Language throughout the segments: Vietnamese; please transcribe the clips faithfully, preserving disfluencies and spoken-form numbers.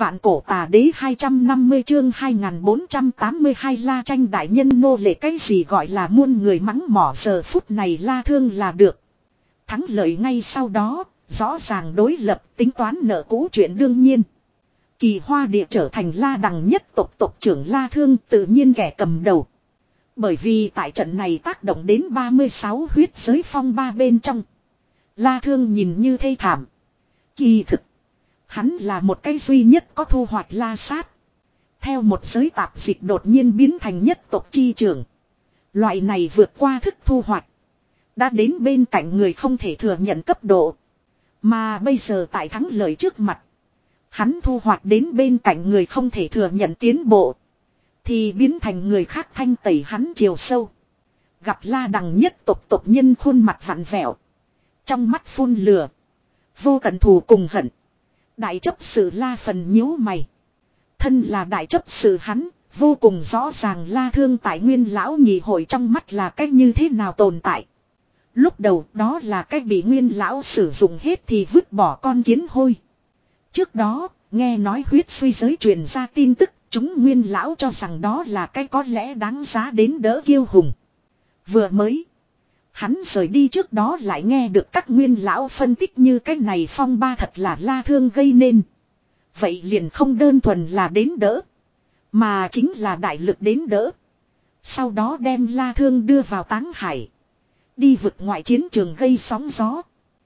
Vạn cổ tà đế hai trăm năm mươi chương hai nghìn bốn trăm tám mươi hai La Tranh đại nhân nô lệ cái gì gọi là muôn người mắng mỏ giờ phút này La Thương là được. Thắng lợi ngay sau đó, rõ ràng đối lập tính toán nợ cũ chuyện đương nhiên. Kỳ Hoa Địa trở thành La Đằng nhất tộc tộc trưởng La Thương tự nhiên kẻ cầm đầu. Bởi vì tại trận này tác động đến ba mươi sáu huyết giới phong ba bên trong. La Thương nhìn như thê thảm. Kỳ thực. Hắn là một cái duy nhất có thu hoạch La Sát. Theo một giới tạp dịch đột nhiên biến thành nhất tộc chi trưởng. Loại này vượt qua thức thu hoạch. Đã đến bên cạnh người không thể thừa nhận cấp độ. Mà bây giờ tại thắng lợi trước mặt. Hắn thu hoạch đến bên cạnh người không thể thừa nhận tiến bộ. Thì biến thành người khác thanh tẩy hắn chiều sâu. Gặp La Đằng nhất tộc tộc nhân khuôn mặt vặn vẹo. Trong mắt phun lửa. Vô cận thù cùng hận. Đại chấp sự La phần nhíu mày. Thân là đại chấp sự hắn. Vô cùng rõ ràng La Thương tại Nguyên lão nhị hội trong mắt là cách như thế nào tồn tại. Lúc đầu đó là cách bị Nguyên lão sử dụng hết thì vứt bỏ con kiến hôi. Trước đó nghe nói huyết suy giới truyền ra tin tức. Chúng Nguyên lão cho rằng đó là cái có lẽ đáng giá đến đỡ kiêu hùng. Vừa mới. Hắn rời đi trước đó lại nghe được các Nguyên lão phân tích như cái này phong ba thật là La Thương gây nên. Vậy liền không đơn thuần là đến đỡ. Mà chính là đại lực đến đỡ. Sau đó đem La Thương đưa vào Táng Hải. Đi vực ngoại chiến trường gây sóng gió.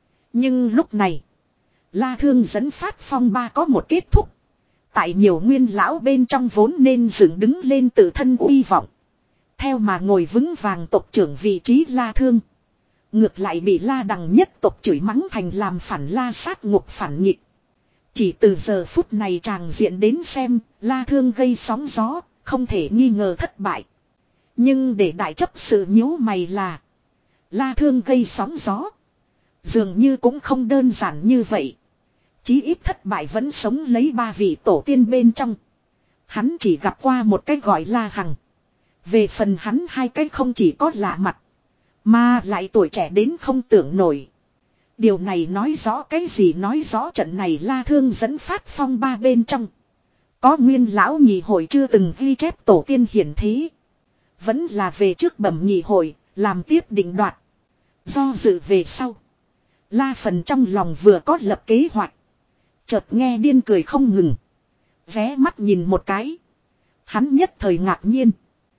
Nhưng lúc này. La Thương dẫn phát phong ba có một kết thúc. Tại nhiều Nguyên lão bên trong vốn nên dựng đứng lên tự thân uy vọng. Theo mà ngồi vững vàng tộc trưởng vị trí La Thương. Ngược lại bị La Đằng nhất tộc chửi mắng thành làm phản La Sát ngục phản nghịch. Chỉ từ giờ phút này tràng diện đến xem, La Thương gây sóng gió, không thể nghi ngờ thất bại. Nhưng để đại chấp sự nhíu mày là La Thương gây sóng gió. Dường như cũng không đơn giản như vậy. Chí ít thất bại vẫn sống lấy ba vị tổ tiên bên trong. Hắn chỉ gặp qua một cái gọi La Hằng. Về phần hắn hai cái không chỉ có lạ mặt. Mà lại tuổi trẻ đến không tưởng nổi. Điều này nói rõ cái gì nói rõ trận này La Thương dẫn phát phong ba bên trong. Có Nguyên lão nhị hội chưa từng ghi chép tổ tiên hiển thế. Vẫn là về trước bẩm nhị hội, làm tiếp định đoạt. Do dự về sau. La phần trong lòng vừa có lập kế hoạch. Chợt nghe điên cười không ngừng. Vé mắt nhìn một cái. Hắn nhất thời ngạc nhiên.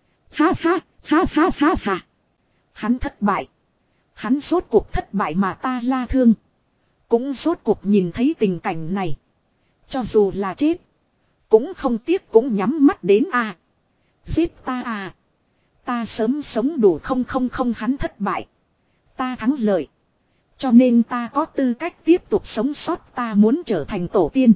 Ha ha, ha ha ha ha. Hắn thất bại. Hắn rốt cuộc thất bại mà ta La Thương. Cũng rốt cuộc nhìn thấy tình cảnh này. Cho dù là chết. Cũng không tiếc cũng nhắm mắt đến à. Giết ta à. Ta sớm sống đủ không không không hắn thất bại. Ta thắng lợi. Cho nên ta có tư cách tiếp tục sống sót ta muốn trở thành tổ tiên.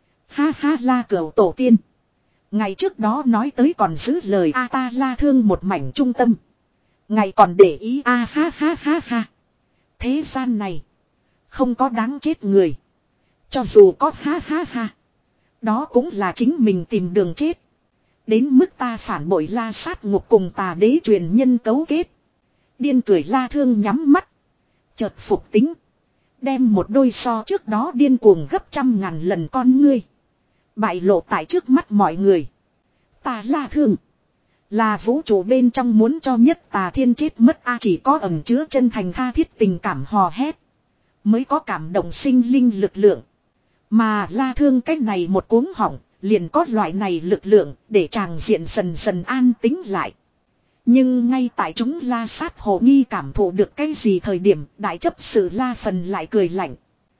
Ha ha La Cửu tổ tiên. Ngày trước đó nói tới còn giữ lời a ta La Thương một mảnh trung tâm. Ngày còn để ý a ha ha ha ha. Thế gian này. Không có đáng chết người. Cho dù có ha ha ha. Đó cũng là chính mình tìm đường chết. Đến mức ta phản bội La Sát ngục cùng tà đế truyền nhân cấu kết. Điên cười La Thương nhắm mắt. Chợt phục tính. Đem một đôi so trước đó điên cuồng gấp trăm ngàn lần con ngươi. Bại lộ tại trước mắt mọi người. Ta La Thương. Là vũ trụ bên trong muốn cho nhất tà thiên chết mất a chỉ có ẩn chứa chân thành tha thiết tình cảm hò hét. Mới có cảm động sinh linh lực lượng. Mà La Thương cách này một cuống họng. Liền có loại này lực lượng để tràng diện dần dần an tĩnh lại. Nhưng ngay tại chúng La Sát hồ nghi cảm thụ được cái gì thời điểm đại chấp sự La phần lại cười lạnh.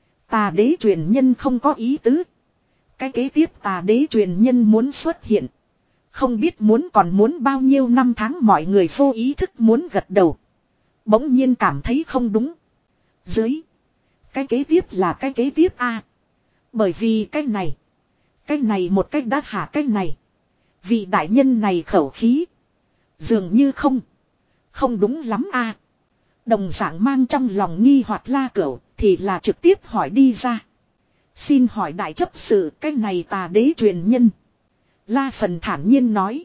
Tà đế truyền nhân không có ý tứ. Cái kế tiếp tà đế truyền nhân muốn xuất hiện. Không biết muốn còn muốn bao nhiêu năm tháng mọi người vô ý thức muốn gật đầu. Bỗng nhiên cảm thấy không đúng. Dưới. Cái kế tiếp là cái kế tiếp a. Bởi vì cái này. Cái này một cách đã hạ cái này. Vị đại nhân này khẩu khí. Dường như không. Không đúng lắm a. Đồng dạng mang trong lòng nghi hoặc La Cửu thì là trực tiếp hỏi đi ra. Xin hỏi đại chấp sự cái này tà đế truyền nhân. La phần thản nhiên nói.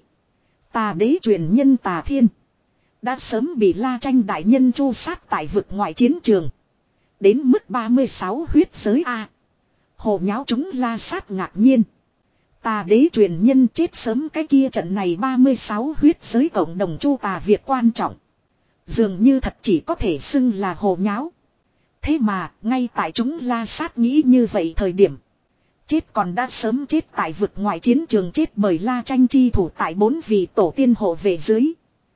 Tà đế truyền nhân Tà Thiên. Đã sớm bị La Tranh đại nhân tru sát tại vực ngoại chiến trường. Đến mức ba mươi sáu huyết giới a. Hồ nháo chúng La Sát ngạc nhiên. Tà đế truyền nhân chết sớm cái kia trận này ba mươi sáu huyết giới cộng đồng chu tà việc quan trọng. Dường như thật chỉ có thể xưng là hồ nháo. Thế mà, ngay tại chúng La Sát nghĩ như vậy thời điểm. Chết còn đã sớm chết tại vực ngoại chiến trường, chết bởi La Tranh chi thủ tại bốn vị tổ tiên hộ về dưới.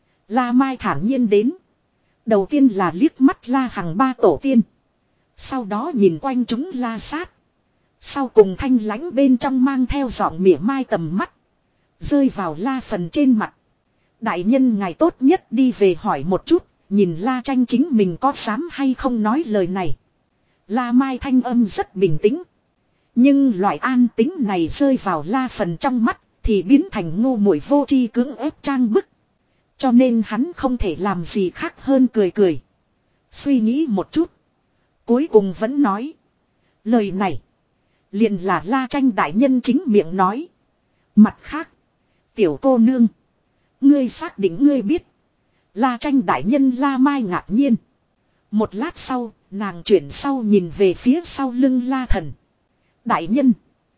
La Mai thản nhiên đến. Đầu tiên là liếc mắt La Hằng ba tổ tiên. Sau đó nhìn quanh chúng La Sát. Sau cùng thanh lãnh bên trong mang theo giọng mỉa mai tầm mắt. Rơi vào La Phần trên mặt. Đại nhân ngài tốt nhất đi về hỏi một chút. Nhìn La Tranh chính mình có dám hay không nói lời này. La Mai thanh âm rất bình tĩnh. Nhưng loại an tính này rơi vào La Phần trong mắt. Thì biến thành ngu muội vô tri cưỡng ép trang bức. Cho nên hắn không thể làm gì khác hơn cười cười. Suy nghĩ một chút. Cuối cùng vẫn nói. Lời này. Liền là La Tranh đại nhân chính miệng nói. Mặt khác. Tiểu cô nương. Ngươi xác định ngươi biết. La Tranh đại nhân La Mai ngạc nhiên. Một lát sau. Nàng chuyển sau nhìn về phía sau lưng La Thần. Đại nhân.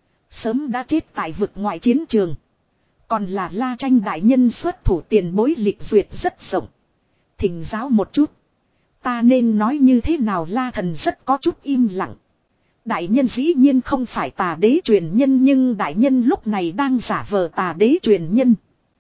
Sớm đã chết tại vực ngoại chiến trường. Còn là La Tranh đại nhân xuất thủ tiền bối lịch duyệt rất rộng. Thỉnh giáo một chút. Ta nên nói như thế nào? La Thần rất có chút im lặng. Đại nhân dĩ nhiên không phải tà đế truyền nhân, nhưng đại nhân lúc này đang giả vờ tà đế truyền nhân.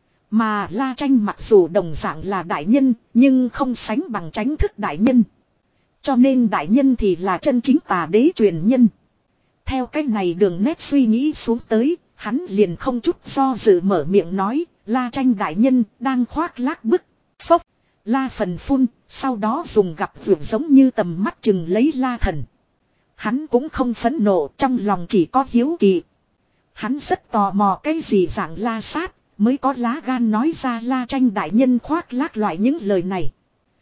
Mà La Tranh mặc dù đồng dạng là đại nhân, nhưng không sánh bằng Tránh Thức đại nhân. Cho nên đại nhân thì là chân chính tà đế truyền nhân. Theo cách này đường nét suy nghĩ xuống tới, hắn liền không chút do dự mở miệng nói, La Tranh đại nhân đang khoác lác bức. Phốc, La Phần phun, sau đó dùng gặp vượt giống như tầm mắt chừng lấy La Thần. Hắn cũng không phẫn nộ, trong lòng chỉ có hiếu kỳ. Hắn rất tò mò cái gì dạng La Sát, mới có lá gan nói ra La Tranh đại nhân khoác lác loại những lời này.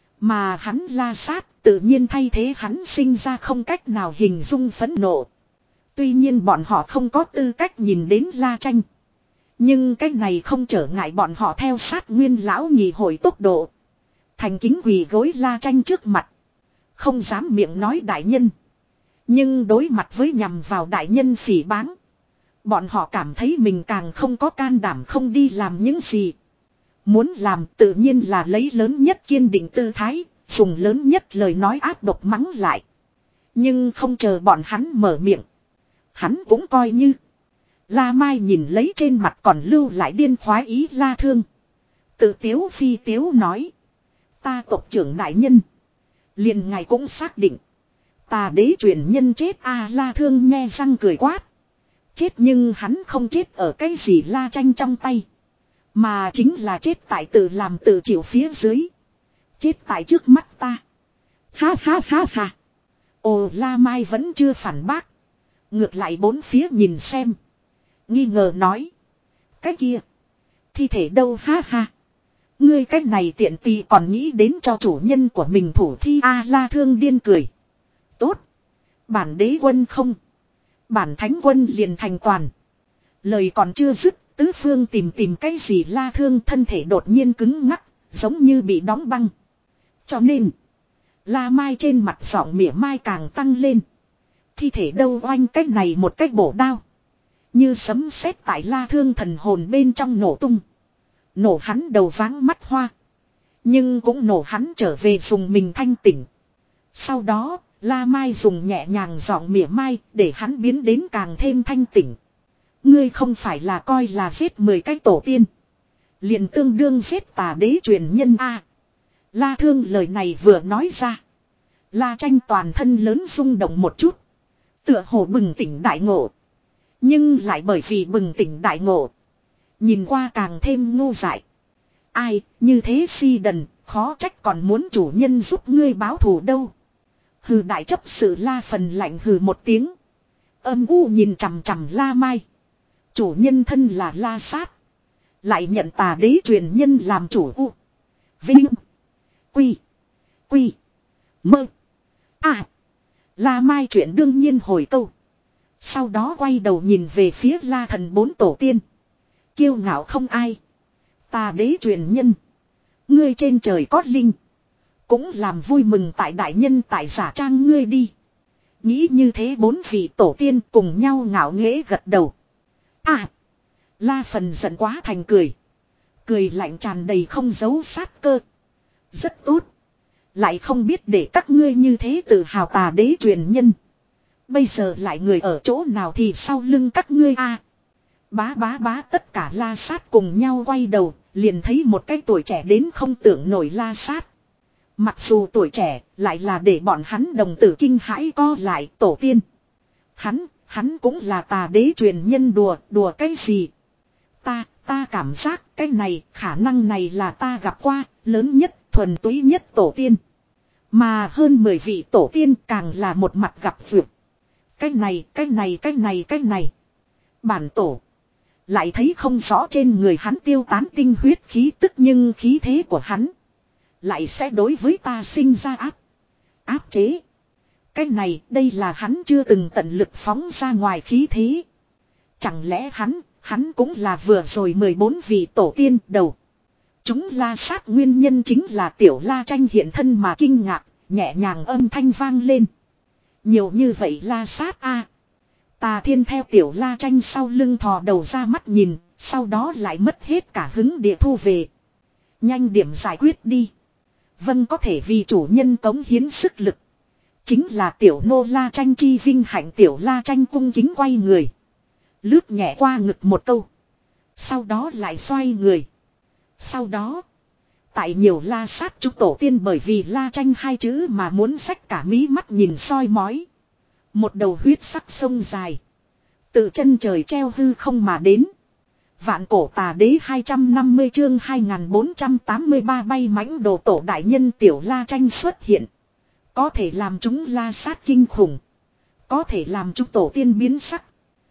Mà hắn La Sát, tự nhiên thay thế hắn sinh ra không cách nào hình dung phẫn nộ. Tuy nhiên bọn họ không có tư cách nhìn đến La Tranh. Nhưng cái này không trở ngại bọn họ theo sát Nguyên lão nhị hội tốc độ. Thành kính quỳ gối La Tranh trước mặt. Không dám miệng nói đại nhân. Nhưng đối mặt với nhằm vào đại nhân phỉ báng. Bọn họ cảm thấy mình càng không có can đảm không đi làm những gì. Muốn làm tự nhiên là lấy lớn nhất kiên định tư thái, dùng lớn nhất lời nói áp độc mắng lại. Nhưng không chờ bọn hắn mở miệng. Hắn cũng coi như. La Mai nhìn lấy trên mặt còn lưu lại điên khoái ý La Thương. Tự tiếu phi tiếu nói. Ta tộc trưởng đại nhân. Liền ngài cũng xác định. Tà đế truyền nhân chết a. La Thương nghe răng cười quát. Chết nhưng hắn không chết ở cái gì La Tranh trong tay. Mà chính là chết tại tự làm tự chịu phía dưới. Chết tại trước mắt ta. Ha ha ha ha. Ồ, La Mai vẫn chưa phản bác. Ngược lại bốn phía nhìn xem. Nghi ngờ nói. Cái kia. Thi thể đâu ha ha. Ngươi cách này tiện tì còn nghĩ đến cho chủ nhân của mình thủ thi a. La Thương điên cười. Tốt. Bản đế quân không. Bản thánh quân liền thành toàn. Lời còn chưa dứt. Tứ phương tìm tìm cái gì. La Thương thân thể đột nhiên cứng ngắc. Giống như bị đóng băng. Cho nên. La Mai trên mặt giọng mỉa mai càng tăng lên. Thi thể đâu oanh cách này một cách bổ đao. Như sấm sét tại La Thương thần hồn bên trong nổ tung. Nổ hắn đầu váng mắt hoa. Nhưng cũng nổ hắn trở về dùng mình thanh tỉnh. Sau đó, La Mai dùng nhẹ nhàng giọng mỉa mai để hắn biến đến càng thêm thanh tỉnh. Ngươi không phải là coi là giết mười cái tổ tiên. Liền tương đương giết tà đế truyền nhân a. La Thương lời này vừa nói ra. La Tranh toàn thân lớn rung động một chút. Tựa hồ bừng tỉnh đại ngộ. Nhưng lại bởi vì bừng tỉnh đại ngộ. Nhìn qua càng thêm ngu dại. Ai, như thế si đần, khó trách còn muốn chủ nhân giúp ngươi báo thù đâu. Hừ, đại chấp sự La Phần lạnh hừ một tiếng. Âm u nhìn chằm chằm La Mai. Chủ nhân thân là La Sát. Lại nhận tà đế truyền nhân làm chủ u. Vinh. Quy. Quy. Mơ. À. La Mai chuyện đương nhiên hồi câu. Sau đó quay đầu nhìn về phía La Thần bốn tổ tiên. Kiêu ngạo không ai. Tà đế truyền nhân. Ngươi trên trời có linh. Cũng làm vui mừng tại đại nhân tại giả trang ngươi đi. Nghĩ như thế bốn vị tổ tiên cùng nhau ngạo nghễ gật đầu. À. La Phần giận quá thành cười. Cười lạnh tràn đầy không giấu sát cơ. Rất tốt. Lại không biết để các ngươi như thế tự hào tà đế truyền nhân. Bây giờ lại người ở chỗ nào thì sau lưng các ngươi a? Bá bá bá tất cả La Sát cùng nhau quay đầu, liền thấy một cái tuổi trẻ đến không tưởng nổi La Sát. Mặc dù tuổi trẻ, lại là để bọn hắn đồng tử kinh hãi co lại tổ tiên. Hắn, hắn cũng là tà đế truyền nhân đùa, đùa cái gì? Ta, ta cảm giác cái này, khả năng này là ta gặp qua, lớn nhất, thuần túy nhất tổ tiên. Mà hơn mười vị tổ tiên càng là một mặt gặp vượt. Cái này, cái này, cái này, cái này. Bản tổ. Lại thấy không rõ trên người hắn tiêu tán tinh huyết khí tức nhưng khí thế của hắn. Lại sẽ đối với ta sinh ra áp. Áp chế. Cái này, đây là hắn chưa từng tận lực phóng ra ngoài khí thế. Chẳng lẽ hắn, hắn cũng là vừa rồi mười bốn vị tổ tiên đầu. Chúng La Sát nguyên nhân chính là tiểu La Tranh hiện thân mà kinh ngạc, nhẹ nhàng âm thanh vang lên. Nhiều như vậy La Sát a. Tà Thiên theo tiểu La Tranh sau lưng thò đầu ra mắt nhìn, sau đó lại mất hết cả hứng địa thu về. Nhanh điểm giải quyết đi. Vâng có thể vì chủ nhân cống hiến sức lực. Chính là tiểu nô La Tranh chi vinh hạnh tiểu La Tranh cung kính quay người. Lướt nhẹ qua ngực một câu. Sau đó lại xoay người. Sau đó. Tại nhiều La Sát chúng tổ tiên bởi vì La Tranh hai chữ mà muốn xách cả mí mắt nhìn soi mói. Một đầu huyết sắc sông dài. Từ chân trời treo hư không mà đến. Vạn cổ tà đế hai trăm năm mươi chương hai nghìn bốn trăm tám mươi ba bay mãnh đồ tổ đại nhân tiểu La Tranh xuất hiện. Có thể làm chúng La Sát kinh khủng. Có thể làm chúng tổ tiên biến sắc.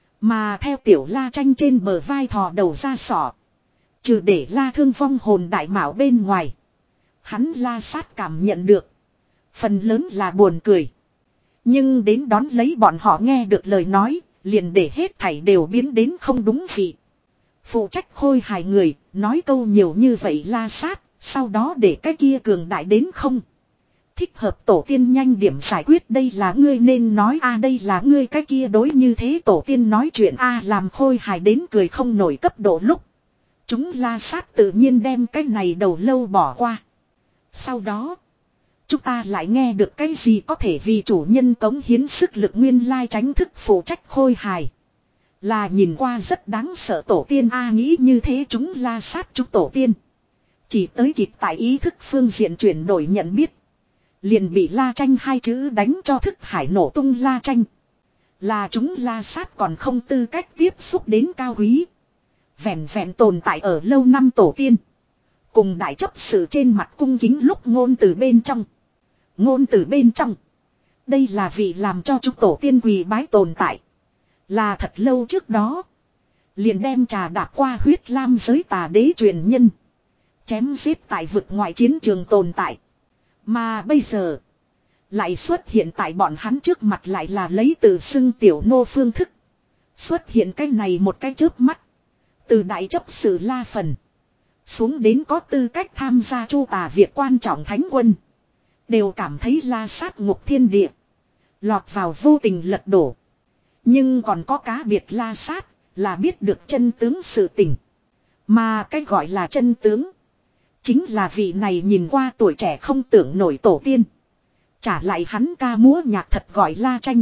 Mà theo tiểu La Tranh trên bờ vai thò đầu ra sọ. Trừ để La Thương vong hồn đại mạo bên ngoài. Hắn La Sát cảm nhận được. Phần lớn là buồn cười. Nhưng đến đón lấy bọn họ nghe được lời nói. Liền để hết thảy đều biến đến không đúng vị. Phụ trách khôi hài người. Nói câu nhiều như vậy La Sát. Sau đó để cái kia cường đại đến không. Thích hợp tổ tiên nhanh điểm giải quyết đây là ngươi nên nói a đây là ngươi cái kia đối như thế tổ tiên nói chuyện a làm khôi hài đến cười không nổi cấp độ lúc. Chúng La Sát tự nhiên đem cái này đầu lâu bỏ qua. Sau đó. Chúng ta lại nghe được cái gì có thể vì chủ nhân cống hiến sức lực nguyên lai tránh thức phụ trách khôi hài. Là nhìn qua rất đáng sợ tổ tiên a nghĩ như thế chúng La Sát chúng tổ tiên. Chỉ tới kịp tại ý thức phương diện chuyển đổi nhận biết. Liền bị La Tranh hai chữ đánh cho thức hải nổ tung La Tranh. Là chúng La Sát còn không tư cách tiếp xúc đến cao quý. Vẹn vẹn tồn tại ở lâu năm tổ tiên. Cùng đại chấp sự trên mặt cung kính lúc ngôn từ bên trong. Ngôn từ bên trong. Đây là vị làm cho chúng tổ tiên quỳ bái tồn tại. Là thật lâu trước đó. Liền đem trà đạp qua huyết lam giới tà đế truyền nhân. Chém giết tại vực ngoại chiến trường tồn tại. Mà bây giờ. Lại xuất hiện tại bọn hắn trước mặt lại là lấy từ xưng tiểu nô phương thức. Xuất hiện cái này một cái chớp mắt. Từ đại chấp sự La Phần. Xuống đến có tư cách tham gia chu tà việc quan trọng thánh quân. Đều cảm thấy La Sát ngục thiên địa. Lọt vào vô tình lật đổ. Nhưng còn có cá biệt La Sát. Là biết được chân tướng sự tình. Mà cái gọi là chân tướng. Chính là vị này nhìn qua tuổi trẻ không tưởng nổi tổ tiên. Trả lại hắn ca múa nhạc thật gọi La Tranh.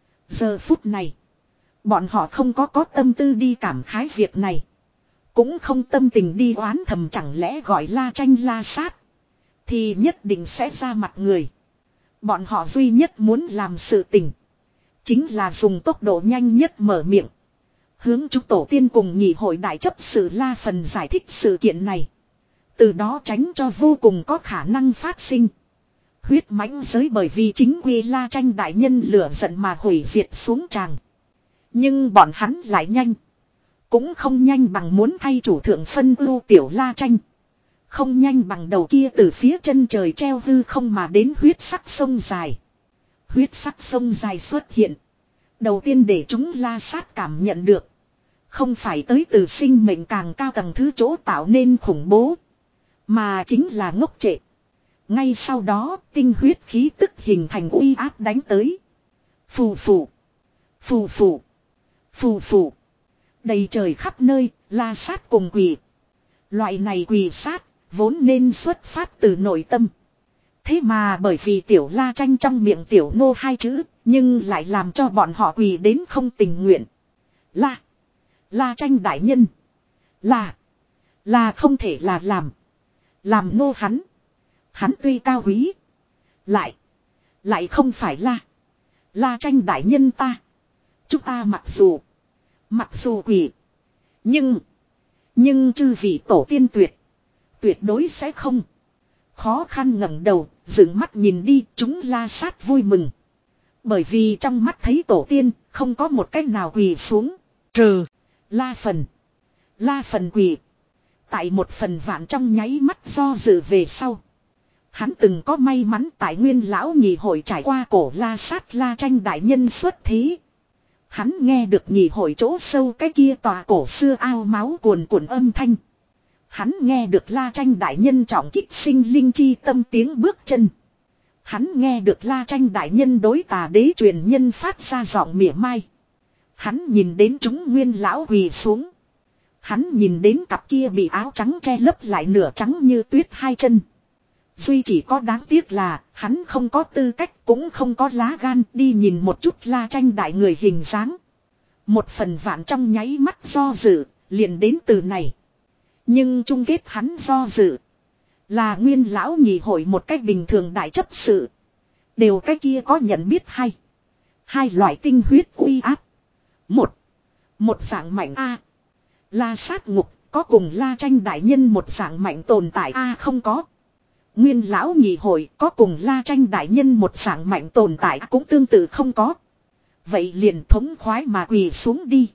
Giờ phút này. Bọn họ không có có tâm tư đi cảm khái việc này. Cũng không tâm tình đi oán thầm chẳng lẽ gọi La Tranh La Sát. Thì nhất định sẽ ra mặt người. Bọn họ duy nhất muốn làm sự tình. Chính là dùng tốc độ nhanh nhất mở miệng. Hướng chúng tổ tiên cùng nhị hội đại chấp sự La Phần giải thích sự kiện này. Từ đó tránh cho vô cùng có khả năng phát sinh. Huyết mãnh giới bởi vì chính quy La Tranh đại nhân lửa giận mà hủy diệt xuống tràng. Nhưng bọn hắn lại nhanh. Cũng không nhanh bằng muốn thay chủ thượng phân ưu tiểu La Tranh. Không nhanh bằng đầu kia từ phía chân trời treo hư không mà đến huyết sắc sông dài. Huyết sắc sông dài xuất hiện. Đầu tiên để chúng La Sát cảm nhận được. Không phải tới từ sinh mệnh càng cao tầng thứ chỗ tạo nên khủng bố. Mà chính là ngốc trệ. Ngay sau đó tinh huyết khí tức hình thành uy áp đánh tới. Phù phù. Phù phù. Phù phù. Đầy trời khắp nơi La sát cùng quỳ. Loại này quỳ sát, vốn nên xuất phát từ nội tâm. Thế mà bởi vì tiểu La Tranh trong miệng tiểu nô hai chữ, nhưng lại làm cho bọn họ quỳ đến không tình nguyện. La. La Tranh đại nhân. Là. Là không thể là làm. Làm nô hắn. Hắn tuy cao quý. Lại. Lại không phải là. La Tranh đại nhân ta. Chúng ta mặc dù. Mặc dù quỳ. Nhưng. Nhưng chư vị tổ tiên tuyệt. Tuyệt đối sẽ không. Khó khăn ngẩng đầu. Dựng mắt nhìn đi. Chúng La Sát vui mừng. Bởi vì trong mắt thấy tổ tiên. Không có một cách nào quỳ xuống. Trừ. La Phần. La Phần quỳ. Tại một phần vạn trong nháy mắt do dự về sau. Hắn từng có may mắn tại Nguyên lão nhị hội trải qua cổ La Sát La Tranh đại nhân xuất thí. Hắn nghe được nhị hội chỗ sâu cái kia tòa cổ xưa ao máu cuồn cuộn âm thanh. Hắn nghe được La Tranh đại nhân trọng kích sinh linh chi tâm tiếng bước chân. Hắn nghe được La Tranh đại nhân đối tà đế truyền nhân phát ra giọng mỉa mai. Hắn nhìn đến chúng Nguyên lão quỳ xuống. Hắn nhìn đến cặp kia bị áo trắng che lấp lại nửa trắng như tuyết hai chân. Duy chỉ có đáng tiếc là hắn không có tư cách cũng không có lá gan đi nhìn một chút La Tranh đại người hình dáng. Một phần vạn trong nháy mắt do dự, liền đến từ này. Nhưng chung kết hắn do dự. Là Nguyên lão nhị hội một cách bình thường đại chấp sự. Đều cái kia có nhận biết hay. Hai loại tinh huyết uy áp. Một. Một dạng mạnh A. La sát ngục có cùng La Tranh đại nhân một dạng mạnh tồn tại A không có. Nguyên lão nhị hội có cùng La Tranh đại nhân một dạng mạnh tồn tại cũng tương tự không có. Vậy liền thống khoái mà quỳ xuống đi.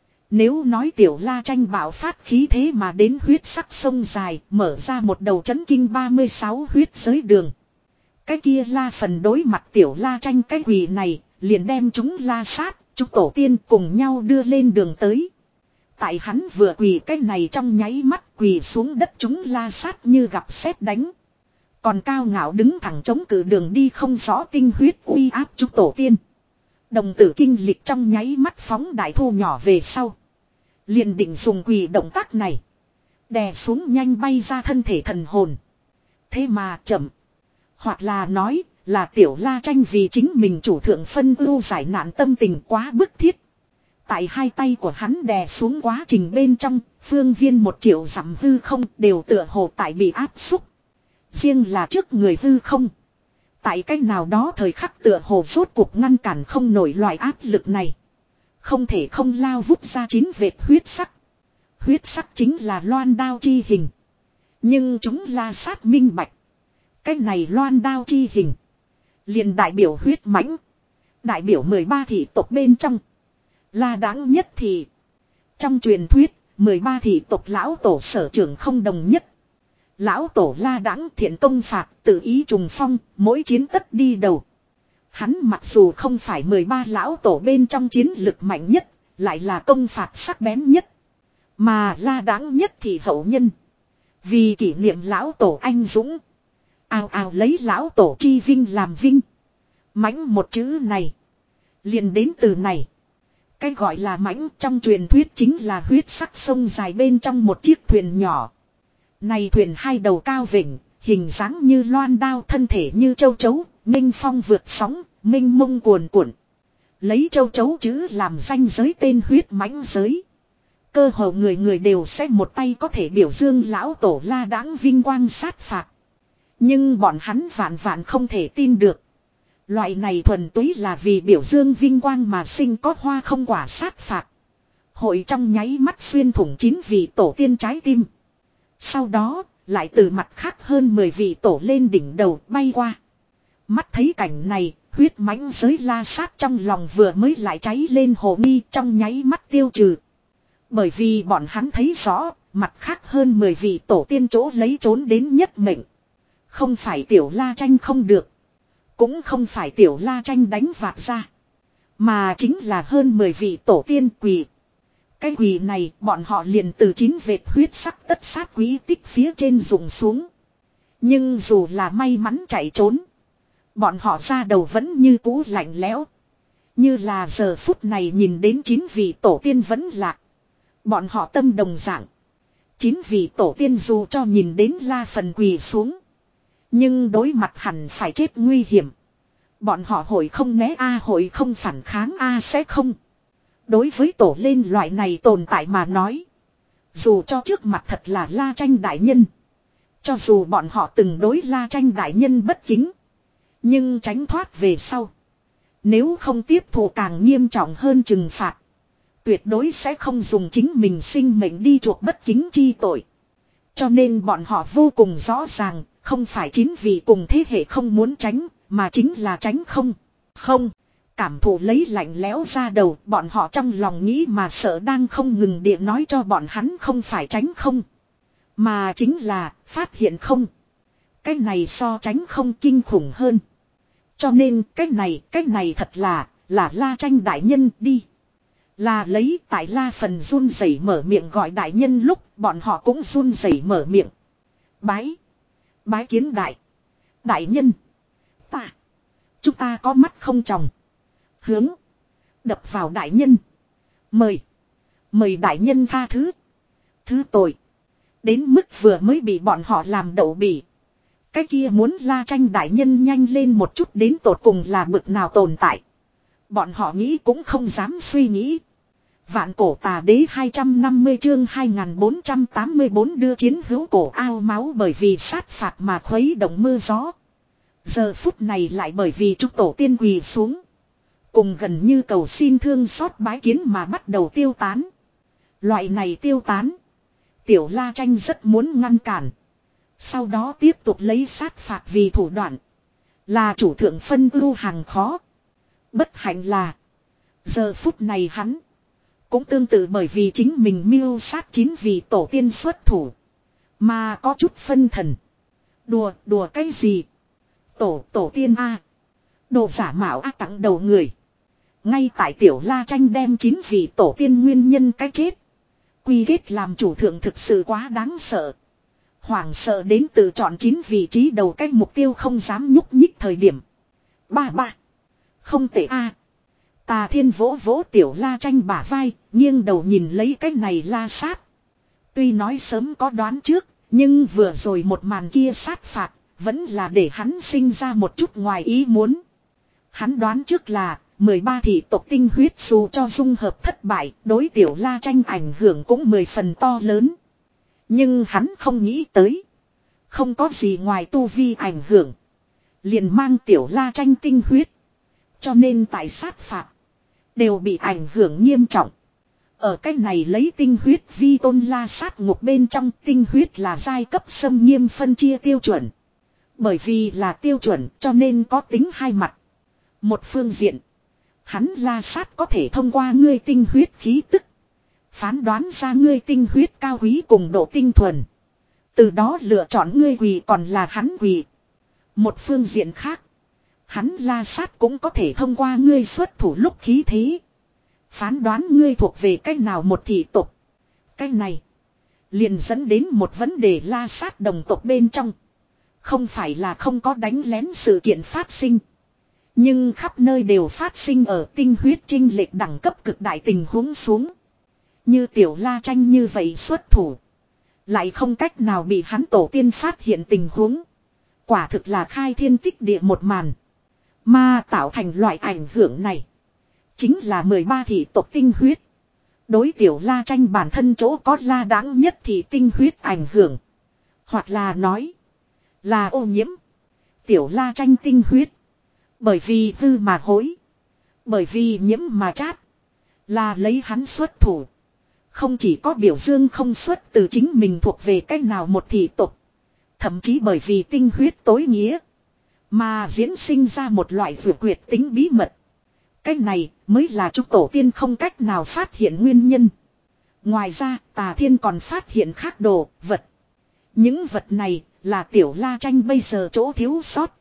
Nếu nói tiểu La Tranh bạo phát khí thế mà đến huyết sắc sông dài mở ra một đầu chấn kinh ba mươi sáu huyết giới đường. Cái kia La Phần đối mặt tiểu La Tranh cái quỳ này liền đem chúng La Sát, chúng tổ tiên cùng nhau đưa lên đường tới. Tại hắn vừa quỳ cái này trong nháy mắt quỳ xuống đất chúng La Sát như gặp sét đánh. Còn cao ngạo đứng thẳng chống cự đường đi không rõ tinh huyết uy áp chúng tổ tiên. Đồng tử kinh lịch trong nháy mắt phóng đại thu nhỏ về sau. Liền định dùng quỳ động tác này. Đè xuống nhanh bay ra thân thể thần hồn. Thế mà chậm. Hoặc là nói là tiểu La Tranh vì chính mình chủ thượng phân ưu giải nạn tâm tình quá bức thiết. Tại hai tay của hắn đè xuống quá trình bên trong, phương viên một triệu dặm hư không đều tựa hồ tại bị áp xúc. Riêng là trước người hư không. Tại cách nào đó thời khắc tựa hồ rốt cuộc ngăn cản không nổi loại áp lực này. Không thể không lao vút ra chín vệt huyết sắc. Huyết sắc chính là loan đao chi hình. Nhưng chúng La Sát minh bạch. Cách này loan đao chi hình. Liền đại biểu huyết mãnh. Đại biểu mười ba thị tộc bên trong. La đáng nhất thì. Trong truyền thuyết, mười ba thị tộc lão tổ sở trưởng không đồng nhất. Lão tổ La Đãng thiện công phạt, tự ý trùng phong, mỗi chiến tất đi đầu. Hắn mặc dù không phải mười ba lão tổ bên trong chiến lực mạnh nhất, lại là công phạt sắc bén nhất. Mà La Đãng nhất thì hậu nhân. Vì kỷ niệm lão tổ anh dũng. Ào ào lấy lão tổ chi vinh làm vinh. Mãnh một chữ này. Liền đến từ này. Cái gọi là mãnh trong truyền thuyết chính là huyết sắc sông dài bên trong một chiếc thuyền nhỏ. Này thuyền hai đầu cao vỉnh, hình dáng như loan đao thân thể như châu chấu, nghênh phong vượt sóng, minh mông cuồn cuộn. Lấy châu chấu chữ làm danh giới tên huyết mãnh giới. Cơ hồ người người đều sẽ một tay có thể biểu dương lão tổ La Đãng vinh quang sát phạt. Nhưng bọn hắn vạn vạn không thể tin được. Loại này thuần túy là vì biểu dương vinh quang mà sinh có hoa không quả sát phạt. Hội trong nháy mắt xuyên thủng chín vị tổ tiên trái tim. Sau đó, lại từ mặt khác hơn mười vị tổ lên đỉnh đầu bay qua. Mắt thấy cảnh này, huyết mãnh giới La Sát trong lòng vừa mới lại cháy lên hồ nghi trong nháy mắt tiêu trừ. Bởi vì bọn hắn thấy rõ, mặt khác hơn mười vị tổ tiên chỗ lấy trốn đến nhất mệnh. Không phải tiểu La Tranh không được. Cũng không phải tiểu La Tranh đánh vạt ra. Mà chính là hơn mười vị tổ tiên quỳ. Cái quỳ này bọn họ liền từ chín vệt huyết sắc tất sát quý tích phía trên dùng xuống. Nhưng dù là may mắn chạy trốn. Bọn họ ra đầu vẫn như cũ lạnh lẽo. Như là giờ phút này nhìn đến chín vị tổ tiên vẫn lạc. Bọn họ tâm đồng dạng. Chín vị tổ tiên dù cho nhìn đến La Phần quỳ xuống. Nhưng đối mặt hẳn phải chết nguy hiểm. Bọn họ hội không né a hội không phản kháng a sẽ không. Đối với tổ lên loại này tồn tại mà nói. Dù cho trước mặt thật là La Tranh đại nhân. Cho dù bọn họ từng đối La Tranh đại nhân bất kính. Nhưng tránh thoát về sau. Nếu không tiếp thụ càng nghiêm trọng hơn trừng phạt. Tuyệt đối sẽ không dùng chính mình sinh mệnh đi chuộc bất kính chi tội. Cho nên bọn họ vô cùng rõ ràng. Không phải chính vì cùng thế hệ không muốn tránh. Mà chính là tránh không. Không. Cảm thụ lấy lạnh lẽo ra đầu. Bọn họ trong lòng nghĩ mà sợ đang không ngừng địa nói cho bọn hắn không phải tránh không. Mà chính là phát hiện không. Cái này so tránh không kinh khủng hơn. Cho nên cái này, cái này thật là, là La Tranh đại nhân đi. Là lấy tại La Phần run rẩy mở miệng gọi đại nhân lúc bọn họ cũng run rẩy mở miệng. Bái. Bái kiến đại. Đại nhân. Ta. Chúng ta có mắt không tròng. Hướng. Đập vào đại nhân. Mời. Mời đại nhân tha thứ. Thứ tội. Đến mức vừa mới bị bọn họ làm đậu bỉ. Cái kia muốn La Tranh đại nhân nhanh lên một chút đến tột cùng là bực nào tồn tại. Bọn họ nghĩ cũng không dám suy nghĩ. Vạn cổ tà đế hai trăm năm mươi chương hai nghìn bốn trăm tám mươi tư đưa chiến hữu cổ ao máu bởi vì sát phạt mà khuấy động mưa gió. Giờ phút này lại bởi vì chúc tổ tiên quỳ xuống. Cùng gần như cầu xin thương xót bái kiến mà bắt đầu tiêu tán. Loại này tiêu tán. Tiểu La Tranh rất muốn ngăn cản. Sau đó tiếp tục lấy sát phạt vì thủ đoạn. Là chủ thượng phân ưu hàng khó. Bất hạnh là. Giờ phút này hắn. Cũng tương tự bởi vì chính mình mưu sát chín vị tổ tiên xuất thủ. Mà có chút phân thần. Đùa, đùa cái gì? Tổ, tổ tiên A. Đồ giả mạo A tặng đầu người. Ngay tại tiểu La Tranh đem chín vị tổ tiên nguyên nhân cái chết. Quy kết làm chủ thượng thực sự quá đáng sợ. Hoảng sợ đến tự chọn chín vị trí đầu cái mục tiêu không dám nhúc nhích thời điểm. Ba ba. Không tệ a. Tà Thiên vỗ vỗ tiểu La Tranh bả vai, nghiêng đầu nhìn lấy cái này la sát. Tuy nói sớm có đoán trước, nhưng vừa rồi một màn kia sát phạt, vẫn là để hắn sinh ra một chút ngoài ý muốn. Hắn đoán trước là, mười ba thị tộc tinh huyết dù cho dung hợp thất bại, đối tiểu La Tranh ảnh hưởng cũng mười phần to lớn. Nhưng hắn không nghĩ tới. Không có gì ngoài tu vi ảnh hưởng. Liền mang tiểu La Tranh tinh huyết. Cho nên tại sát phạt. Đều bị ảnh hưởng nghiêm trọng. Ở cách này lấy tinh huyết vi tôn la sát ngục bên trong tinh huyết là giai cấp xâm nghiêm phân chia tiêu chuẩn. Bởi vì là tiêu chuẩn cho nên có tính hai mặt. Một phương diện. Hắn la sát có thể thông qua ngươi tinh huyết khí tức. Phán đoán ra ngươi tinh huyết cao quý cùng độ tinh thuần. Từ đó lựa chọn ngươi quỳ còn là hắn quỳ. Một phương diện khác. Hắn la sát cũng có thể thông qua ngươi xuất thủ lúc khí thế. Phán đoán ngươi thuộc về cách nào một thị tộc. Cái này. Liền dẫn đến một vấn đề la sát đồng tộc bên trong. Không phải là không có đánh lén sự kiện phát sinh. Nhưng khắp nơi đều phát sinh ở tinh huyết chênh lệch đẳng cấp cực đại tình huống xuống. Như tiểu La Tranh như vậy xuất thủ. Lại không cách nào bị hắn tổ tiên phát hiện tình huống. Quả thực là khai thiên tích địa một màn. Mà tạo thành loại ảnh hưởng này. Chính là mười ba thị tộc tinh huyết. Đối tiểu La Tranh bản thân chỗ có la đáng nhất thì tinh huyết ảnh hưởng. Hoặc là nói. Là ô nhiễm. Tiểu La Tranh tinh huyết. Bởi vì hư mà hối. Bởi vì nhiễm mà chát. Là lấy hắn xuất thủ. Không chỉ có biểu dương không xuất từ chính mình thuộc về cách nào một thị tộc. Thậm chí bởi vì tinh huyết tối nghĩa. Mà diễn sinh ra một loại vượt quyệt tính bí mật. Cách này mới là chúng tổ tiên không cách nào phát hiện nguyên nhân. Ngoài ra Tà Thiên còn phát hiện khác đồ, vật. Những vật này là tiểu La Tranh bây giờ chỗ thiếu sót.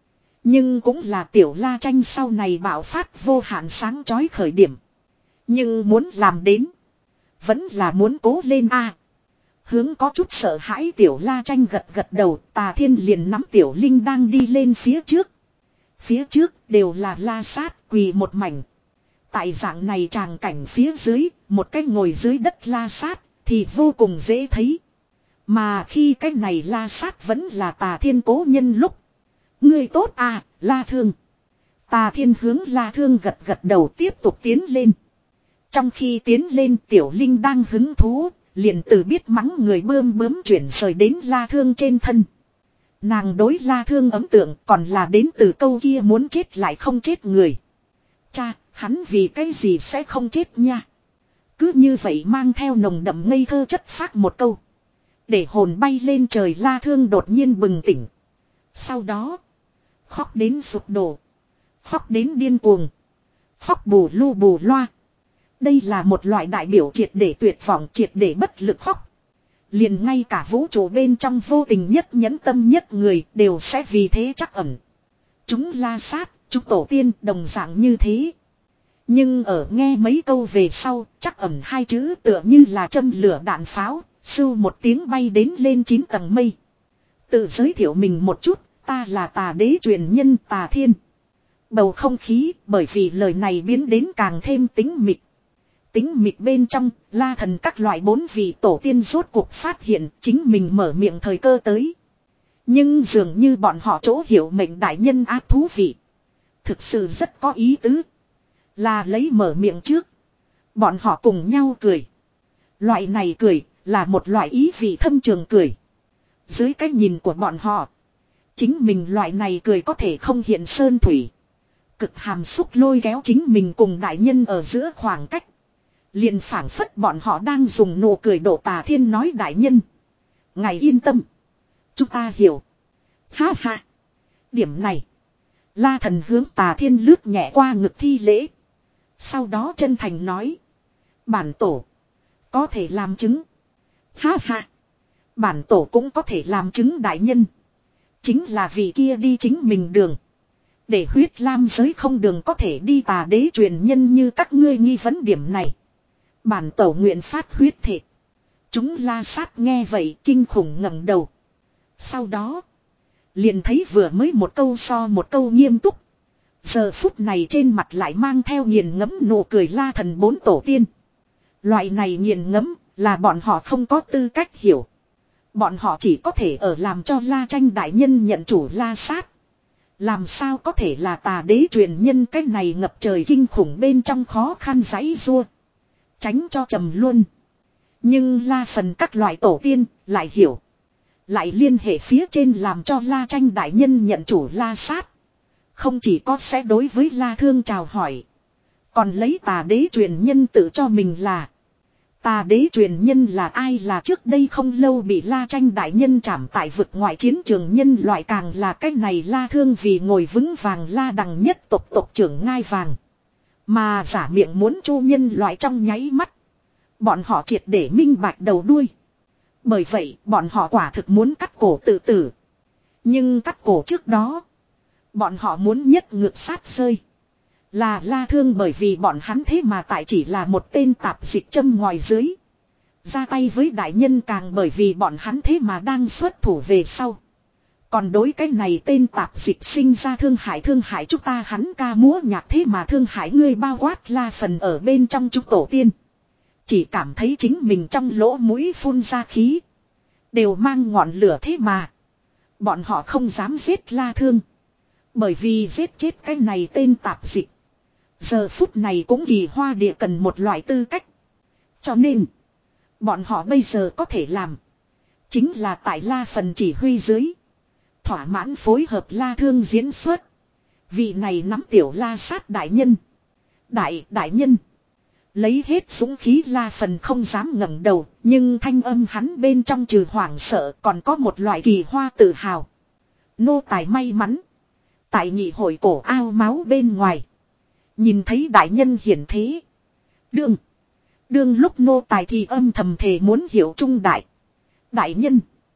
Nhưng cũng là tiểu La Tranh sau này bạo phát vô hạn sáng chói khởi điểm. Nhưng muốn làm đến. Vẫn là muốn cố lên a. À, hướng có chút sợ hãi tiểu La Tranh gật gật đầu. Tà Thiên liền nắm tiểu Linh đang đi lên phía trước. Phía trước đều là la sát quỳ một mảnh. Tại dạng này tràng cảnh phía dưới, một cái ngồi dưới đất la sát, thì vô cùng dễ thấy. Mà khi cái này la sát vẫn là Tà Thiên cố nhân lúc. Ngươi tốt à, La Thương. Tà Thiên hướng La Thương gật gật đầu tiếp tục tiến lên. Trong khi tiến lên Tiểu Linh đang hứng thú, liền từ biết mắng người bươm bướm chuyển rời đến La Thương trên thân. Nàng đối La Thương ấn tượng còn là đến từ câu kia muốn chết lại không chết người. Cha, hắn vì cái gì sẽ không chết nha. Cứ như vậy mang theo nồng đậm ngây thơ chất phác một câu. Để hồn bay lên trời La Thương đột nhiên bừng tỉnh. Sau đó, khóc đến sụp đổ. Khóc đến điên cuồng. Khóc bù lu bù loa. Đây là một loại đại biểu triệt để tuyệt vọng, triệt để bất lực khóc. Liền ngay cả vũ trụ bên trong vô tình nhất nhẫn tâm nhất người đều sẽ vì thế chắc ẩn. Chúng la sát, chúng tổ tiên đồng dạng như thế. Nhưng ở nghe mấy câu về sau, chắc ẩn hai chữ tựa như là châm lửa đạn pháo, sưu một tiếng bay đến lên chín tầng mây. Tự giới thiệu mình một chút, ta là Tà Đế truyền nhân Tà Thiên. Bầu không khí bởi vì lời này biến đến càng thêm tính mịt. Tính mịt bên trong, La Thần các loại bốn vị tổ tiên rốt cuộc phát hiện chính mình mở miệng thời cơ tới. Nhưng dường như bọn họ chỗ hiểu mệnh đại nhân ác thú vị. Thực sự rất có ý tứ. Là lấy mở miệng trước. Bọn họ cùng nhau cười. Loại này cười là một loại ý vị thâm trường cười. Dưới cái nhìn của bọn họ. Chính mình loại này cười có thể không hiện sơn thủy. Cực hàm xúc lôi kéo chính mình cùng đại nhân ở giữa khoảng cách. Liền phảng phất bọn họ đang dùng nụ cười độ Tà Thiên nói đại nhân. Ngài yên tâm. Chúng ta hiểu. Ha ha. Điểm này. La Thần hướng Tà Thiên lướt nhẹ qua ngực thi lễ. Sau đó chân thành nói. Bản tổ. Có thể làm chứng. Ha ha. Bản tổ cũng có thể làm chứng đại nhân. Chính là vì kia đi chính mình đường. Để huyết lam giới không đường có thể đi Tà Đế truyền nhân như các ngươi nghi vấn điểm này. Bản tổ nguyện phát huyết thể. Chúng la sát nghe vậy kinh khủng ngẩng đầu. Sau đó. Liền thấy vừa mới một câu so một câu nghiêm túc. Giờ phút này trên mặt lại mang theo nghiền ngẫm nụ cười La Thần bốn tổ tiên. Loại này nghiền ngẫm là bọn họ không có tư cách hiểu. Bọn họ chỉ có thể ở làm cho La Tranh đại nhân nhận chủ la sát. Làm sao có thể là Tà Đế truyền nhân cái này ngập trời kinh khủng bên trong khó khăn giãy giụa. Tránh cho trầm luôn. Nhưng La Phần các loại tổ tiên lại hiểu. Lại liên hệ phía trên làm cho La Tranh đại nhân nhận chủ la sát. Không chỉ có sẽ đối với La Thương chào hỏi. Còn lấy Tà Đế truyền nhân tự cho mình là. Tà Đế truyền nhân là ai là trước đây không lâu bị La Tranh đại nhân trảm tại vực ngoại chiến trường nhân loại càng là cái này La Thương vì ngồi vững vàng La Đằng nhất tộc tộc trưởng ngai vàng. Mà giả miệng muốn chu nhân loại trong nháy mắt. Bọn họ triệt để minh bạch đầu đuôi. Bởi vậy bọn họ quả thực muốn cắt cổ tự tử. Nhưng cắt cổ trước đó. Bọn họ muốn nhất ngược sát rơi. Là La Thương bởi vì bọn hắn thế mà tại chỉ là một tên tạp dịch châm ngoài dưới. Ra tay với đại nhân càng bởi vì bọn hắn thế mà đang xuất thủ về sau. Còn đối cái này tên tạp dịch sinh ra thương hại thương hại chúng ta hắn ca múa nhạc thế mà thương hại ngươi bao quát La Phần ở bên trong chúng tổ tiên. Chỉ cảm thấy chính mình trong lỗ mũi phun ra khí. Đều mang ngọn lửa thế mà. Bọn họ không dám giết La Thương. Bởi vì giết chết cái này tên tạp dịch. Giờ phút này cũng kỳ hoa địa cần một loại tư cách. Cho nên. Bọn họ bây giờ có thể làm. Chính là tại La Phần chỉ huy dưới. Thỏa mãn phối hợp La Thương diễn xuất. Vị này nắm tiểu la sát đại nhân. Đại đại nhân. Lấy hết dũng khí La Phần không dám ngẩng đầu. Nhưng thanh âm hắn bên trong trừ hoảng sợ còn có một loại kỳ hoa tự hào. Nô tài may mắn. Tại nhị hội cổ ao máu bên ngoài. Nhìn thấy đại nhân hiển thế. Đương. Đương lúc nô tài thì âm thầm thề muốn hiểu trung đại. Đại nhân.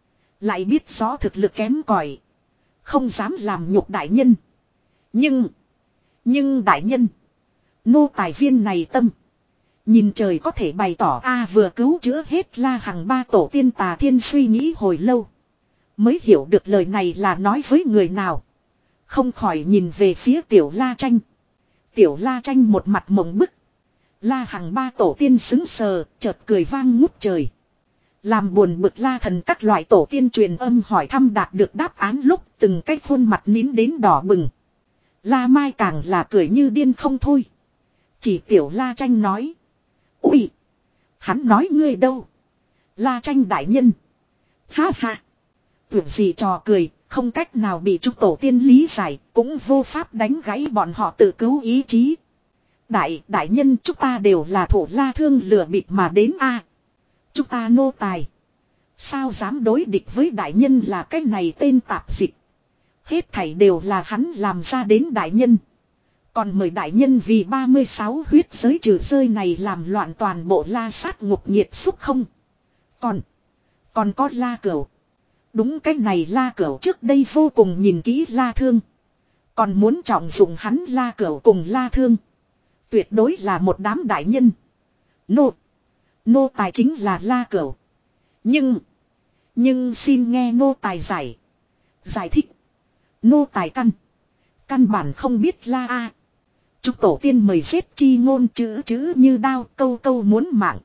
Lại biết rõ thực lực kém cỏi. Không dám làm nhục đại nhân. Nhưng. Nhưng đại nhân. Nô tài viên này tâm. Nhìn trời có thể bày tỏ a vừa cứu chữa hết La Hằng ba tổ tiên Tà Thiên suy nghĩ hồi lâu. Mới hiểu được lời này là nói với người nào. Không khỏi nhìn về phía tiểu La Tranh. Tiểu La Tranh một mặt mộng bức. La Hằng ba tổ tiên xứng sờ, chợt cười vang ngút trời. Làm buồn bực La Thần các loại tổ tiên truyền âm hỏi thăm đạt được đáp án lúc từng cái khuôn mặt nín đến đỏ bừng. La Mai càng là cười như điên không thôi. Chỉ Tiểu La Tranh nói. Ui! Hắn nói ngươi đâu? La Tranh đại nhân. Ha ha! Tưởng gì trò cười, không cách nào bị chúng tổ tiên lý giải, cũng vô pháp đánh gãy bọn họ tự cứu ý chí. Đại, đại nhân chúng ta đều là thổ La Thương lừa bịp mà đến a. À, chúng ta nô tài. Sao dám đối địch với đại nhân là cái này tên tạp dịch. Hết thảy đều là hắn làm ra đến đại nhân. Còn mời đại nhân vì ba mươi sáu huyết giới trừ rơi này làm loạn toàn bộ La Sát ngục nghiệt xúc không. Còn, còn có La Cửu. Đúng cái này La Cửu trước đây vô cùng nhìn kỹ La Thương. Còn muốn trọng dụng hắn La Cửu cùng La Thương. Tuyệt đối là một đám đại nhân. Nô. Nô tài chính là La Cửu. Nhưng. Nhưng xin nghe nô tài giải. Giải thích. Nô tài căn. Căn bản không biết La A. Chúc tổ tiên mời giết chi ngôn chữ chữ như đao câu câu muốn mạng.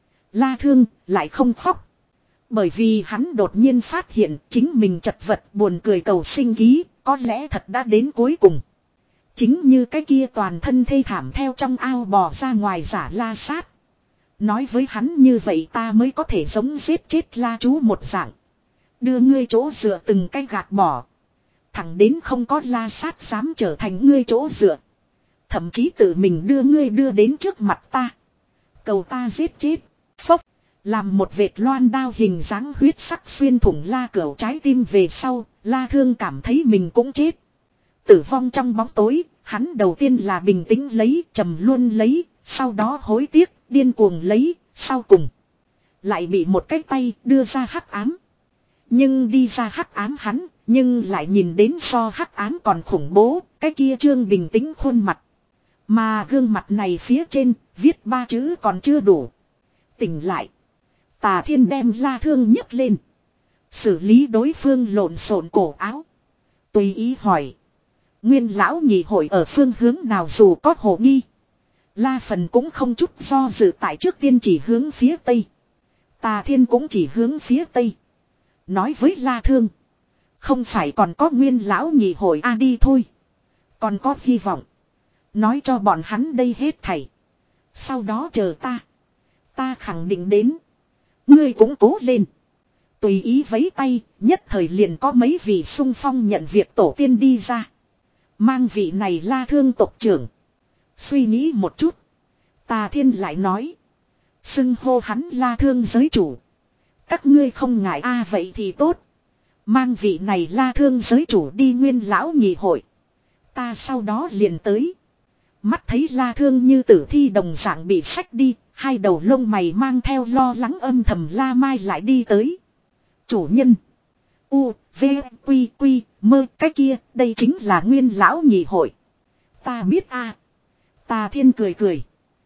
La Thương lại không khóc. Bởi vì hắn đột nhiên phát hiện chính mình chật vật buồn cười cầu sinh ký. Có lẽ thật đã đến cuối cùng. Chính như cái kia toàn thân thê thảm theo trong ao bò ra ngoài giả La Sát. Nói với hắn như vậy ta mới có thể giống giết chết La chú một dạng. Đưa ngươi chỗ dựa từng cái gạt bỏ. Thẳng đến không có La Sát dám trở thành ngươi chỗ dựa. Thậm chí tự mình đưa ngươi đưa đến trước mặt ta. Cầu ta giết chết. Phốc. Làm một vệt loan đao hình dáng huyết sắc xuyên thủng La Cửu trái tim về sau. La Thương cảm thấy mình cũng chết. Tử vong trong bóng tối. Hắn đầu tiên là bình tĩnh lấy, trầm luôn lấy. Sau đó hối tiếc, điên cuồng lấy. Sau cùng. Lại bị một cái tay đưa ra hắc ám. Nhưng đi ra hắc ám hắn. Nhưng lại nhìn đến so hắc ám còn khủng bố. Cái kia trương bình tĩnh khuôn mặt. Mà gương mặt này phía trên, viết ba chữ còn chưa đủ. Tỉnh lại. Tà Thiên đem La Thương nhấc lên. Xử lý đối phương lộn xộn cổ áo. Tùy ý hỏi. Nguyên lão nhị hội ở phương hướng nào dù có hồ nghi. La Phần cũng không chút do dự tại trước tiên chỉ hướng phía tây. Tà Thiên cũng chỉ hướng phía tây. Nói với La Thương. Không phải còn có nguyên lão nhị hội a đi thôi. Còn có hy vọng. Nói cho bọn hắn đây hết thảy. Sau đó chờ ta. Ta khẳng định đến. Ngươi cũng cố lên. Tùy ý vấy tay, nhất thời liền có mấy vị sung phong nhận việc tổ tiên đi ra. Mang vị này La Thương tộc trưởng. Suy nghĩ một chút. Tà Thiên lại nói. Xưng hô hắn La Thương giới chủ. Các ngươi không ngại a vậy thì tốt. Mang vị này La Thương giới chủ đi nguyên lão nhị hội. Ta sau đó liền tới. Mắt thấy La Thương như tử thi đồng dạng bị xách đi. Hai đầu lông mày mang theo lo lắng âm thầm La Mai lại đi tới. Chủ nhân. U, V, Quy, Quy, mơ cái kia. Đây chính là nguyên lão nhị hội. Ta biết a. À. Tà Thiên cười cười.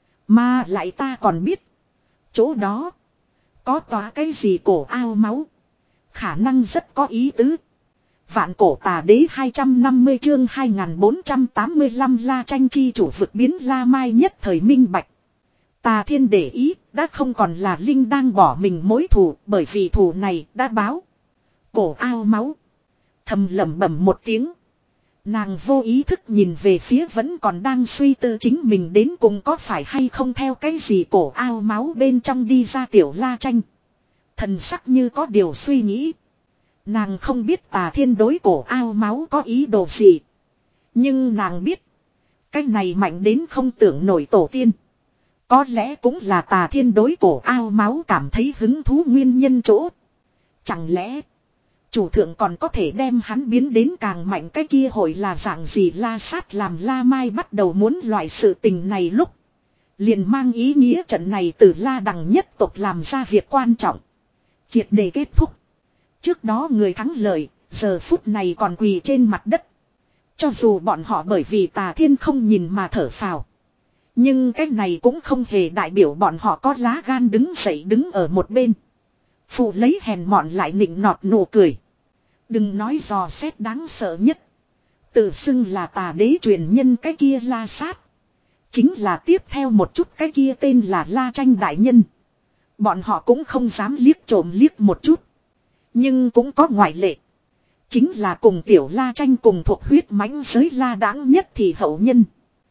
Mà lại ta còn biết. Chỗ đó. Có tòa cái gì cổ ao máu. Khả năng rất có ý tứ. Vạn cổ tà đế hai trăm năm mươi chương hai nghìn bốn trăm tám mươi lăm La Tranh chi chủ vực biến La Mai nhất thời minh bạch. Tà Thiên để ý, đã không còn là Linh đang bỏ mình mối thù, bởi vì thù này đã báo. Cổ ao máu. Thầm lẩm bẩm một tiếng. Nàng vô ý thức nhìn về phía vẫn còn đang suy tư chính mình đến cùng có phải hay không theo cái gì cổ ao máu bên trong đi ra Tiểu La Tranh. Thần sắc như có điều suy nghĩ. Nàng không biết Tà Thiên đối cổ ao máu có ý đồ gì. Nhưng nàng biết. Cái này mạnh đến không tưởng nổi tổ tiên. Có lẽ cũng là Tà Thiên đối cổ ao máu cảm thấy hứng thú nguyên nhân chỗ. Chẳng lẽ. Chủ thượng còn có thể đem hắn biến đến càng mạnh cái kia hội là dạng gì La Sát làm La Mai bắt đầu muốn loại sự tình này lúc. Liền mang ý nghĩa trận này từ La Đằng nhất tộc làm ra việc quan trọng. Triệt để kết thúc. Trước đó người thắng lợi, giờ phút này còn quỳ trên mặt đất. Cho dù bọn họ bởi vì Tà Thiên không nhìn mà thở phào. Nhưng cái này cũng không hề đại biểu bọn họ có lá gan đứng dậy đứng ở một bên. Phụ lấy hèn mọn lại nịnh nọt nụ cười. Đừng nói dò xét đáng sợ nhất. Tự xưng là Tà đế truyền nhân cái kia La Sát. Chính là tiếp theo một chút cái kia tên là La Tranh đại nhân. Bọn họ cũng không dám liếc trộm liếc một chút. Nhưng cũng có ngoại lệ. Chính là cùng tiểu La Tranh cùng thuộc huyết mãnh giới La Đãng nhất thì hậu nhân.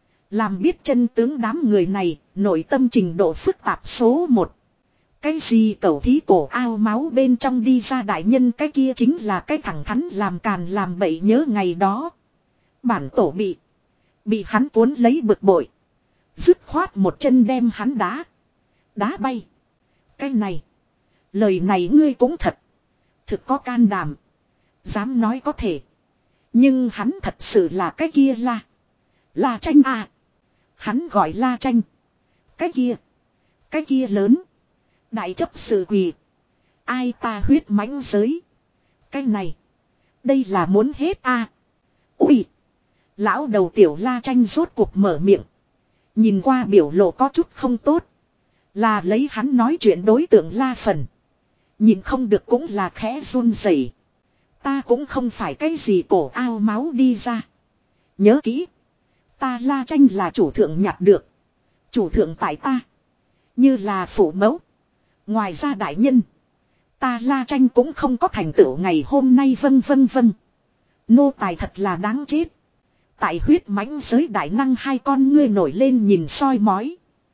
Làm biết chân tướng đám người này, nội tâm trình độ phức tạp số một. Cái gì cẩu thí cổ ao máu bên trong đi ra đại nhân, cái kia chính là cái thẳng thắn làm càn làm bậy. Nhớ ngày đó bản tổ bị Bị hắn cuốn lấy bực bội. Dứt khoát một chân đem hắn đá Đá bay. Cái này, lời này ngươi cũng thật Thực có can đảm. Dám nói có thể. Nhưng hắn thật sự là cái kia La La Tranh à. Hắn gọi La Tranh. Cái kia Cái kia lớn. Đại chấp sự quỳ. Ai ta huyết mãnh giới. Cái này, đây là muốn hết a à. Ui. Lão đầu tiểu La Tranh rốt cuộc mở miệng. Nhìn qua biểu lộ có chút không tốt. Là lấy hắn nói chuyện đối tượng La Phần. Nhìn không được cũng là khẽ run rẩy. Ta cũng không phải cái gì cổ ao máu đi ra. Nhớ kỹ. Ta La Tranh là chủ thượng nhặt được. Chủ thượng tại ta. Như là phụ mẫu. Ngoài ra đại nhân. Ta La Tranh cũng không có thành tựu ngày hôm nay vân vân vân. Nô tài thật là đáng chết. Tại huyết mãnh giới đại năng hai con ngươi nổi lên nhìn soi mói.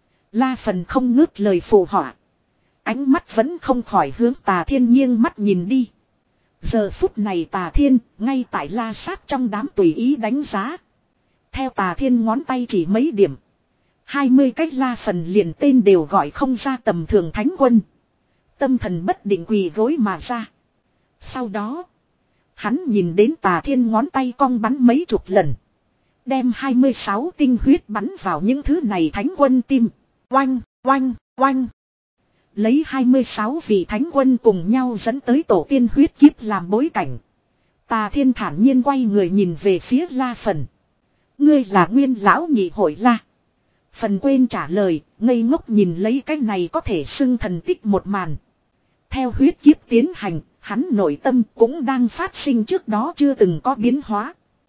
La Phần không ngớt lời phù họa. Ánh mắt vẫn không khỏi hướng Tà Thiên nghiêng mắt nhìn đi. Giờ phút này Tà Thiên ngay tại La Sát trong đám tùy ý đánh giá. Theo Tà Thiên ngón tay chỉ mấy điểm. Hai mươi cách La Phần liền tên đều gọi không ra tầm thường thánh quân. Tâm thần bất định quỳ gối mà ra. Sau đó, hắn nhìn đến Tà Thiên ngón tay cong bắn mấy chục lần. Đem hai mươi sáu tinh huyết bắn vào những thứ này thánh quân tim. Oanh, oanh, oanh. Lấy hai mươi sáu vị thánh quân cùng nhau dẫn tới tổ tiên huyết kiếp làm bối cảnh. Tà Thiên thản nhiên quay người nhìn về phía La Phần. Ngươi là Nguyên lão nhị hội La. Phần quên trả lời, ngây ngốc nhìn lấy cái này có thể xưng thần tích một màn. Theo huyết kiếp tiến hành, hắn nội tâm cũng đang phát sinh trước đó chưa từng có biến hóa.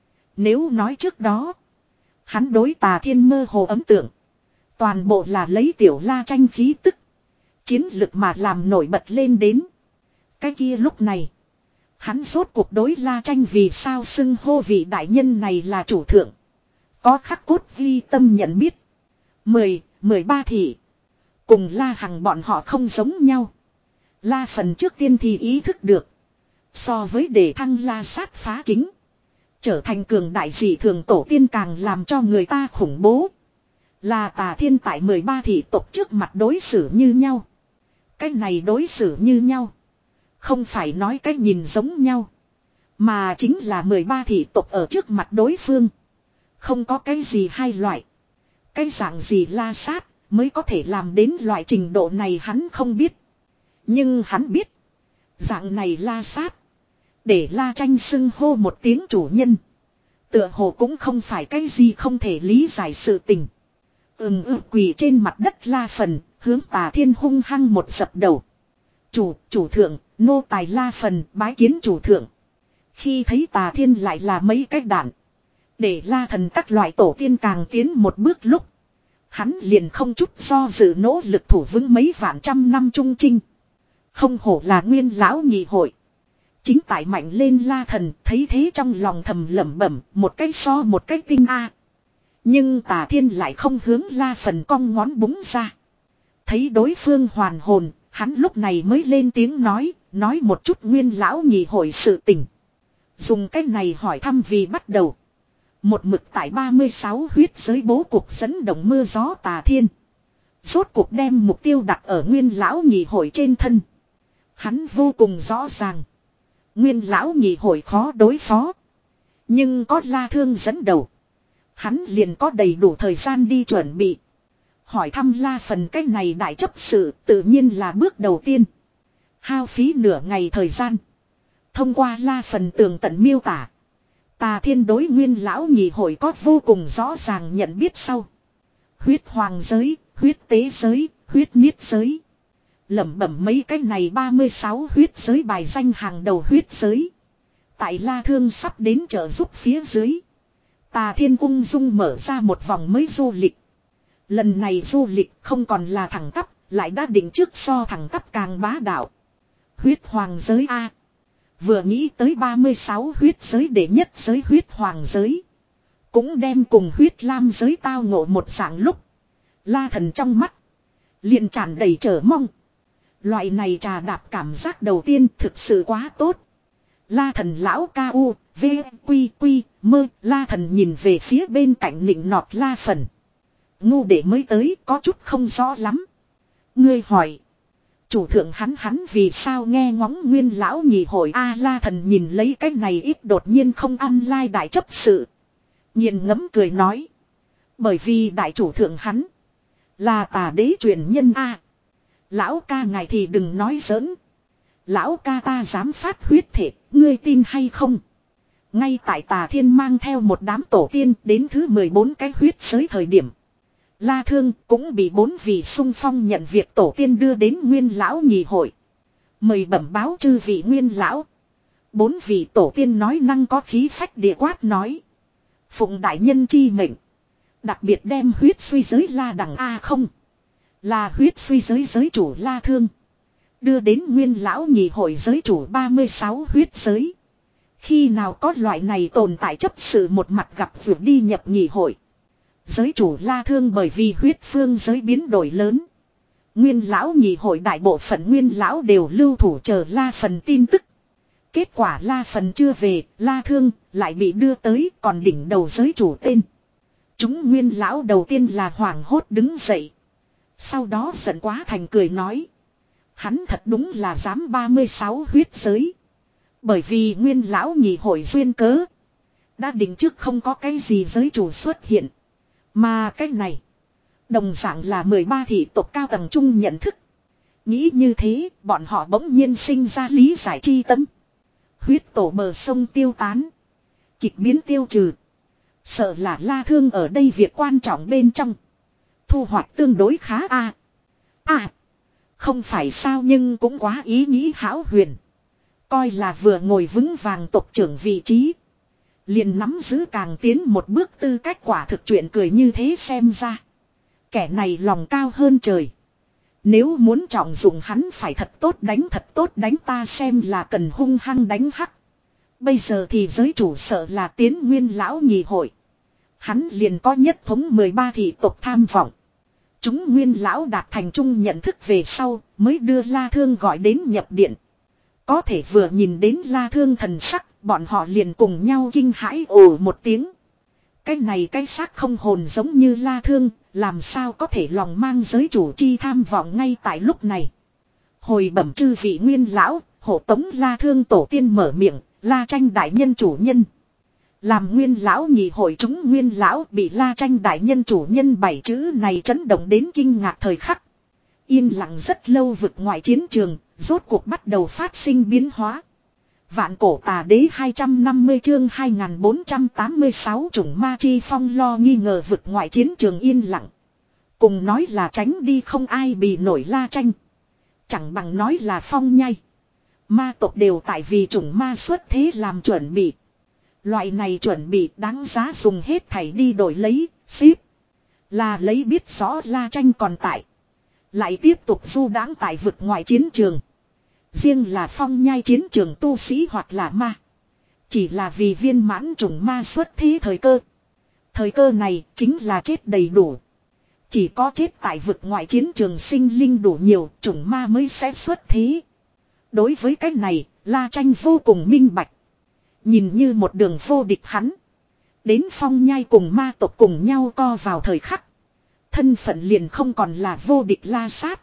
Nếu nói trước đó, hắn đối Tà Thiên mơ hồ ấn tượng. Toàn bộ là lấy tiểu La Tranh khí tức. Chiến lực mà làm nổi bật lên đến. Cái kia lúc này, hắn rốt cuộc đối La Tranh vì sao xưng hô vị đại nhân này là chủ thượng. Có khắc cốt ghi tâm nhận biết. Mười, mười ba thị. Cùng La Hằng bọn họ không giống nhau. La Phần trước tiên thì ý thức được. So với để thăng La Sát phá kính. Trở thành cường đại dị thường tổ tiên càng làm cho người ta khủng bố. Là Tà Thiên tại mười ba thị tộc trước mặt đối xử như nhau. Cái này đối xử như nhau. Không phải nói cái nhìn giống nhau. Mà chính là mười ba thị tộc ở trước mặt đối phương. Không có cái gì hai loại. Cái dạng gì La Sát mới có thể làm đến loại trình độ này hắn không biết. Nhưng hắn biết. Dạng này La Sát. Để La Tranh xưng hô một tiếng chủ nhân. Tựa hồ cũng không phải cái gì không thể lý giải sự tình. Ừm ư quỳ trên mặt đất La Phần, hướng Tà Thiên hung hăng một dập đầu. Chủ, chủ thượng, nô tài La Phần bái kiến chủ thượng. Khi thấy Tà Thiên lại là mấy cái đạn. Để La Thần các loại tổ tiên càng tiến một bước lúc. Hắn liền không chút do dự nỗ lực thủ vững mấy vạn trăm năm trung trinh. Không hổ là Nguyên lão nhị hội. Chính tại mạnh lên La Thần thấy thế trong lòng thầm lẩm bẩm một cái so một cái tinh a. Nhưng Tà Thiên lại không hướng La Phần cong ngón búng ra. Thấy đối phương hoàn hồn, hắn lúc này mới lên tiếng nói, nói một chút Nguyên lão nhị hội sự tình. Dùng cái này hỏi thăm vì bắt đầu. Một mực tại ba mươi sáu huyết giới bố cục dẫn động mưa gió Tà Thiên. Rốt cuộc đem mục tiêu đặt ở Nguyên lão nhị hội trên thân. Hắn vô cùng rõ ràng. Nguyên lão nhị hội khó đối phó. Nhưng có La Thương dẫn đầu. Hắn liền có đầy đủ thời gian đi chuẩn bị. Hỏi thăm La Phần cái này đại chấp sự tự nhiên là bước đầu tiên. Hao phí nửa ngày thời gian. Thông qua La Phần tường tận miêu tả. Tà Thiên đối Nguyên lão nhị hội có vô cùng rõ ràng nhận biết sau. Huyết hoàng giới, huyết tế giới, huyết niết giới. Lẩm bẩm mấy cái này ba mươi sáu huyết giới bài danh hàng đầu huyết giới. Tại La Thương sắp đến trợ giúp phía dưới. Tà Thiên ung dung mở ra một vòng mới du lịch. Lần này du lịch không còn là thẳng tắp, lại đã định trước so thẳng tắp càng bá đạo. Huyết hoàng giới A. Vừa nghĩ tới ba mươi sáu huyết giới đệ nhất giới huyết hoàng giới. Cũng đem cùng huyết lam giới tao ngộ một dạng lúc. La Thần trong mắt liền tràn đầy chờ mong. Loại này trà đạp cảm giác đầu tiên thực sự quá tốt. La Thần lão ca u, v, quy quy, mơ. La Thần nhìn về phía bên cạnh nịnh nọt La Phần. Ngu để mới tới có chút không rõ lắm. Ngươi hỏi. Chủ thượng hắn hắn vì sao nghe ngóng nguyên lão nhị hội A. La Thần nhìn lấy cái này ít đột nhiên không ăn lai đại chấp sự. Nhìn ngấm cười nói. Bởi vì đại chủ thượng hắn là tà đế truyền nhân A. Lão ca ngài thì đừng nói giỡn. Lão ca ta dám phát huyết thể, ngươi tin hay không? Ngay tại Tà Thiên mang theo một đám tổ tiên đến thứ mười bốn cái huyết giới thời điểm. La Thương cũng bị bốn vị sung phong nhận việc tổ tiên đưa đến nguyên lão nhị hội. Mời bẩm báo chư vị nguyên lão. Bốn vị tổ tiên nói năng có khí phách địa quát nói. Phụng đại nhân chi mệnh. Đặc biệt đem huyết suy giới La Đằng A không. Là huyết suy giới giới chủ La Thương. Đưa đến nguyên lão nhị hội giới chủ ba mươi sáu huyết giới. Khi nào có loại này tồn tại chấp sự một mặt gặp vượt đi nhập nhị hội. Giới chủ La Thương bởi vì huyết phương giới biến đổi lớn. Nguyên lão nhị hội đại bộ phận nguyên lão đều lưu thủ chờ La Phần tin tức. Kết quả La Phần chưa về, La Thương lại bị đưa tới còn đỉnh đầu giới chủ tên. Chúng nguyên lão đầu tiên là hoảng hốt đứng dậy. Sau đó giận quá thành cười nói. Hắn thật đúng là dám ba mươi sáu huyết giới. Bởi vì nguyên lão nhị hội duyên cớ. Đã định trước không có cái gì giới chủ xuất hiện. Mà cái này. Đồng dạng là mười ba thị tộc cao tầng chung nhận thức. Nghĩ như thế bọn họ bỗng nhiên sinh ra lý giải chi tâm. Huyết tổ bờ sông tiêu tán. Kịch biến tiêu trừ. Sợ là La Thương ở đây việc quan trọng bên trong. Thu hoạch tương đối khá a à. À. Không phải sao nhưng cũng quá ý nghĩ hão huyền. Coi là vừa ngồi vững vàng tộc trưởng vị trí. Liền nắm giữ càng tiến một bước tư cách quả thực chuyện cười như thế xem ra. Kẻ này lòng cao hơn trời. Nếu muốn trọng dụng hắn phải thật tốt đánh thật tốt đánh ta xem là cần hung hăng đánh hắc. Bây giờ thì giới chủ sợ là tiến nguyên lão nhị hội. Hắn liền có nhất thống mười ba thị tộc tham vọng. Chúng nguyên lão đạt thành chung nhận thức về sau mới đưa La Thương gọi đến nhập điện. Có thể vừa nhìn đến La Thương thần sắc, bọn họ liền cùng nhau kinh hãi ồ một tiếng. Cái này cái xác không hồn giống như La Thương, làm sao có thể lòng mang giới chủ chi tham vọng ngay tại lúc này. Hồi bẩm chư vị nguyên lão, hộ tống La Thương tổ tiên mở miệng, La Tranh đại nhân chủ nhân. Làm nguyên lão nhị hội chúng nguyên lão bị La Tranh đại nhân chủ nhân bảy chữ này chấn động đến kinh ngạc thời khắc. Yên lặng rất lâu vực ngoại chiến trường, rốt cuộc bắt đầu phát sinh biến hóa. Vạn cổ tà đế hai trăm năm mươi chương hai nghìn bốn trăm tám mươi sáu chủng ma chi phong lo nghi ngờ vực ngoại chiến trường yên lặng. Cùng nói là tránh đi không ai bị nổi La Tranh. Chẳng bằng nói là phong nhai. Ma tộc đều tại vì chủng ma xuất thế làm chuẩn bị. Loại này chuẩn bị đáng giá dùng hết thảy đi đổi lấy, ship. Là lấy biết rõ La Tranh còn tại. Lại tiếp tục du đãng tại vực ngoại chiến trường. Riêng là phong nhai chiến trường tu sĩ hoặc là ma. Chỉ là vì viên mãn chủng ma xuất thế thời cơ. Thời cơ này chính là chết đầy đủ. Chỉ có chết tại vực ngoại chiến trường sinh linh đủ nhiều chủng ma mới sẽ xuất thế. Đối với cái này, La Tranh vô cùng minh bạch. Nhìn như một đường vô địch hắn. Đến phong nhai cùng ma tộc cùng nhau co vào thời khắc. Thân phận liền không còn là vô địch La Sát.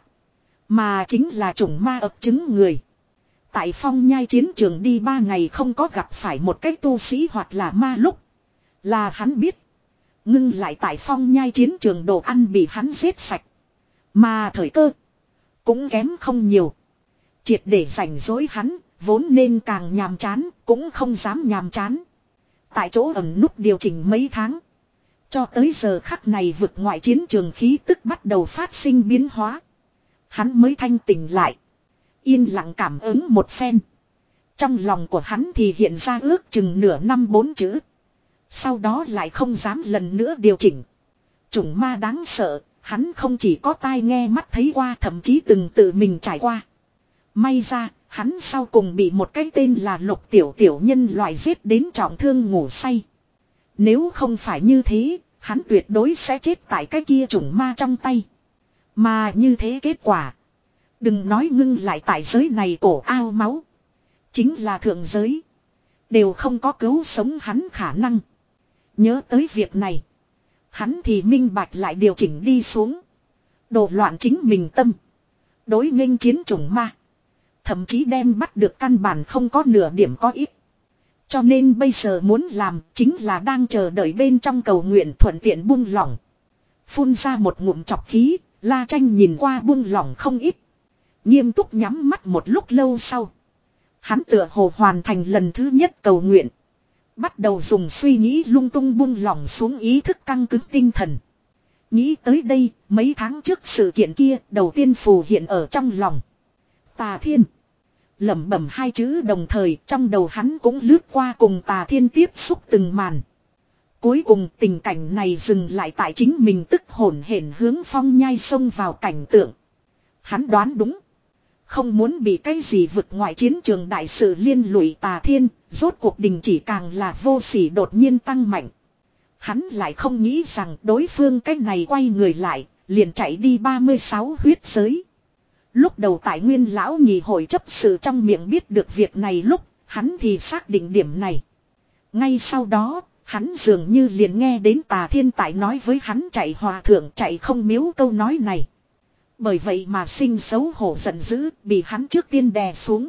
Mà chính là chủng ma ập chứng người. Tại phong nhai chiến trường đi ba ngày không có gặp phải một cái tu sĩ hoặc là ma lúc. Là hắn biết. Ngưng lại tại phong nhai chiến trường đồ ăn bị hắn giết sạch. Mà thời cơ. Cũng kém không nhiều. Triệt để rảnh rỗi hắn. Vốn nên càng nhàm chán. Cũng không dám nhàm chán. Tại chỗ ẩn nút điều chỉnh mấy tháng. Cho tới giờ khắc này vực ngoại chiến trường khí tức bắt đầu phát sinh biến hóa. Hắn mới thanh tỉnh lại. Yên lặng cảm ứng một phen. Trong lòng của hắn thì hiện ra ước chừng nửa năm bốn chữ. Sau đó lại không dám lần nữa điều chỉnh. Chủng ma đáng sợ, hắn không chỉ có tai nghe mắt thấy qua, thậm chí từng tự mình trải qua. May ra, hắn sau cùng bị một cái tên là Lục Tiểu Tiểu nhân loại giết đến trọng thương ngủ say. Nếu không phải như thế, hắn tuyệt đối sẽ chết tại cái kia chủng ma trong tay. Mà như thế kết quả. Đừng nói ngưng lại tại giới này cổ ao máu. Chính là thượng giới. Đều không có cứu sống hắn khả năng. Nhớ tới việc này. Hắn thì minh bạch lại điều chỉnh đi xuống. Đổ loạn chính mình tâm. Đối nghênh chiến chủng ma. Thậm chí đem bắt được căn bản không có nửa điểm có ít. Cho nên bây giờ muốn làm chính là đang chờ đợi bên trong cầu nguyện thuận tiện buông lỏng. Phun ra một ngụm chọc khí, La Tranh nhìn qua buông lỏng không ít. Nghiêm túc nhắm mắt một lúc lâu sau. Hắn tựa hồ hoàn thành lần thứ nhất cầu nguyện. Bắt đầu dùng suy nghĩ lung tung buông lỏng xuống ý thức căng cứng tinh thần. Nghĩ tới đây, mấy tháng trước sự kiện kia đầu tiên phù hiện ở trong lòng. Tà Thiên. Lẩm bẩm hai chữ đồng thời trong đầu hắn cũng lướt qua cùng Tà Thiên tiếp xúc từng màn. Cuối cùng tình cảnh này dừng lại tại chính mình tức hổn hển hướng phong nhai xông vào cảnh tượng. Hắn đoán đúng. Không muốn bị cái gì vực ngoại chiến trường đại sự liên lụy Tà Thiên, rốt cuộc đình chỉ càng là vô sỉ đột nhiên tăng mạnh. Hắn lại không nghĩ rằng đối phương cái này quay người lại, liền chạy đi ba mươi sáu huyết giới. Lúc đầu tại Nguyên lão nhị hội chấp sự trong miệng biết được việc này lúc, hắn thì xác định điểm này. Ngay sau đó, hắn dường như liền nghe đến Tà Thiên tại nói với hắn chạy hòa thượng chạy không miếu câu nói này. Bởi vậy mà sinh xấu hổ giận dữ, bị hắn trước tiên đè xuống.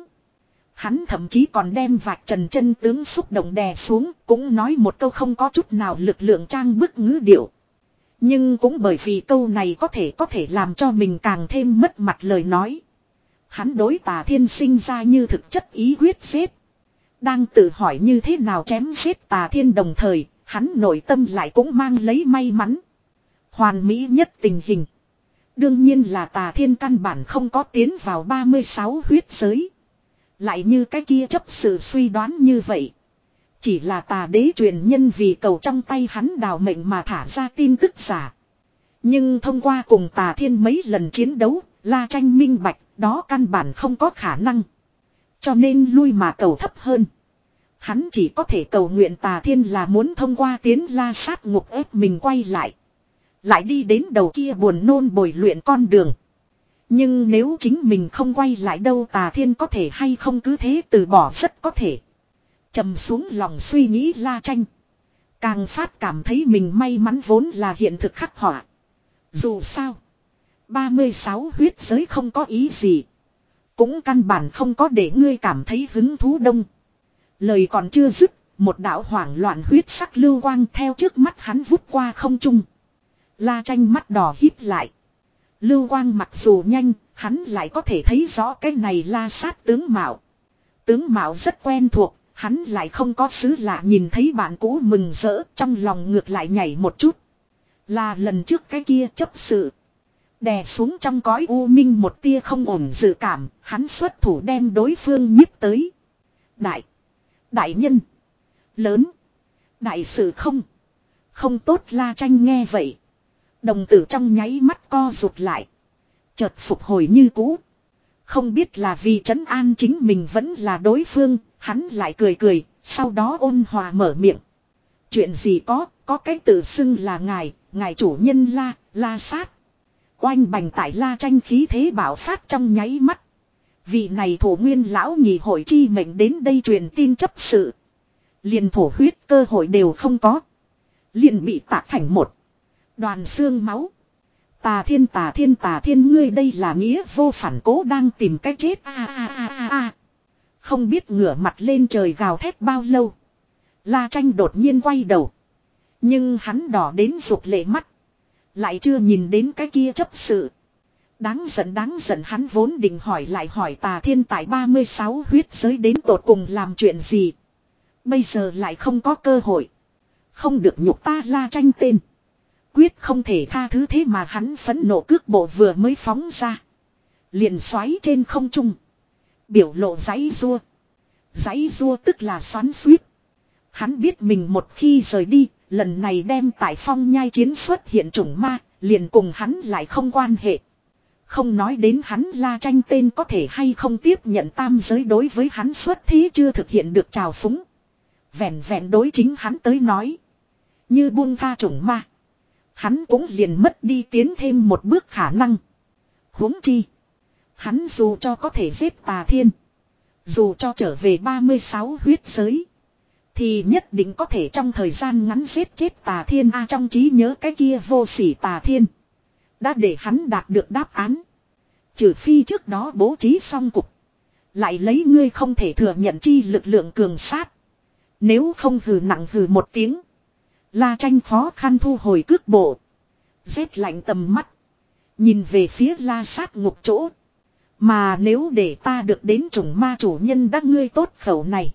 Hắn thậm chí còn đem vạch trần chân tướng xúc động đè xuống, cũng nói một câu không có chút nào lực lượng trang bức ngữ điệu. Nhưng cũng bởi vì câu này có thể có thể làm cho mình càng thêm mất mặt lời nói. Hắn đối Tà Thiên sinh ra như thực chất ý quyết giết. Đang tự hỏi như thế nào chém giết Tà Thiên đồng thời, hắn nội tâm lại cũng mang lấy may mắn. Hoàn mỹ nhất tình hình. Đương nhiên là Tà Thiên căn bản không có tiến vào ba mươi sáu huyết giới. Lại như cái kia chấp sự suy đoán như vậy. Chỉ là Tà đế truyền nhân vì cầu trong tay hắn đào mệnh mà thả ra tin tức giả. Nhưng thông qua cùng Tà Thiên mấy lần chiến đấu, La Tranh minh bạch, đó căn bản không có khả năng. Cho nên lui mà cầu thấp hơn. Hắn chỉ có thể cầu nguyện Tà Thiên là muốn thông qua tiến La sát ngục ép mình quay lại. Lại đi đến đầu kia buồn nôn bồi luyện con đường. Nhưng nếu chính mình không quay lại đâu Tà Thiên có thể hay không cứ thế từ bỏ rất có thể. Trầm xuống lòng suy nghĩ La Tranh. Càng phát cảm thấy mình may mắn vốn là hiện thực khắc họa. Dù sao. ba mươi sáu huyết giới không có ý gì. Cũng căn bản không có để ngươi cảm thấy hứng thú đông. Lời còn chưa dứt. Một đạo hoảng loạn huyết sắc lưu quang theo trước mắt hắn vút qua không trung. La Tranh mắt đỏ híp lại. Lưu quang mặc dù nhanh, hắn lại có thể thấy rõ cái này La sát tướng mạo. Tướng mạo rất quen thuộc, hắn lại không có xứ lạ nhìn thấy bạn cũ mừng rỡ, trong lòng ngược lại nhảy một chút. Là lần trước cái kia chấp sự. Đè xuống trong cõi u minh một tia không ổn dự cảm, hắn xuất thủ đem đối phương nhiếp tới. Đại, đại nhân, lớn, đại sự không, không tốt. La Tranh nghe vậy. Đồng tử trong nháy mắt co rụt lại. Chợt phục hồi như cũ. Không biết là vì trấn an chính mình vẫn là đối phương, hắn lại cười cười, sau đó ôn hòa mở miệng. Chuyện gì có, có cái tự xưng là ngài, ngài chủ nhân La, La sát. Oanh bành tại La Tranh khí thế bạo phát trong nháy mắt. Vị này thổ nguyên lão nhị hội chi mệnh đến đây truyền tin chấp sự. Liền thổ huyết cơ hội đều không có. Liền bị tạc thành một đoàn xương máu. Tà Thiên Tà Thiên Tà Thiên ngươi đây là nghĩa vô phản cố đang tìm cái chết a a a a a. Không biết ngửa mặt lên trời gào thét bao lâu. La Tranh đột nhiên quay đầu. Nhưng hắn đỏ đến rụt lệ mắt. Lại chưa nhìn đến cái kia chấp sự. Đáng giận đáng giận hắn vốn định hỏi lại hỏi Tà Thiên tại ba mươi sáu huyết giới đến tột cùng làm chuyện gì. Bây giờ lại không có cơ hội. Không được nhục ta La Tranh tên. Quyết không thể tha thứ thế mà hắn phẫn nộ cước bộ vừa mới phóng ra. Liền xoáy trên không trung. Biểu lộ giãy rua. Giãy rua tức là xoắn xuýt. Hắn biết mình một khi rời đi, lần này đem tại phong nhai chiến xuất hiện chủng ma, liền cùng hắn lại không quan hệ. Không nói đến hắn La Tranh tên có thể hay không tiếp nhận tam giới đối với hắn xuất thí chưa thực hiện được trào phúng. Vẹn vẹn đối chính hắn tới nói. Như buông tha chủng ma. Hắn cũng liền mất đi tiến thêm một bước khả năng. Huống chi. Hắn dù cho có thể giết tà thiên. Dù cho trở về ba mươi sáu huyết giới. Thì nhất định có thể trong thời gian ngắn giết chết tà thiên. A trong trí nhớ cái kia vô sỉ tà thiên. Đã để hắn đạt được đáp án. Trừ phi trước đó bố trí xong cục. Lại lấy ngươi không thể thừa nhận chi lực lượng cường sát. Nếu không hừ nặng hừ một tiếng. La Tranh khó khăn thu hồi cước bộ. Rét lạnh tầm mắt. Nhìn về phía La Sát ngục chỗ. Mà nếu để ta được đến chủng ma chủ nhân đã ngươi tốt khẩu này.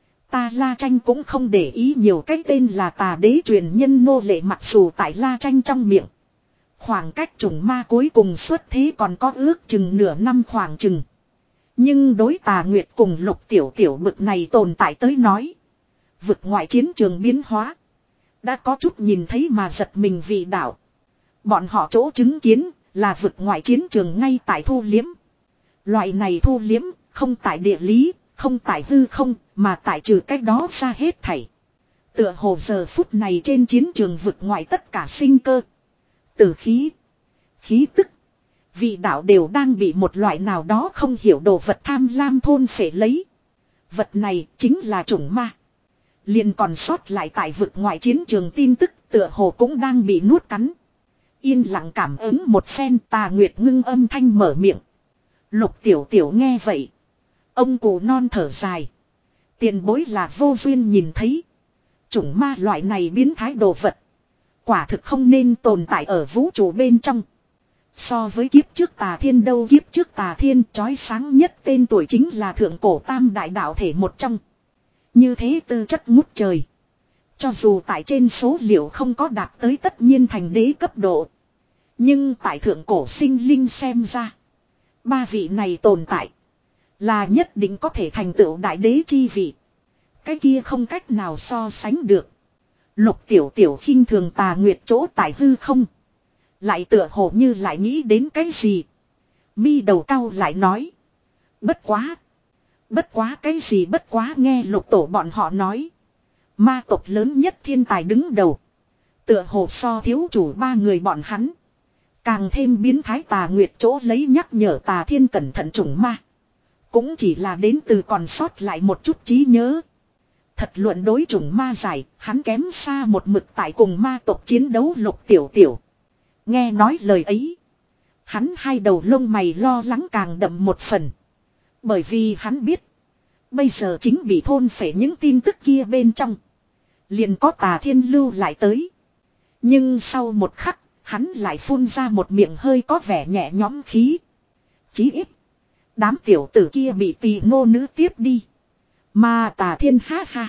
Ta La Tranh cũng không để ý nhiều cái tên là tà đế truyền nhân nô lệ mặc dù tại La Tranh trong miệng. Khoảng cách chủng ma cuối cùng xuất thế còn có ước chừng nửa năm khoảng chừng. Nhưng đối Tà Nguyệt cùng Lục Tiểu Tiểu bực này tồn tại tới nói. Vực ngoại chiến trường biến hóa. Đã có chút nhìn thấy mà giật mình vị đạo. Bọn họ chỗ chứng kiến là vực ngoại chiến trường ngay tại thu liếm. Loại này thu liếm không tại địa lý, không tại hư không, mà tại trừ cách đó ra hết thảy. Tựa hồ giờ phút này trên chiến trường vực ngoại tất cả sinh cơ. Tử khí, khí tức, vị đạo đều đang bị một loại nào đó không hiểu đồ vật tham lam thôn phệ lấy. Vật này chính là chủng ma. Liền còn sót lại tại vực ngoại chiến trường tin tức tựa hồ cũng đang bị nuốt cắn. Yên lặng cảm ứng một phen Tà Nguyệt ngưng âm thanh mở miệng. Lục Tiểu Tiểu nghe vậy. Ông cụ non thở dài. Tiền bối là vô duyên nhìn thấy. Chủng ma loại này biến thái đồ vật. Quả thực không nên tồn tại ở vũ trụ bên trong. So với kiếp trước Tà Thiên đâu kiếp trước Tà Thiên chói sáng nhất tên tuổi chính là thượng cổ tam đại đạo thể một trong. Như thế tư chất ngút trời. Cho dù tại trên số liệu không có đạt tới tất nhiên thành đế cấp độ. Nhưng tại thượng cổ sinh linh xem ra. Ba vị này tồn tại. Là nhất định có thể thành tựu đại đế chi vị. Cái kia không cách nào so sánh được. Lục Tiểu Tiểu khinh thường Tà Nguyệt chỗ tại hư không. Lại tựa hồ như lại nghĩ đến cái gì. Mi đầu cau lại nói. Bất quá. Bất quá cái gì bất quá nghe Lục Tổ bọn họ nói. Ma tộc lớn nhất thiên tài đứng đầu. Tựa hồ so thiếu chủ ba người bọn hắn. Càng thêm biến thái Tà Nguyệt chỗ lấy nhắc nhở Tà Thiên cẩn thận chủng ma. Cũng chỉ là đến từ còn sót lại một chút trí nhớ. Thật luận đối chủng ma giải, hắn kém xa một mực tại cùng ma tộc chiến đấu Lục Tiểu Tiểu. Nghe nói lời ấy. Hắn hai đầu lông mày lo lắng càng đậm một phần. Bởi vì hắn biết. Bây giờ chính bị thôn phệ những tin tức kia bên trong. Liền có Tà Thiên lưu lại tới. Nhưng sau một khắc, hắn lại phun ra một miệng hơi có vẻ nhẹ nhõm khí. Chí ít. Đám tiểu tử kia bị tỳ ngô nữ tiếp đi. Mà Tà Thiên ha ha.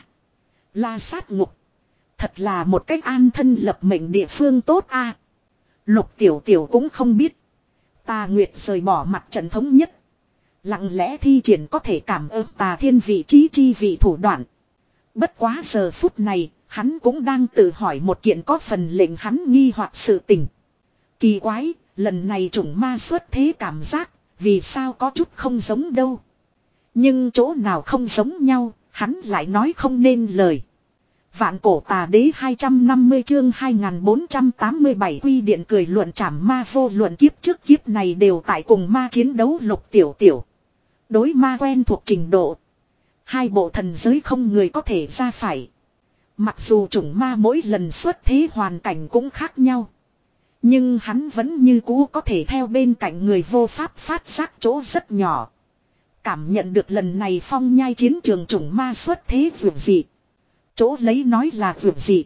La Sát ngục. Thật là một cách an thân lập mệnh địa phương tốt a. Lục Tiểu Tiểu cũng không biết. Tà Nguyệt rời bỏ mặt trận thống nhất. Lặng lẽ thi triển có thể cảm ứng Tà Thiên vị trí chi vị thủ đoạn. Bất quá giờ phút này, hắn cũng đang tự hỏi một kiện có phần lệnh hắn nghi hoặc sự tình. Kỳ quái, lần này chủng ma xuất thế cảm giác, vì sao có chút không giống đâu. Nhưng chỗ nào không giống nhau, hắn lại nói không nên lời. Vạn cổ tà đế hai trăm năm mươi chương hai nghìn bốn trăm tám mươi bảy quy điện cười luận trảm ma vô luận kiếp trước kiếp này đều tại cùng ma chiến đấu Lục Tiểu Tiểu. Đối ma quen thuộc trình độ. Hai bộ thần giới không người có thể ra phải. Mặc dù chủng ma mỗi lần xuất thế hoàn cảnh cũng khác nhau. Nhưng hắn vẫn như cũ có thể theo bên cạnh người vô pháp phát giác chỗ rất nhỏ. Cảm nhận được lần này phong nhai chiến trường chủng ma xuất thế vượt dị. Chỗ lấy nói là vượt dị.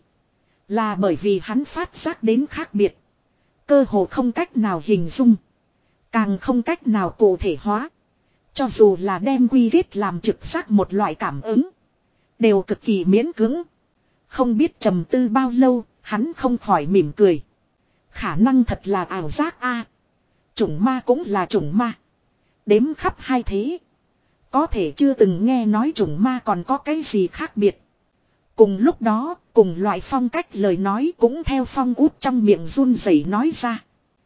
Là bởi vì hắn phát giác đến khác biệt. Cơ hồ không cách nào hình dung. Càng không cách nào cụ thể hóa. Cho dù là đem quy kết làm trực giác một loại cảm ứng. Đều cực kỳ miễn cưỡng. Không biết trầm tư bao lâu, hắn không khỏi mỉm cười. Khả năng thật là ảo giác a. À, chủng ma cũng là chủng ma. Đếm khắp hai thế. Có thể chưa từng nghe nói chủng ma còn có cái gì khác biệt. Cùng lúc đó, cùng loại phong cách lời nói cũng theo Phong Út trong miệng run rẩy nói ra.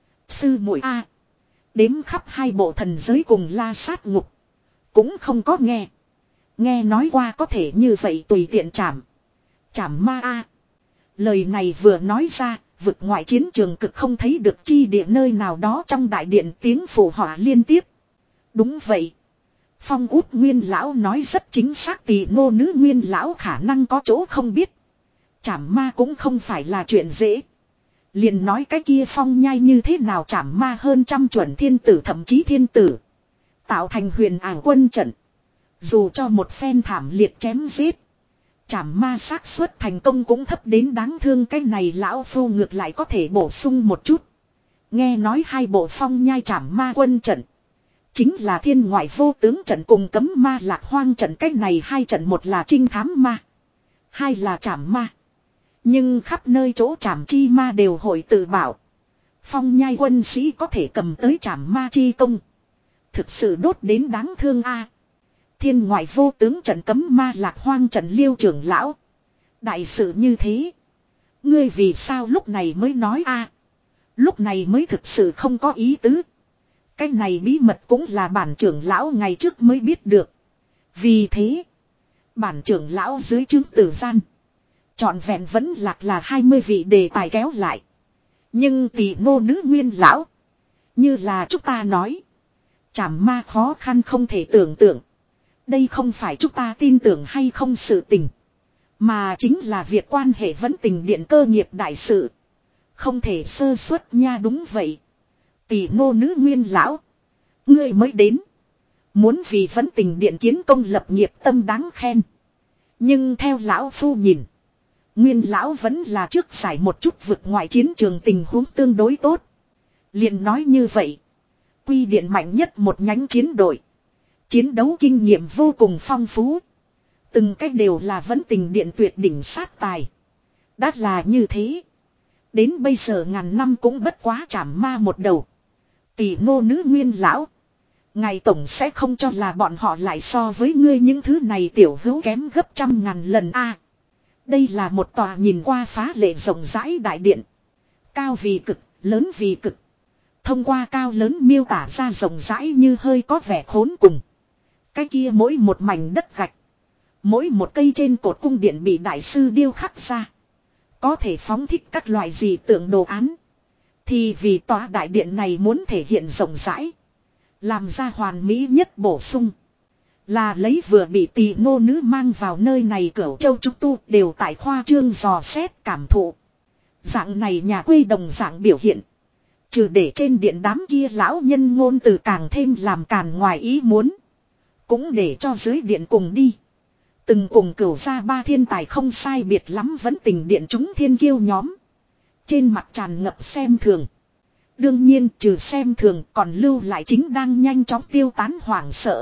Sư muội a, đếm khắp hai bộ thần giới cùng La Sát Ngục. Cũng không có nghe. Nghe nói qua có thể như vậy tùy tiện chảm. Chảm ma a. Lời này vừa nói ra, vực ngoại chiến trường cực không thấy được chi địa nơi nào đó trong đại điện tiếng phù họa liên tiếp. Đúng vậy. Phong Út Nguyên lão nói rất chính xác, Tỳ Ngô nữ Nguyên lão khả năng có chỗ không biết. Chảm ma cũng không phải là chuyện dễ. Liền nói cái kia Phong Nhai như thế nào chảm ma hơn trăm chuẩn thiên tử thậm chí thiên tử. Tạo thành huyền ảo quân trận. Dù cho một phen thảm liệt chém giết. Chảm ma xác suất thành công cũng thấp đến đáng thương, cái này lão phu ngược lại có thể bổ sung một chút. Nghe nói hai bộ Phong Nhai chảm ma quân trận. Chính là thiên ngoại vô tướng trận cùng cấm ma lạc hoang trận, cách này hai trận, một là trinh thám ma, hai là trảm ma. Nhưng khắp nơi chỗ trảm chi ma đều hội tự bảo. Phong Nhai quân sĩ có thể cầm tới trảm ma chi công. Thực sự đốt đến đáng thương a. Thiên ngoại vô tướng trận cấm ma lạc hoang trận Liêu trưởng lão. Đại sự như thế. Ngươi vì sao lúc này mới nói a? Lúc này mới thực sự không có ý tứ. Cái này bí mật cũng là bản trưởng lão ngày trước mới biết được. Vì thế, bản trưởng lão dưới chứng tử gian, trọn vẹn vẫn lạc là hai mươi vị đề tài kéo lại. Nhưng Tỳ Ngô nữ Nguyên lão, như là chúng ta nói, chảm ma khó khăn không thể tưởng tượng. Đây không phải chúng ta tin tưởng hay không sự tình, mà chính là việc quan hệ vấn tình điện cơ nghiệp đại sự. Không thể sơ suất nha. Đúng vậy. Tỳ Ngô nữ Nguyên lão, ngươi mới đến, muốn vì vấn tình điện kiến công lập nghiệp tâm đáng khen. Nhưng theo lão phu nhìn, Nguyên lão vẫn là trước giải một chút vực ngoại chiến trường tình huống tương đối tốt. Liền nói như vậy, Quy điện mạnh nhất một nhánh chiến đội, chiến đấu kinh nghiệm vô cùng phong phú, từng cách đều là vấn tình điện tuyệt đỉnh sát tài. Đã là như thế, đến bây giờ ngàn năm cũng bất quá chảm ma một đầu. Tỳ Ngô nữ Nguyên lão, ngài tổng sẽ không cho là bọn họ lại so với ngươi những thứ này tiểu hữu kém gấp trăm ngàn lần a. Đây là một tòa nhìn qua phá lệ rộng rãi đại điện. Cao vì cực, lớn vì cực. Thông qua cao lớn miêu tả ra rộng rãi như hơi có vẻ khốn cùng. Cái kia mỗi một mảnh đất gạch, mỗi một cây trên cột cung điện bị đại sư điêu khắc ra, có thể phóng thích các loại dị tượng đồ án. Thì vì tòa đại điện này muốn thể hiện rộng rãi, làm ra hoàn mỹ nhất bổ sung, là lấy vừa bị Tỳ Ngô nữ mang vào nơi này Cửu Châu trúc tu đều tại khoa trương dò xét cảm thụ. Dạng này nhà quê đồng dạng biểu hiện, trừ để trên điện đám kia lão nhân ngôn từ càng thêm làm càn ngoài ý muốn, cũng để cho dưới điện cùng đi từng cùng Cửu gia ba thiên tài không sai biệt lắm vẫn tình điện chúng thiên kiêu nhóm, trên mặt tràn ngập xem thường. Đương nhiên trừ xem thường còn lưu lại chính đang nhanh chóng tiêu tán hoảng sợ.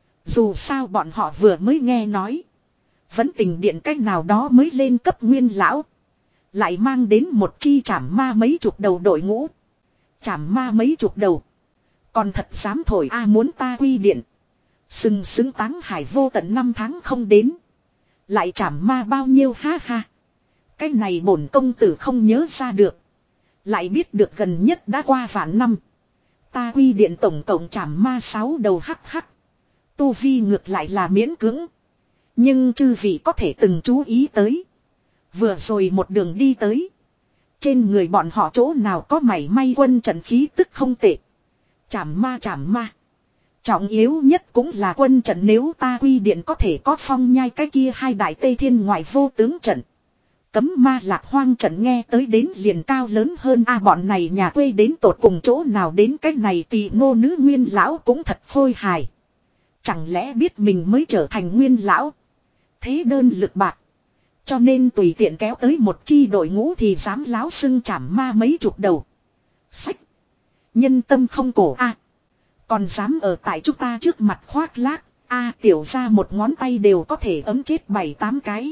Dù sao bọn họ vừa mới nghe nói, vẫn tình điện cách nào đó mới lên cấp Nguyên lão, lại mang đến một chi chảm ma mấy chục đầu đội ngũ. Chảm ma mấy chục đầu, còn thật dám thổi a. Muốn ta Quy điện sừng sững táng hải vô tận năm tháng không đến, lại chảm ma bao nhiêu ha ha. Cái này bổn công tử không nhớ ra được, lại biết được gần nhất đã qua vạn năm, ta Quy điện tổng cộng chảm ma sáu đầu hắc hắc. Tu vi ngược lại là miễn cưỡng, nhưng chư vị có thể từng chú ý tới, vừa rồi một đường đi tới, trên người bọn họ chỗ nào có mảy may quân trận khí tức không tệ. Chảm ma chảm ma, trọng yếu nhất cũng là quân trận. Nếu ta Quy điện có thể có Phong Nhai cái kia hai đại Tây Thiên ngoại vô tướng trận, cấm ma lạc hoang trận nghe tới đến liền cao lớn hơn a. Bọn này nhà quê đến tột cùng chỗ nào đến cái này. Tỳ Ngô nữ Nguyên lão cũng thật khôi hài. Chẳng lẽ biết mình mới trở thành Nguyên lão, thế đơn lực bạc, cho nên tùy tiện kéo tới một chi đội ngũ thì dám láo xưng chảm ma mấy chục đầu. Sách, nhân tâm không cổ a. Còn dám ở tại chúng ta trước mặt khoác lác a. Tiểu ra một ngón tay đều có thể ấm chết bảy tám cái.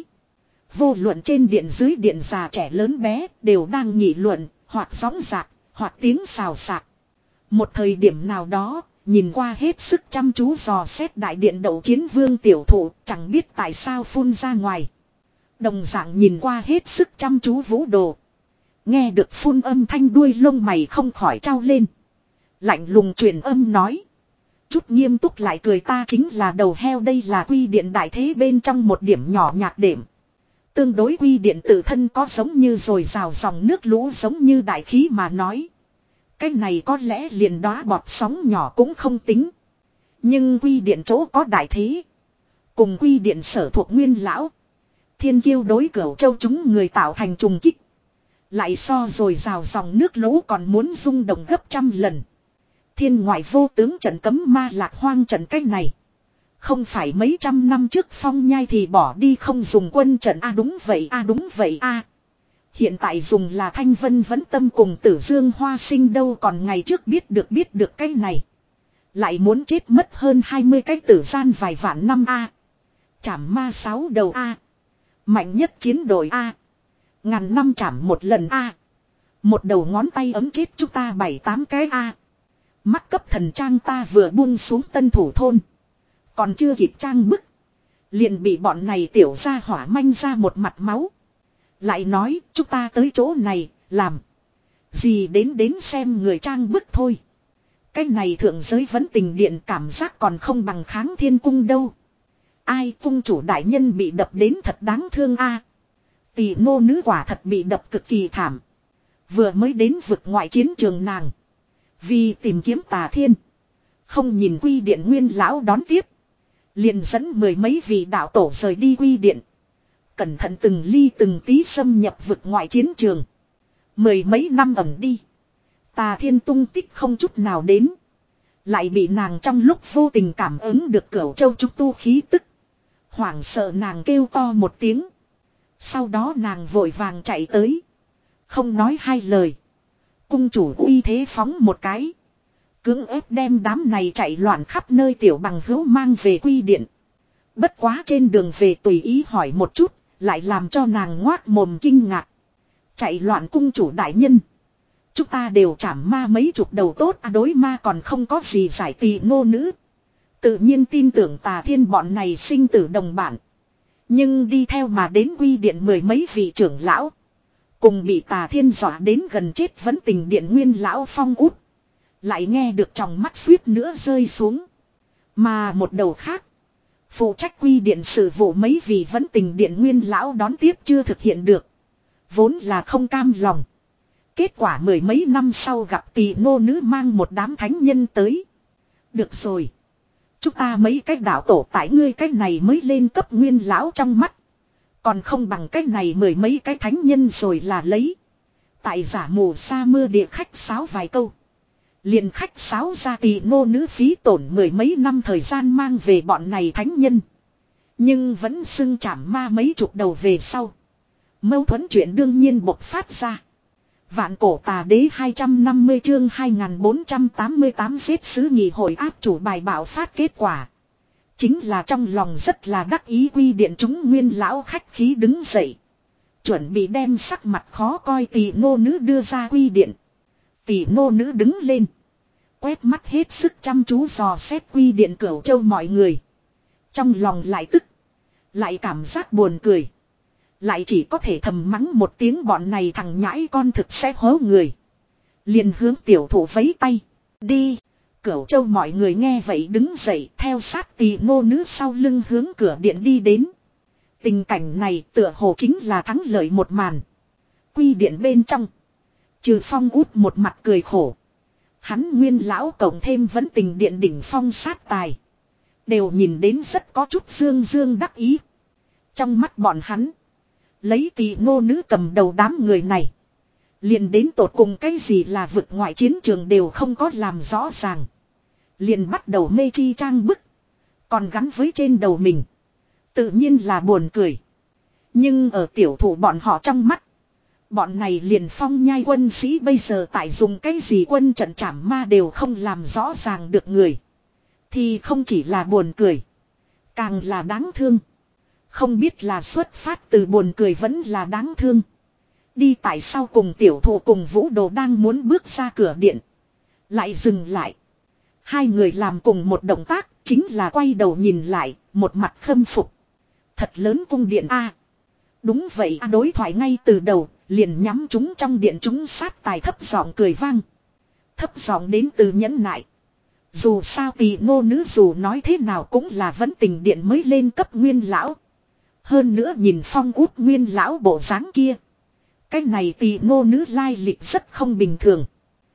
Vô luận trên điện dưới điện, già trẻ lớn bé đều đang nghị luận, hoặc sóng dạc, hoặc tiếng xào xạc. Một thời điểm nào đó, nhìn qua hết sức chăm chú dò xét đại điện đậu chiến vương tiểu thụ, chẳng biết tại sao phun ra ngoài. Đồng dạng nhìn qua hết sức chăm chú Vũ Đồ. Nghe được phun âm thanh đuôi lông mày không khỏi trao lên. Lạnh lùng truyền âm nói. Chút nghiêm túc lại cười ta chính là đầu heo đây là quy điện đại thế bên trong một điểm nhỏ nhạt điểm. Tương đối quy điện tự thân có giống như rồi rào dòng nước lũ giống như đại khí mà nói. Cái này có lẽ liền đóa bọt sóng nhỏ cũng không tính. Nhưng quy điện chỗ có đại thế. Cùng quy điện sở thuộc nguyên lão. Thiên kiêu đối cửu châu chúng người tạo thành trùng kích. Lại so rồi rào dòng nước lũ còn muốn rung động gấp trăm lần. Thiên ngoại vô tướng trận cấm ma lạc hoang trận cách này. Không phải mấy trăm năm trước phong nhai thì bỏ đi không dùng quân trận a à đúng vậy a à đúng vậy a à. Hiện tại dùng là Thanh Vân vẫn tâm cùng Tử Dương Hoa Sinh đâu còn ngày trước biết được biết được cái này. Lại muốn chết mất hơn hai mươi cái tử gian vài vạn năm a. Chảm ma sáu đầu a. Mạnh nhất chiến đội a. Ngàn năm chảm một lần a. Một đầu ngón tay ấm chết chúng ta bảy tám cái a. Mắc cấp thần trang ta vừa buông xuống Tân Thủ thôn. Còn chưa kịp trang bức. Liền bị bọn này tiểu ra hỏa manh ra một mặt máu. Lại nói chúng ta tới chỗ này làm. Gì đến đến xem người trang bức thôi. Cái này thượng giới vẫn tình điện cảm giác còn không bằng Kháng Thiên Cung đâu. Ai cung chủ đại nhân bị đập đến thật đáng thương a. Tỷ nô nữ quả thật bị đập cực kỳ thảm. Vừa mới đến vực ngoại chiến trường nàng. Vì tìm kiếm Tà Thiên. Không nhìn quy điện nguyên lão đón tiếp. Liền dẫn mười mấy vị đạo tổ rời đi quy điện. Cẩn thận từng ly từng tí xâm nhập vực ngoại chiến trường. Mười mấy năm ẩn đi. Tà Thiên tung tích không chút nào đến. Lại bị nàng trong lúc vô tình cảm ứng được Cửu Châu trúc tu khí tức. Hoảng sợ nàng kêu to một tiếng. Sau đó nàng vội vàng chạy tới. Không nói hai lời. Cung chủ uy thế phóng một cái. Cưỡng ép đem đám này chạy loạn khắp nơi tiểu bằng hữu mang về quy điện. Bất quá trên đường về tùy ý hỏi một chút. Lại làm cho nàng ngoác mồm kinh ngạc. Chạy loạn cung chủ đại nhân. Chúng ta đều chảm ma mấy chục đầu tốt à đối ma còn không có gì giải tỳ nô nữ. Tự nhiên tin tưởng Tà Thiên bọn này sinh tử đồng bản. Nhưng đi theo mà đến quy điện mười mấy vị trưởng lão. Cùng bị Tà Thiên dọa đến gần chết vẫn tình điện nguyên lão Phong út. Lại nghe được trong mắt suýt nữa rơi xuống. Mà một đầu khác. Phụ trách quy điện sự vụ mấy vị vẫn tình điện nguyên lão đón tiếp chưa thực hiện được. Vốn là không cam lòng. Kết quả mười mấy năm sau gặp tỳ nô nữ mang một đám thánh nhân tới. Được rồi. Chúng ta mấy cách đạo tổ tại ngươi cách này mới lên cấp nguyên lão trong mắt. Còn không bằng cách này mười mấy cái thánh nhân rồi là lấy. Tại giả mù sa mưa địa khách sáo vài câu. Liền khách sáo ra tỳ nô nữ phí tổn mười mấy năm thời gian mang về bọn này thánh nhân. Nhưng vẫn xưng chảm ma mấy chục đầu về sau. Mâu thuẫn chuyện đương nhiên bộc phát ra. Vạn cổ tà đế hai trăm năm mươi chương hai nghìn bốn trăm tám mươi tám giết sứ nghị hội áp chủ bài bạo phát kết quả. Chính là trong lòng rất là đắc ý quy điện chúng nguyên lão khách khí đứng dậy. Chuẩn bị đem sắc mặt khó coi tỷ nô nữ đưa ra quy điện. Tỷ nô nữ đứng lên. Quét mắt hết sức chăm chú dò xét quy điện Cửu Châu mọi người. Trong lòng lại tức. Lại cảm giác buồn cười. Lại chỉ có thể thầm mắng một tiếng bọn này thằng nhãi con thực sẽ hố người. Liền hướng tiểu thủ vấy tay. Đi. Cửu Châu mọi người nghe vậy đứng dậy theo sát tỳ nô nữ sau lưng hướng cửa điện đi đến. Tình cảnh này tựa hồ chính là thắng lợi một màn. Quy điện bên trong. Trừ Phong út một mặt cười khổ. Hắn nguyên lão cộng thêm vẫn tình điện đỉnh phong sát tài. Đều nhìn đến rất có chút dương dương đắc ý. Trong mắt bọn hắn. Lấy tỳ nô nữ cầm đầu đám người này. Liền đến tột cùng cái gì là vực ngoại chiến trường đều không có làm rõ ràng. Liền bắt đầu mê chi trang bức. Còn gắn với trên đầu mình. Tự nhiên là buồn cười. Nhưng ở tiểu thủ bọn họ trong mắt. Bọn này liền phong nhai quân sĩ bây giờ tại dùng cái gì quân trận trảm ma đều không làm rõ ràng được người. Thì không chỉ là buồn cười. Càng là đáng thương. Không biết là xuất phát từ buồn cười vẫn là đáng thương. Đi tại sao cùng tiểu thủ cùng Vũ Đồ đang muốn bước ra cửa điện. Lại dừng lại. Hai người làm cùng một động tác chính là quay đầu nhìn lại, một mặt khâm phục. Thật lớn cung điện a. Đúng vậy, đối thoại ngay từ đầu, liền nhắm chúng trong điện chúng sát tài thấp giọng cười vang. Thấp giọng đến từ nhẫn nại. Dù sao tỷ nô nữ dù nói thế nào cũng là vẫn tình điện mới lên cấp nguyên lão. Hơn nữa nhìn Phong Út nguyên lão bộ dáng kia. Cái này tỷ nô nữ lai lịch rất không bình thường.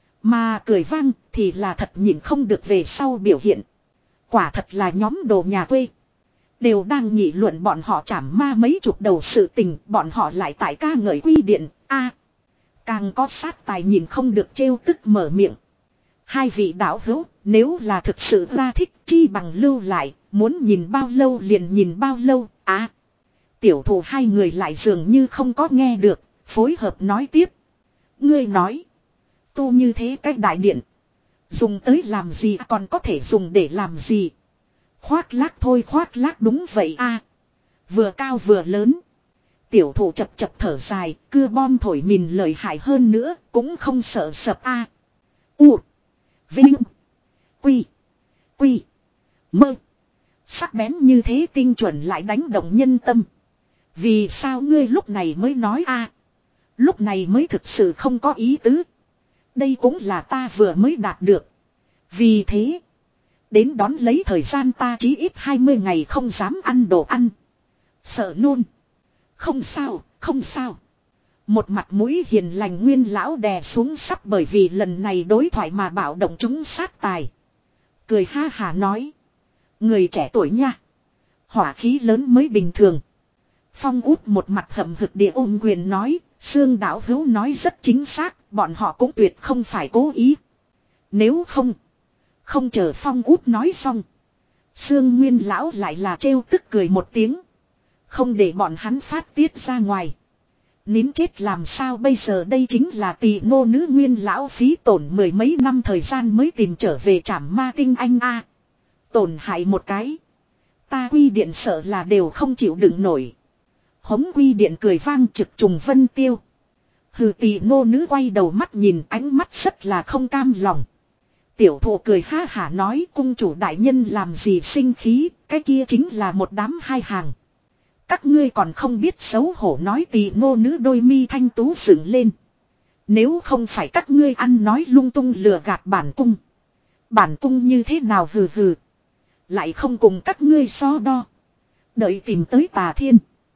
Mà cười vang thì là thật nhìn không được về sau biểu hiện. Quả thật là nhóm đồ nhà quê. Đều đang nghị luận bọn họ trảm ma mấy chục đầu sự tình, bọn họ lại tại ca ngợi quy điện, a càng có sát tài nhìn không được trêu tức mở miệng. Hai vị đạo hữu, nếu là thực sự ra thích chi bằng lưu lại, muốn nhìn bao lâu liền nhìn bao lâu, à. Tiểu thủ hai người lại dường như không có nghe được, phối hợp nói tiếp. Ngươi nói, tu như thế cách đại điện, dùng tới làm gì còn có thể dùng để làm gì. Khoác lác thôi khoác lác đúng vậy a vừa cao vừa lớn. Tiểu thủ chập chập thở dài, cưa bom thổi mìn lợi hại hơn nữa, cũng không sợ sập a U. Vinh. Quy. Quy. Mơ. Sắc bén như thế tinh chuẩn lại đánh động nhân tâm. Vì sao ngươi lúc này mới nói a lúc này mới thực sự không có ý tứ. Đây cũng là ta vừa mới đạt được. Vì thế. Đến đón lấy thời gian ta chí ít hai mươi ngày không dám ăn đồ ăn. Sợ nôn. Không sao, không sao. Một mặt mũi hiền lành nguyên lão đè xuống sắp bởi vì lần này đối thoại mà bạo động chúng sát tài. Cười ha hà nói. Người trẻ tuổi nha. Hỏa khí lớn mới bình thường. Phong Út một mặt hậm hực địa ôm quyền nói. Sương đạo hữu nói rất chính xác. Bọn họ cũng tuyệt không phải cố ý. Nếu không. Không chờ Phong Út nói xong. Sương Nguyên lão lại là trêu tức cười một tiếng. Không để bọn hắn phát tiết ra ngoài. Nín chết làm sao bây giờ đây chính là tỷ nô nữ nguyên lão phí tổn mười mấy năm thời gian mới tìm trở về trảm ma tinh anh a Tổn hại một cái. Ta quy điện sợ là đều không chịu đựng nổi. Hống quy điện cười vang trực trùng vân tiêu. Hừ tỷ nô nữ quay đầu mắt nhìn ánh mắt rất là không cam lòng. Tiểu thụ cười ha hả nói cung chủ đại nhân làm gì sinh khí, cái kia chính là một đám hai hàng. Các ngươi còn không biết xấu hổ nói tỳ nô nữ đôi mi thanh tú dựng lên. Nếu không phải các ngươi ăn nói lung tung lừa gạt bản cung. Bản cung như thế nào hừ hừ. Lại không cùng các ngươi so đo. Đợi tìm tới Tà Thiên.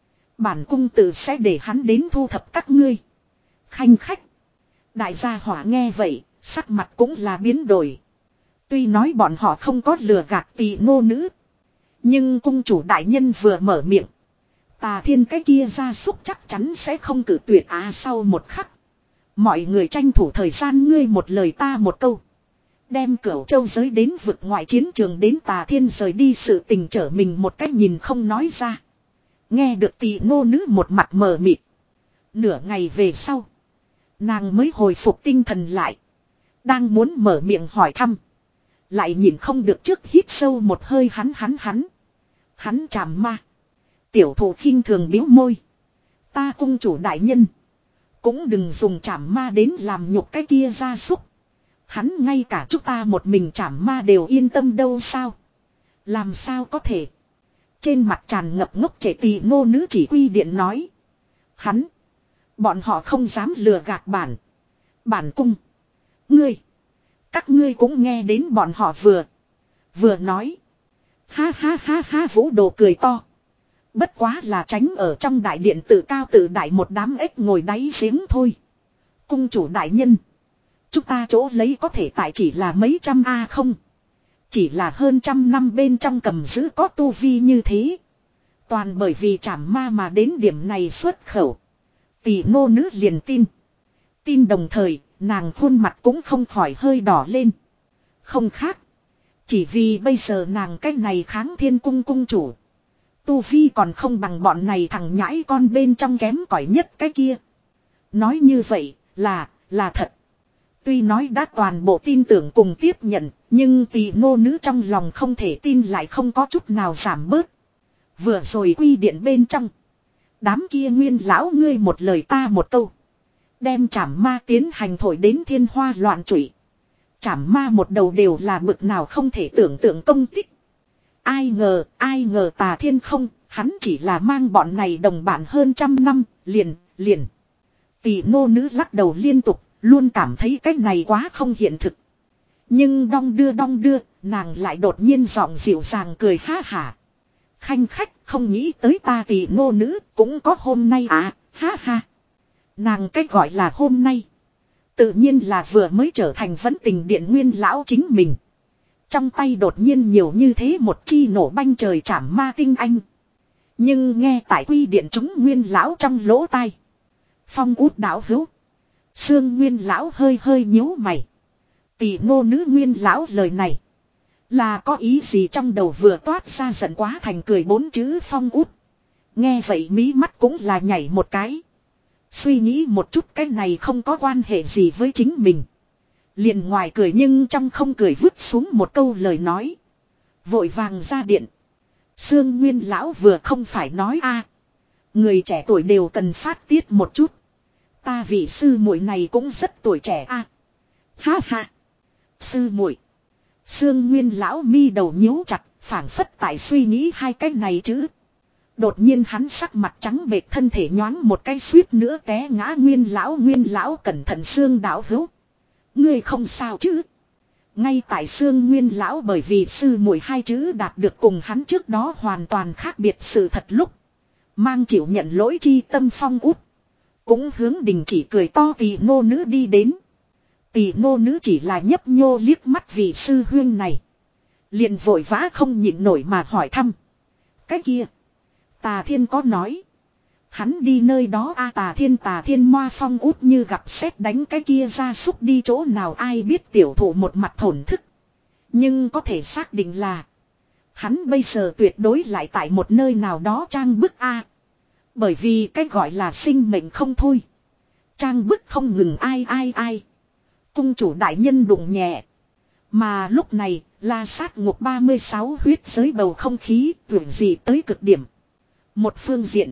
Bản cung tự sẽ để hắn đến thu thập các ngươi. Khanh khách. Đại gia hỏa nghe vậy, sắc mặt cũng là biến đổi. Tuy nói bọn họ không có lừa gạt tỳ nô nữ. Nhưng cung chủ đại nhân vừa mở miệng. Tà Thiên cái kia gia súc chắc chắn sẽ không cử tuyệt á sau một khắc. Mọi người tranh thủ thời gian ngươi một lời ta một câu. Đem Cửu Châu giới đến vực ngoại chiến trường đến Tà Thiên rời đi sự tình trở mình một cách nhìn không nói ra. Nghe được tỷ nô nữ một mặt mờ mịt. Nửa ngày về sau. Nàng mới hồi phục tinh thần lại. Đang muốn mở miệng hỏi thăm. Lại nhìn không được trước hít sâu một hơi hắn hắn hắn. Hắn trảm ma. Tiểu thủ khinh thường biếu môi. Ta cung chủ đại nhân. Cũng đừng dùng trảm ma đến làm nhục cái kia gia súc. Hắn ngay cả chúng ta một mình trảm ma đều yên tâm đâu sao. Làm sao có thể. Trên mặt tràn ngập ngốc trẻ tỳ nô nữ chỉ quy điện nói. Hắn. Bọn họ không dám lừa gạt bản. Bản cung. Ngươi. Các ngươi cũng nghe đến bọn họ vừa. Vừa nói. Ha ha ha ha vũ đồ cười to. Bất quá là tránh ở trong đại điện tự cao tự đại một đám ếch ngồi đáy giếng thôi. Cung chủ đại nhân. Chúng ta chỗ lấy có thể tại chỉ là mấy trăm A không. Chỉ là hơn trăm năm bên trong cầm giữ có tu vi như thế. Toàn bởi vì trảm ma mà đến điểm này xuất khẩu. Tỷ nô nữ liền tin. Tin đồng thời, nàng khuôn mặt cũng không khỏi hơi đỏ lên. Không khác. Chỉ vì bây giờ nàng cái này kháng thiên cung cung chủ. Tu vi còn không bằng bọn này thằng nhãi con bên trong kém cỏi nhất cái kia. Nói như vậy là, là thật. Tuy nói đã toàn bộ tin tưởng cùng tiếp nhận, nhưng tỷ nô nữ trong lòng không thể tin lại không có chút nào giảm bớt. Vừa rồi quy điện bên trong. Đám kia nguyên lão ngươi một lời ta một câu. Đem trảm ma tiến hành thổi đến thiên hoa loạn trụy. Trảm ma một đầu đều là bực nào không thể tưởng tượng công tích. Ai ngờ, ai ngờ Tà Thiên không, hắn chỉ là mang bọn này đồng bạn hơn trăm năm, liền, liền. Tỷ nô nữ lắc đầu liên tục, luôn cảm thấy cái này quá không hiện thực. Nhưng đong đưa đong đưa, nàng lại đột nhiên giọng dịu dàng cười ha hả. Khanh khách không nghĩ tới ta tỷ nô nữ cũng có hôm nay à, ha ha. Nàng cách gọi là hôm nay. Tự nhiên là vừa mới trở thành vấn tình điện nguyên lão chính mình. Trong tay đột nhiên nhiều như thế một chi nổ banh trời chảm ma tinh anh. Nhưng nghe tại quy điện chúng nguyên lão trong lỗ tai. Phong út đạo hữu. Sương nguyên lão hơi hơi nhíu mày. Tỷ nô nữ nguyên lão lời này. Là có ý gì trong đầu vừa toát ra giận quá thành cười bốn chữ phong út. Nghe vậy mí mắt cũng là nhảy một cái. Suy nghĩ một chút cái này không có quan hệ gì với chính mình. Liền ngoài cười nhưng trong không cười vứt xuống một câu lời nói. Vội vàng ra điện. Sương Nguyên lão vừa không phải nói a, người trẻ tuổi đều cần phát tiết một chút. Ta vị sư muội này cũng rất tuổi trẻ a. Ha ha. Sư muội. Sương Nguyên lão mi đầu nhíu chặt, phảng phất tại suy nghĩ hai cái này chứ. Đột nhiên hắn sắc mặt trắng bệch, thân thể nhoáng một cái suýt nữa té ngã. Nguyên lão Nguyên lão cẩn thận Sương đạo hữu. Ngươi không sao chứ? Ngay tại Sương Nguyên lão bởi vì sư muội hai chữ đạt được cùng hắn trước đó hoàn toàn khác biệt sự thật lúc. Mang chịu nhận lỗi chi tâm phong út. Cũng hướng đình chỉ cười to vì nô nữ đi đến. Tỷ nô nữ chỉ là nhấp nhô liếc mắt vị sư huyên này. Liền vội vã không nhịn nổi mà hỏi thăm. Cái kia. Tà Thiên có nói. Hắn đi nơi đó a. Tà Thiên Tà Thiên moa phong út như gặp sét đánh cái kia ra súc đi chỗ nào ai biết tiểu thủ một mặt thổn thức. Nhưng có thể xác định là. Hắn bây giờ tuyệt đối lại tại một nơi nào đó trang bức a. Bởi vì cái gọi là sinh mệnh không thôi. Trang bức không ngừng ai ai ai. Cung chủ đại nhân đụng nhẹ. Mà lúc này, la sát ngục ba mươi sáu huyết giới bầu không khí tưởng gì tới cực điểm. Một phương diện.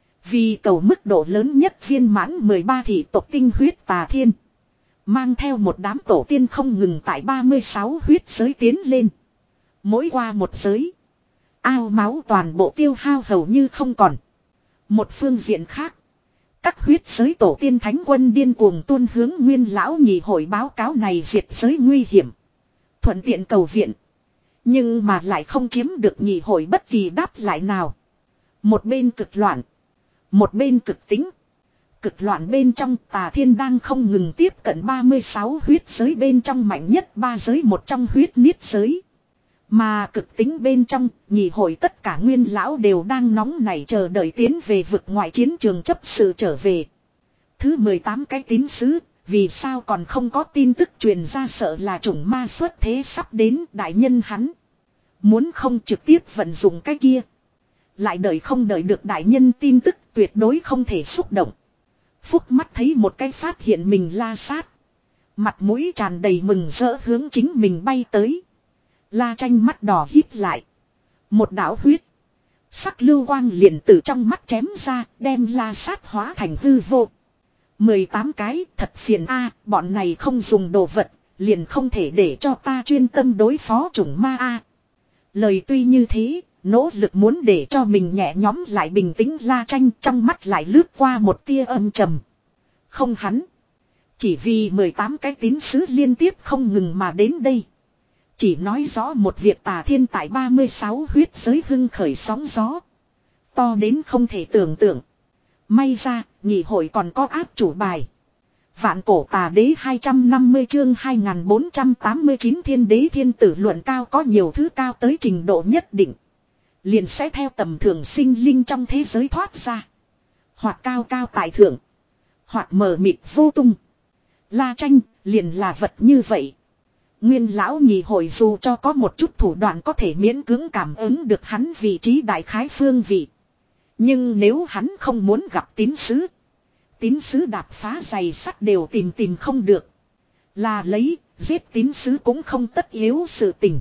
Vì cầu mức độ lớn nhất viên mãn mười ba thị tộc tinh huyết Tà Thiên. Mang theo một đám tổ tiên không ngừng tại ba mươi sáu huyết giới tiến lên. Mỗi qua một giới. Ao máu toàn bộ tiêu hao hầu như không còn. Một phương diện khác. Các huyết giới tổ tiên thánh quân điên cuồng tuôn hướng nguyên lão nhị hội báo cáo này diệt giới nguy hiểm. Thuận tiện cầu viện. Nhưng mà lại không chiếm được nhị hội bất kỳ đáp lại nào. Một bên cực loạn. Một bên cực tính. Cực loạn bên trong Tà Thiên đang không ngừng tiếp cận ba mươi sáu huyết giới bên trong mạnh nhất ba giới một trong huyết niết giới. Mà cực tính bên trong, nhị hội tất cả nguyên lão đều đang nóng nảy chờ đợi tiến về vực ngoại chiến trường chấp sự trở về. Thứ mười tám cái tín sứ, vì sao còn không có tin tức truyền ra sợ là chủng ma xuất thế sắp đến đại nhân hắn. Muốn không trực tiếp vận dụng cái kia. Lại đợi không đợi được đại nhân tin tức tuyệt đối không thể xúc động. Phúc mắt thấy một cái phát hiện mình la sát. Mặt mũi tràn đầy mừng rỡ hướng chính mình bay tới. La Tranh mắt đỏ híp lại. Một đạo huyết. Sắc lưu quang liền từ trong mắt chém ra đem la sát hóa thành hư vô. mười tám cái thật phiền a, bọn này không dùng đồ vật. Liền không thể để cho ta chuyên tâm đối phó chủng ma a. Lời tuy như thế. Nỗ lực muốn để cho mình nhẹ nhõm lại bình tĩnh La Tranh trong mắt lại lướt qua một tia âm trầm. Không hắn. Chỉ vì mười tám cái tín sứ liên tiếp không ngừng mà đến đây. Chỉ nói rõ một việc Tà Thiên tại ba mươi sáu huyết giới hưng khởi sóng gió. To đến không thể tưởng tượng. May ra, nhị hội còn có áp chủ bài. Vạn cổ tà đế hai trăm năm mươi chương hai nghìn bốn trăm tám mươi chín thiên đế thiên tử luận cao có nhiều thứ cao tới trình độ nhất định. Liền sẽ theo tầm thường sinh linh trong thế giới thoát ra. Hoặc cao cao tại thượng. Hoặc mờ mịt vô tung. La Tranh liền là vật như vậy. Nguyên lão nhị hội dù cho có một chút thủ đoạn có thể miễn cưỡng cảm ứng được hắn vị trí đại khái phương vị. Nhưng nếu hắn không muốn gặp tín sứ. Tín sứ đạp phá giày sắt đều tìm tìm không được. Là lấy, giết tín sứ cũng không tất yếu sự tình.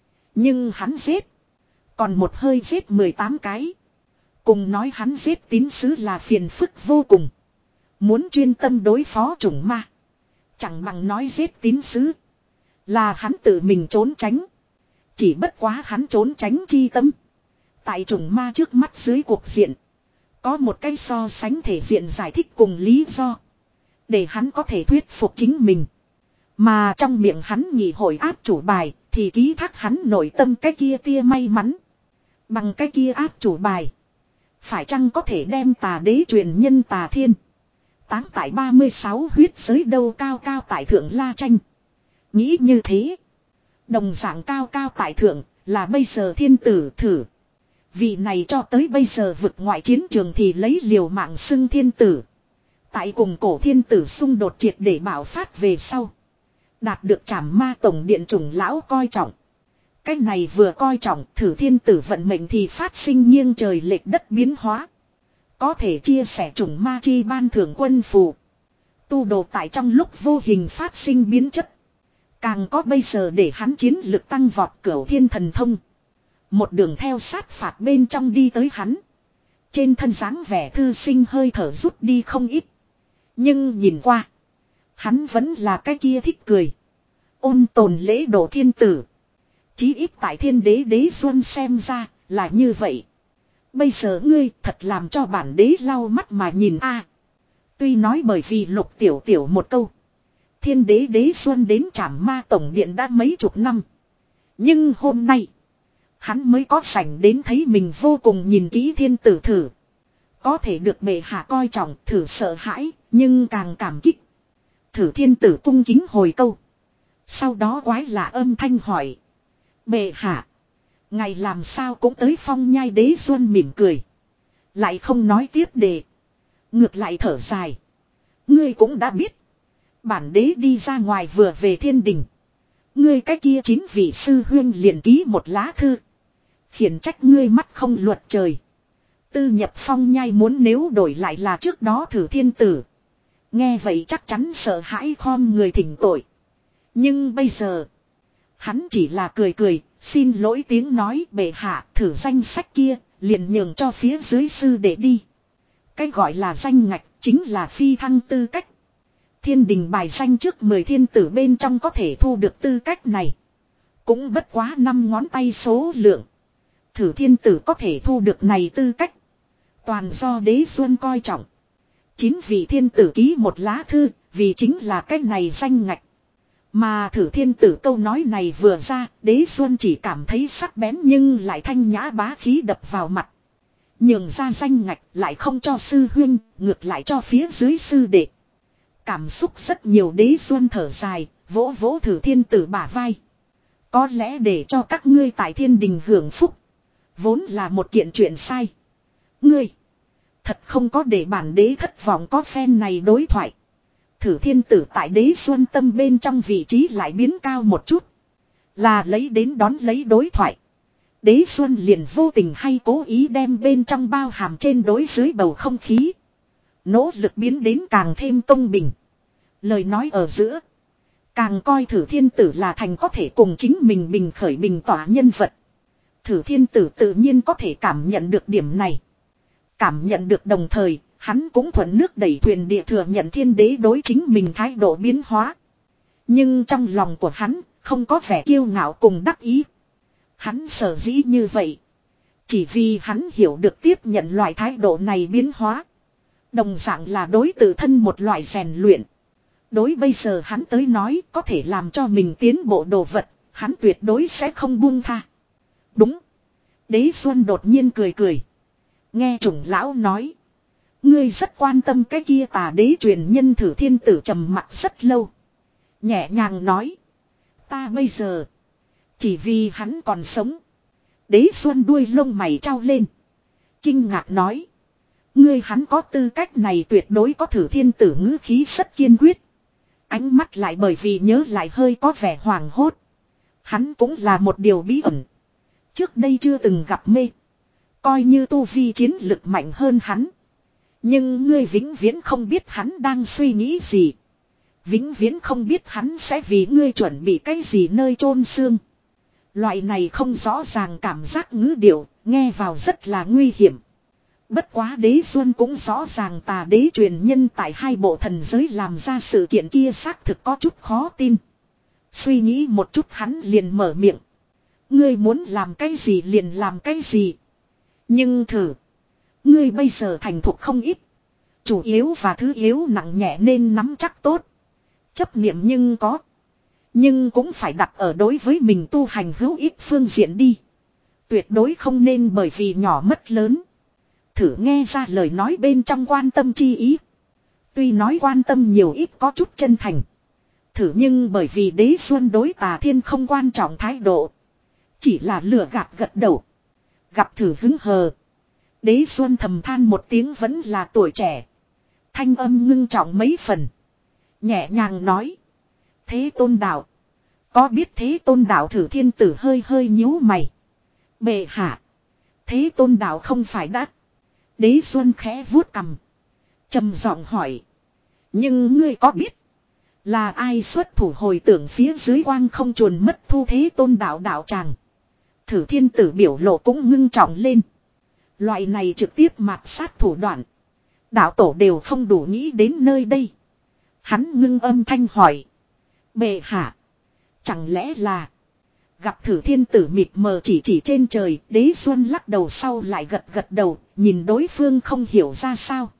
Nhưng hắn giết. Còn một hơi giết mười tám cái. Cùng nói hắn giết tín sứ là phiền phức vô cùng. Muốn chuyên tâm đối phó chủng ma. Chẳng bằng nói giết tín sứ. Là hắn tự mình trốn tránh. Chỉ bất quá hắn trốn tránh chi tâm. Tại trùng ma trước mắt dưới cuộc diện. Có một cái so sánh thể diện giải thích cùng lý do. Để hắn có thể thuyết phục chính mình. Mà trong miệng hắn nhị hội áp chủ bài. Thì ký thác hắn nội tâm cái kia tia may mắn. Bằng cái kia áp chủ bài. Phải chăng có thể đem tà đế truyền nhân tà thiên. Táng tại ba mươi sáu huyết giới đâu cao cao tại thượng La Tranh. Nghĩ như thế. Đồng dạng cao cao tại thượng là bây giờ thiên tử thử. Vị này cho tới bây giờ vực ngoại chiến trường thì lấy liều mạng xưng thiên tử. Tại cùng cổ thiên tử xung đột triệt để bảo phát về sau. Đạt được trảm ma tổng điện trùng lão coi trọng. Cái này vừa coi trọng thử thiên tử vận mệnh thì phát sinh nghiêng trời lệch đất biến hóa. Có thể chia sẻ trùng ma chi ban thưởng quân phù. Tu đồ tại trong lúc vô hình phát sinh biến chất. Càng có bây giờ để hắn chiến lực tăng vọt cửu thiên thần thông. Một đường theo sát phạt bên trong đi tới hắn. Trên thân dáng vẻ thư sinh hơi thở rút đi không ít. Nhưng nhìn qua. Hắn vẫn là cái kia thích cười. Ôn tồn lễ độ thiên tử. Chí ít tại thiên đế đế xuân xem ra là như vậy. Bây giờ ngươi thật làm cho bản đế lau mắt mà nhìn a. Tuy nói bởi vì lục tiểu tiểu một câu. Thiên đế đế xuân đến trảm ma tổng điện đã mấy chục năm. Nhưng hôm nay. Hắn mới có sảnh đến thấy mình vô cùng nhìn kỹ thiên tử thử. Có thể được bệ hạ coi trọng thử sợ hãi. Nhưng càng cảm kích. Thử thiên tử cung kính hồi câu. Sau đó quái lạ âm thanh hỏi. Bệ hạ. Ngày làm sao cũng tới phong nhai đế xuân mỉm cười. Lại không nói tiếp đề. Ngược lại thở dài. Ngươi cũng đã biết. Bản đế đi ra ngoài vừa về thiên đình. Ngươi cái kia chín vị sư huyên liền ký một lá thư. Khiển trách ngươi mắt không luật trời. Tư nhập phong nhai muốn nếu đổi lại là trước đó thử thiên tử. Nghe vậy chắc chắn sợ hãi khom người thỉnh tội. Nhưng bây giờ. Hắn chỉ là cười cười. Xin lỗi tiếng nói bệ hạ thử danh sách kia. Liền nhường cho phía dưới sư để đi. Cái gọi là danh ngạch chính là phi thăng tư cách. Thiên đình bài danh trước mười thiên tử bên trong có thể thu được tư cách này. Cũng bất quá năm ngón tay số lượng. Thử thiên tử có thể thu được này tư cách. Toàn do đế xuân coi trọng. Chín vị thiên tử ký một lá thư. Vì chính là cái này danh ngạch. Mà thử thiên tử câu nói này vừa ra. Đế xuân chỉ cảm thấy sắc bén nhưng lại thanh nhã bá khí đập vào mặt. Nhường ra danh ngạch lại không cho sư huynh. Ngược lại cho phía dưới sư đệ. Cảm xúc rất nhiều đế xuân thở dài. Vỗ vỗ thử thiên tử bả vai. Có lẽ để cho các ngươi tại thiên đình hưởng phúc. Vốn là một kiện chuyện sai. Ngươi. Thật không có để bản đế thất vọng có phen này đối thoại. Thử thiên tử tại đế xuân tâm bên trong vị trí lại biến cao một chút. Là lấy đến đón lấy đối thoại. Đế xuân liền vô tình hay cố ý đem bên trong bao hàm trên đối dưới bầu không khí. Nỗ lực biến đến càng thêm công bình. Lời nói ở giữa. Càng coi thử thiên tử là thành có thể cùng chính mình bình khởi bình tỏa nhân vật. Thử thiên tử tự nhiên có thể cảm nhận được điểm này. Cảm nhận được đồng thời, hắn cũng thuận nước đẩy thuyền địa thừa nhận thiên đế đối chính mình thái độ biến hóa. Nhưng trong lòng của hắn, không có vẻ kiêu ngạo cùng đắc ý. Hắn sở dĩ như vậy. Chỉ vì hắn hiểu được tiếp nhận loại thái độ này biến hóa. Đồng dạng là đối tự thân một loại rèn luyện. Đối bây giờ hắn tới nói có thể làm cho mình tiến bộ đồ vật, hắn tuyệt đối sẽ không buông tha. Đúng. Đế Xuân đột nhiên cười cười. Nghe trùng lão nói. Ngươi rất quan tâm cái kia tà đế truyền nhân thử thiên tử trầm mặc rất lâu. Nhẹ nhàng nói. Ta bây giờ. Chỉ vì hắn còn sống. Đế Xuân đuôi lông mày trao lên. Kinh ngạc nói. Ngươi hắn có tư cách này tuyệt đối có thử thiên tử ngữ khí rất kiên quyết. Ánh mắt lại bởi vì nhớ lại hơi có vẻ hoàng hốt. Hắn cũng là một điều bí ẩn. Trước đây chưa từng gặp mê. Coi như tu vi chiến lực mạnh hơn hắn. Nhưng ngươi vĩnh viễn không biết hắn đang suy nghĩ gì. Vĩnh viễn không biết hắn sẽ vì ngươi chuẩn bị cái gì nơi chôn xương. Loại này không rõ ràng cảm giác ngữ điệu, nghe vào rất là nguy hiểm. Bất quá đế xuân cũng rõ ràng tà đế truyền nhân tại hai bộ thần giới làm ra sự kiện kia xác thực có chút khó tin. Suy nghĩ một chút hắn liền mở miệng. Ngươi muốn làm cái gì liền làm cái gì. Nhưng thử. Ngươi bây giờ thành thục không ít. Chủ yếu và thứ yếu nặng nhẹ nên nắm chắc tốt. Chấp niệm nhưng có. Nhưng cũng phải đặt ở đối với mình tu hành hữu ích phương diện đi. Tuyệt đối không nên bởi vì nhỏ mất lớn. Thử nghe ra lời nói bên trong quan tâm chi ý. Tuy nói quan tâm nhiều ít có chút chân thành. Thử nhưng bởi vì Đế Xuân đối Tà Thiên không quan trọng thái độ. Chỉ là lừa gạt gật đầu. Gặp thử hứng hờ. Đế Xuân thầm than một tiếng vẫn là tuổi trẻ. Thanh âm ngưng trọng mấy phần. Nhẹ nhàng nói. Thế Tôn đạo. Có biết Thế Tôn đạo Thử Thiên Tử hơi hơi nhíu mày. Bệ hạ. Thế Tôn đạo không phải đã. Đế Xuân khẽ vuốt cằm. Trầm giọng hỏi. Nhưng ngươi có biết. Là ai xuất thủ hồi tưởng phía dưới quang không chuồn mất thu Thế Tôn đạo đạo tràng. Thử Thiên Tử biểu lộ cũng ngưng trọng lên. Loại này trực tiếp mạt sát thủ đoạn. Đạo tổ đều không đủ nghĩ đến nơi đây. Hắn ngưng âm thanh hỏi. Bệ hạ. Chẳng lẽ là. Gặp Thử Thiên Tử mịt mờ chỉ chỉ trên trời. Đế Xuân lắc đầu sau lại gật gật đầu. Nhìn đối phương không hiểu ra sao.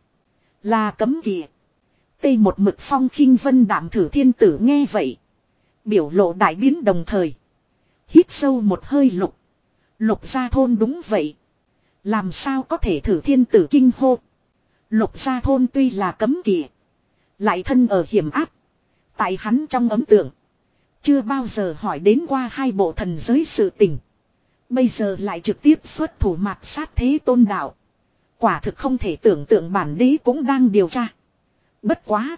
Là cấm kỵ. Tây một mực phong khinh vân đạm Thử Thiên Tử nghe vậy. Biểu lộ đại biến đồng thời. Hít sâu một hơi lục. Lục gia thôn đúng vậy. Làm sao có thể Thử Thiên Tử kinh hô. Lục gia thôn tuy là cấm kỵ. Lại thân ở hiểm áp. Tại hắn trong ấn tượng. Chưa bao giờ hỏi đến qua hai bộ thần giới sự tình. Bây giờ lại trực tiếp xuất thủ mạt sát Thế Tôn đạo. Quả thực không thể tưởng tượng bản đế cũng đang điều tra. Bất quá.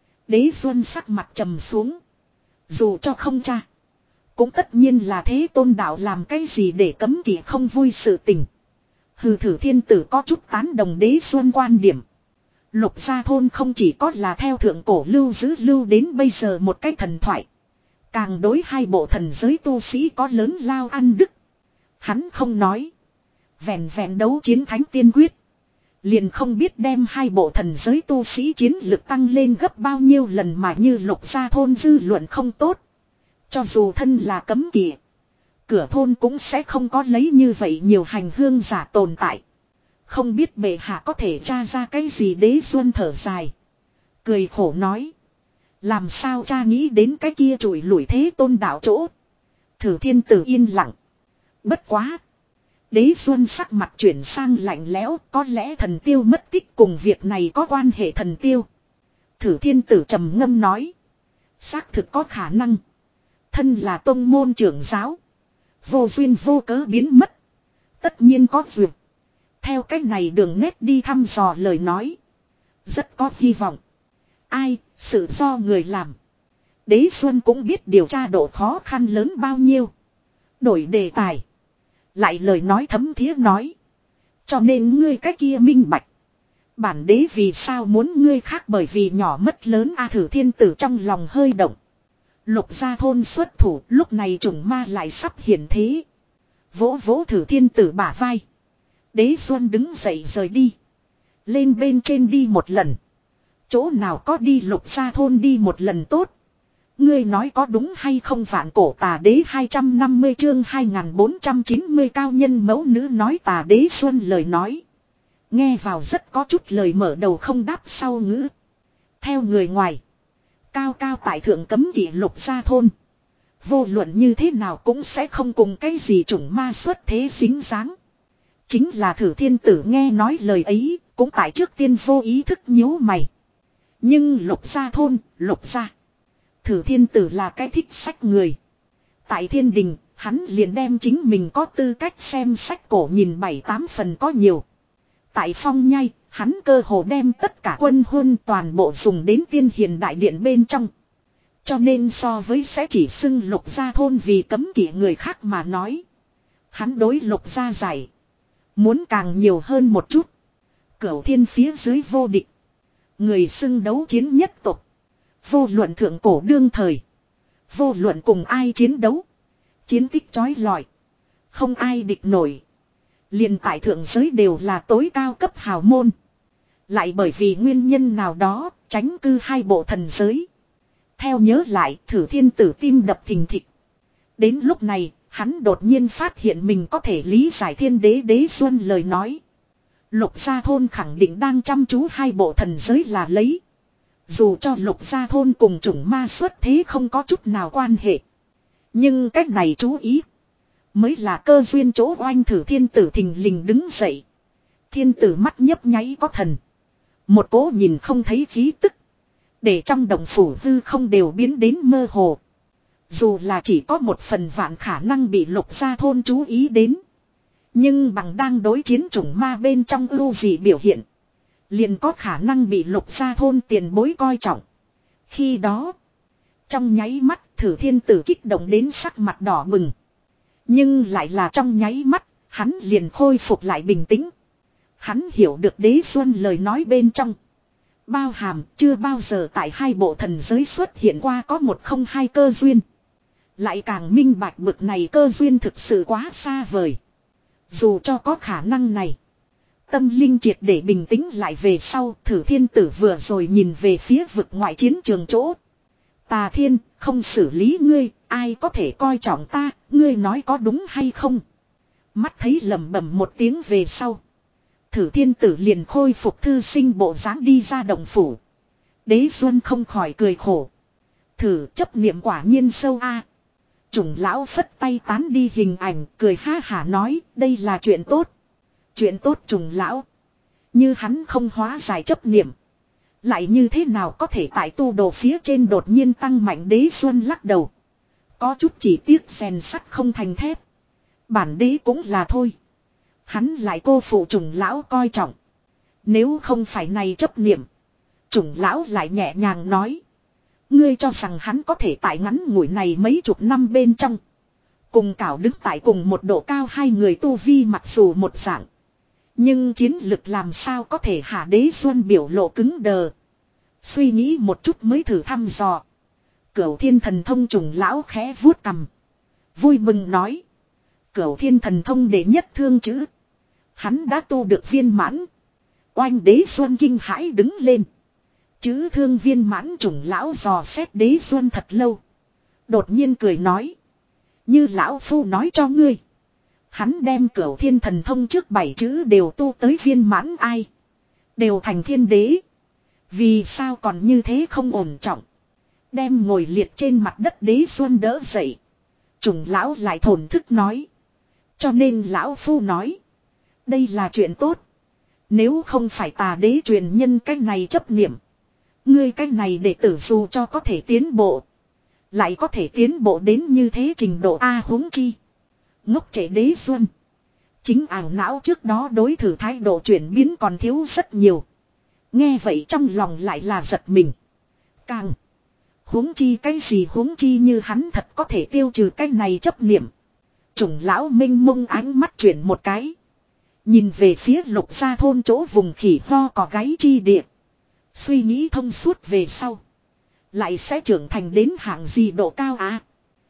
Đế Xuân sắc mặt trầm xuống. Dù cho không tra. Cũng tất nhiên là Thế Tôn đạo làm cái gì để cấm kỵ không vui sự tình. Hừ Thử Thiên Tử có chút tán đồng Đế Xuân quan điểm. Lục gia thôn không chỉ có là theo thượng cổ lưu giữ lưu đến bây giờ một cái thần thoại. Càng đối hai bộ thần giới tu sĩ có lớn lao ăn đức. Hắn không nói. Vẹn vẹn đấu chiến thánh tiên quyết. Liền không biết đem hai bộ thần giới tu sĩ chiến lực tăng lên gấp bao nhiêu lần mà như lục gia thôn dư luận không tốt. Cho dù thân là cấm kỵ. Cửa thôn cũng sẽ không có lấy như vậy nhiều hành hương giả tồn tại. Không biết bệ hạ có thể tra ra cái gì. Đế Xuân thở dài. Cười khổ nói. Làm sao cha nghĩ đến cái kia trụi lủi Thế Tôn đạo chỗ. Thử Thiên Tử yên lặng. Bất quá. Đế Xuân sắc mặt chuyển sang lạnh lẽo. Có lẽ thần tiêu mất tích cùng việc này có quan hệ thần tiêu. Thử Thiên Tử trầm ngâm nói. Xác thực có khả năng. Thân là tông môn trưởng giáo. Vô duyên vô cớ biến mất. Tất nhiên có duyệt. Theo cách này đường nét đi thăm dò lời nói. Rất có hy vọng. Ai, sự do người làm. Đế Xuân cũng biết điều tra độ khó khăn lớn bao nhiêu. Đổi đề tài. Lại lời nói thấm thía nói. Cho nên ngươi cái kia minh bạch. Bản đế vì sao muốn ngươi khác bởi vì nhỏ mất lớn A Thử Thiên Tử trong lòng hơi động. Lục gia thôn xuất thủ lúc này trùng ma lại sắp hiển thế. Vỗ vỗ Thử Thiên Tử bả vai. Đế Xuân đứng dậy rời đi. Lên bên trên đi một lần. Chỗ nào có đi lục gia thôn đi một lần tốt. Ngươi nói có đúng hay không Vạn Cổ Tà Đế hai trăm năm mươi chương hai nghìn bốn trăm chín mươi cao nhân mẫu nữ nói Tà Đế Xuân lời nói. Nghe vào rất có chút lời mở đầu không đáp sau ngữ. Theo người ngoài. Cao cao tại thượng cấm kỵ lục gia thôn. Vô luận như thế nào cũng sẽ không cùng cái gì chủng ma xuất thế dính dáng. Chính là Thử Thiên Tử nghe nói lời ấy. Cũng tại trước tiên vô ý thức nhíu mày. Nhưng lục gia thôn, lục gia. Thử Thiên Tử là cái thích sách người. Tại thiên đình, hắn liền đem chính mình có tư cách xem sách cổ nhìn bảy tám phần có nhiều. Tại Phong Nhai, hắn cơ hồ đem tất cả quân huân toàn bộ dùng đến tiên hiền đại điện bên trong. Cho nên so với sẽ chỉ xưng lục gia thôn vì cấm kỵ người khác mà nói. Hắn đối lục gia giải. Muốn càng nhiều hơn một chút. Cửu thiên phía dưới vô địch. Người xưng đấu chiến nhất tục. Vô luận thượng cổ đương thời. Vô luận cùng ai chiến đấu. Chiến tích chói lọi. Không ai địch nổi. Liền tại thượng giới đều là tối cao cấp hào môn. Lại bởi vì nguyên nhân nào đó tránh cư hai bộ thần giới. Theo nhớ lại Thử Thiên Tử tim đập thình thịch. Đến lúc này Hắn đột nhiên phát hiện mình có thể lý giải thiên đế Đế Xuân lời nói. Lục gia thôn khẳng định đang chăm chú hai bộ thần giới là lấy. Dù cho lục gia thôn cùng chủng ma xuất thế không có chút nào quan hệ. Nhưng cách này chú ý. Mới là cơ duyên chỗ oanh thử thiên tử thình lình đứng dậy. Thiên tử mắt nhấp nháy có thần. Một cố nhìn không thấy khí tức. Để trong động phủ hư không đều biến đến mơ hồ. Dù là chỉ có một phần vạn khả năng bị lục gia thôn chú ý đến. Nhưng bằng đang đối chiến chủng ma bên trong ưu dị biểu hiện. Liền có khả năng bị lục gia thôn tiền bối coi trọng. Khi đó. Trong nháy mắt thử thiên tử kích động đến sắc mặt đỏ bừng. Nhưng lại là trong nháy mắt. Hắn liền khôi phục lại bình tĩnh. Hắn hiểu được Đế Xuân lời nói bên trong. Bao hàm chưa bao giờ tại hai bộ thần giới xuất hiện qua có một không hai cơ duyên. Lại càng minh bạch bực này cơ duyên thực sự quá xa vời. Dù cho có khả năng này. Tâm linh triệt để bình tĩnh lại về sau thử thiên tử vừa rồi nhìn về phía vực ngoại chiến trường chỗ. Tà thiên không xử lý ngươi, ai có thể coi trọng ta, ngươi nói có đúng hay không. Mắt thấy lẩm bẩm một tiếng về sau. Thử thiên tử liền khôi phục thư sinh bộ dáng đi ra động phủ. Đế Xuân không khỏi cười khổ. Thử chấp niệm quả nhiên sâu a. À. Chủng lão phất tay tán đi hình ảnh cười ha hả nói đây là chuyện tốt. Chuyện tốt trùng lão. Như hắn không hóa giải chấp niệm. Lại như thế nào có thể tại tu đồ phía trên đột nhiên tăng mạnh. Đế Xuân lắc đầu. Có chút chỉ tiếc rèn sắt không thành thép. Bản đế cũng là thôi. Hắn lại cô phụ trùng lão coi trọng. Nếu không phải này chấp niệm. Trùng lão lại nhẹ nhàng nói. Ngươi cho rằng hắn có thể tại ngắn ngủi này mấy chục năm bên trong. Cùng cảo đứng tại cùng một độ cao hai người tu vi mặc dù một dạng. Nhưng chiến lực làm sao có thể hạ. Đế Xuân biểu lộ cứng đờ. Suy nghĩ một chút mới thử thăm dò. Cửu thiên thần thông trùng lão khẽ vuốt cằm. Vui mừng nói. Cửu thiên thần thông đệ nhất thương chữ. Hắn đã tu được viên mãn. Oanh Đế Xuân kinh hãi đứng lên. Chữ thương viên mãn trùng lão dò xét Đế Xuân thật lâu. Đột nhiên cười nói. Như lão phu nói cho ngươi. Hắn đem cửu thiên thần thông trước bảy chữ đều tu tới viên mãn ai. Đều thành thiên đế. Vì sao còn như thế không ổn trọng. Đem ngồi liệt trên mặt đất Đế Xuân đỡ dậy. Trùng lão lại thổn thức nói. Cho nên lão phu nói. Đây là chuyện tốt. Nếu không phải tà đế truyền nhân cái này chấp niệm. Ngươi cái này đệ tử dù cho có thể tiến bộ. Lại có thể tiến bộ đến như thế trình độ A huống chi. Ngốc trẻ Đế Xuân. Chính ảo não trước đó đối thử thái độ chuyển biến còn thiếu rất nhiều. Nghe vậy trong lòng lại là giật mình. Càng. Huống chi cái gì huống chi như hắn thật có thể tiêu trừ cái này chấp niệm. Chủng lão minh mông ánh mắt chuyển một cái. Nhìn về phía lục gia thôn chỗ vùng khỉ ho có gáy chi địa. Suy nghĩ thông suốt về sau. Lại sẽ trưởng thành đến hạng gì độ cao à?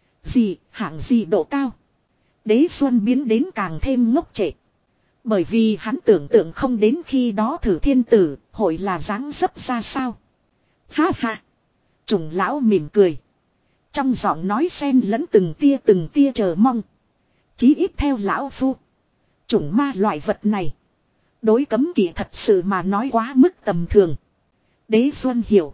Gì hạng gì độ cao? Đế Xuân biến đến càng thêm ngốc trệ. Bởi vì hắn tưởng tượng không đến khi đó thử thiên tử hội là dáng dấp ra sao. Ha ha. Trùng lão mỉm cười. Trong giọng nói xen lẫn từng tia từng tia chờ mong. Chí ít theo lão phu. Chủng ma loại vật này. Đối cấm kỵ thật sự mà nói quá mức tầm thường. Đế Xuân hiểu.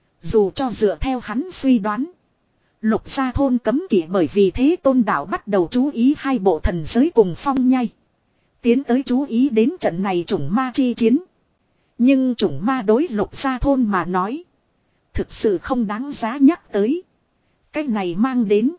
Dù cho dựa theo hắn suy đoán. Lục gia thôn cấm kỵ bởi vì thế tôn đạo bắt đầu chú ý hai bộ thần giới cùng phong nhai. Tiến tới chú ý đến trận này chủng ma chi chiến. Nhưng chủng ma đối lục gia thôn mà nói. Thực sự không đáng giá nhắc tới. Cái này mang đến.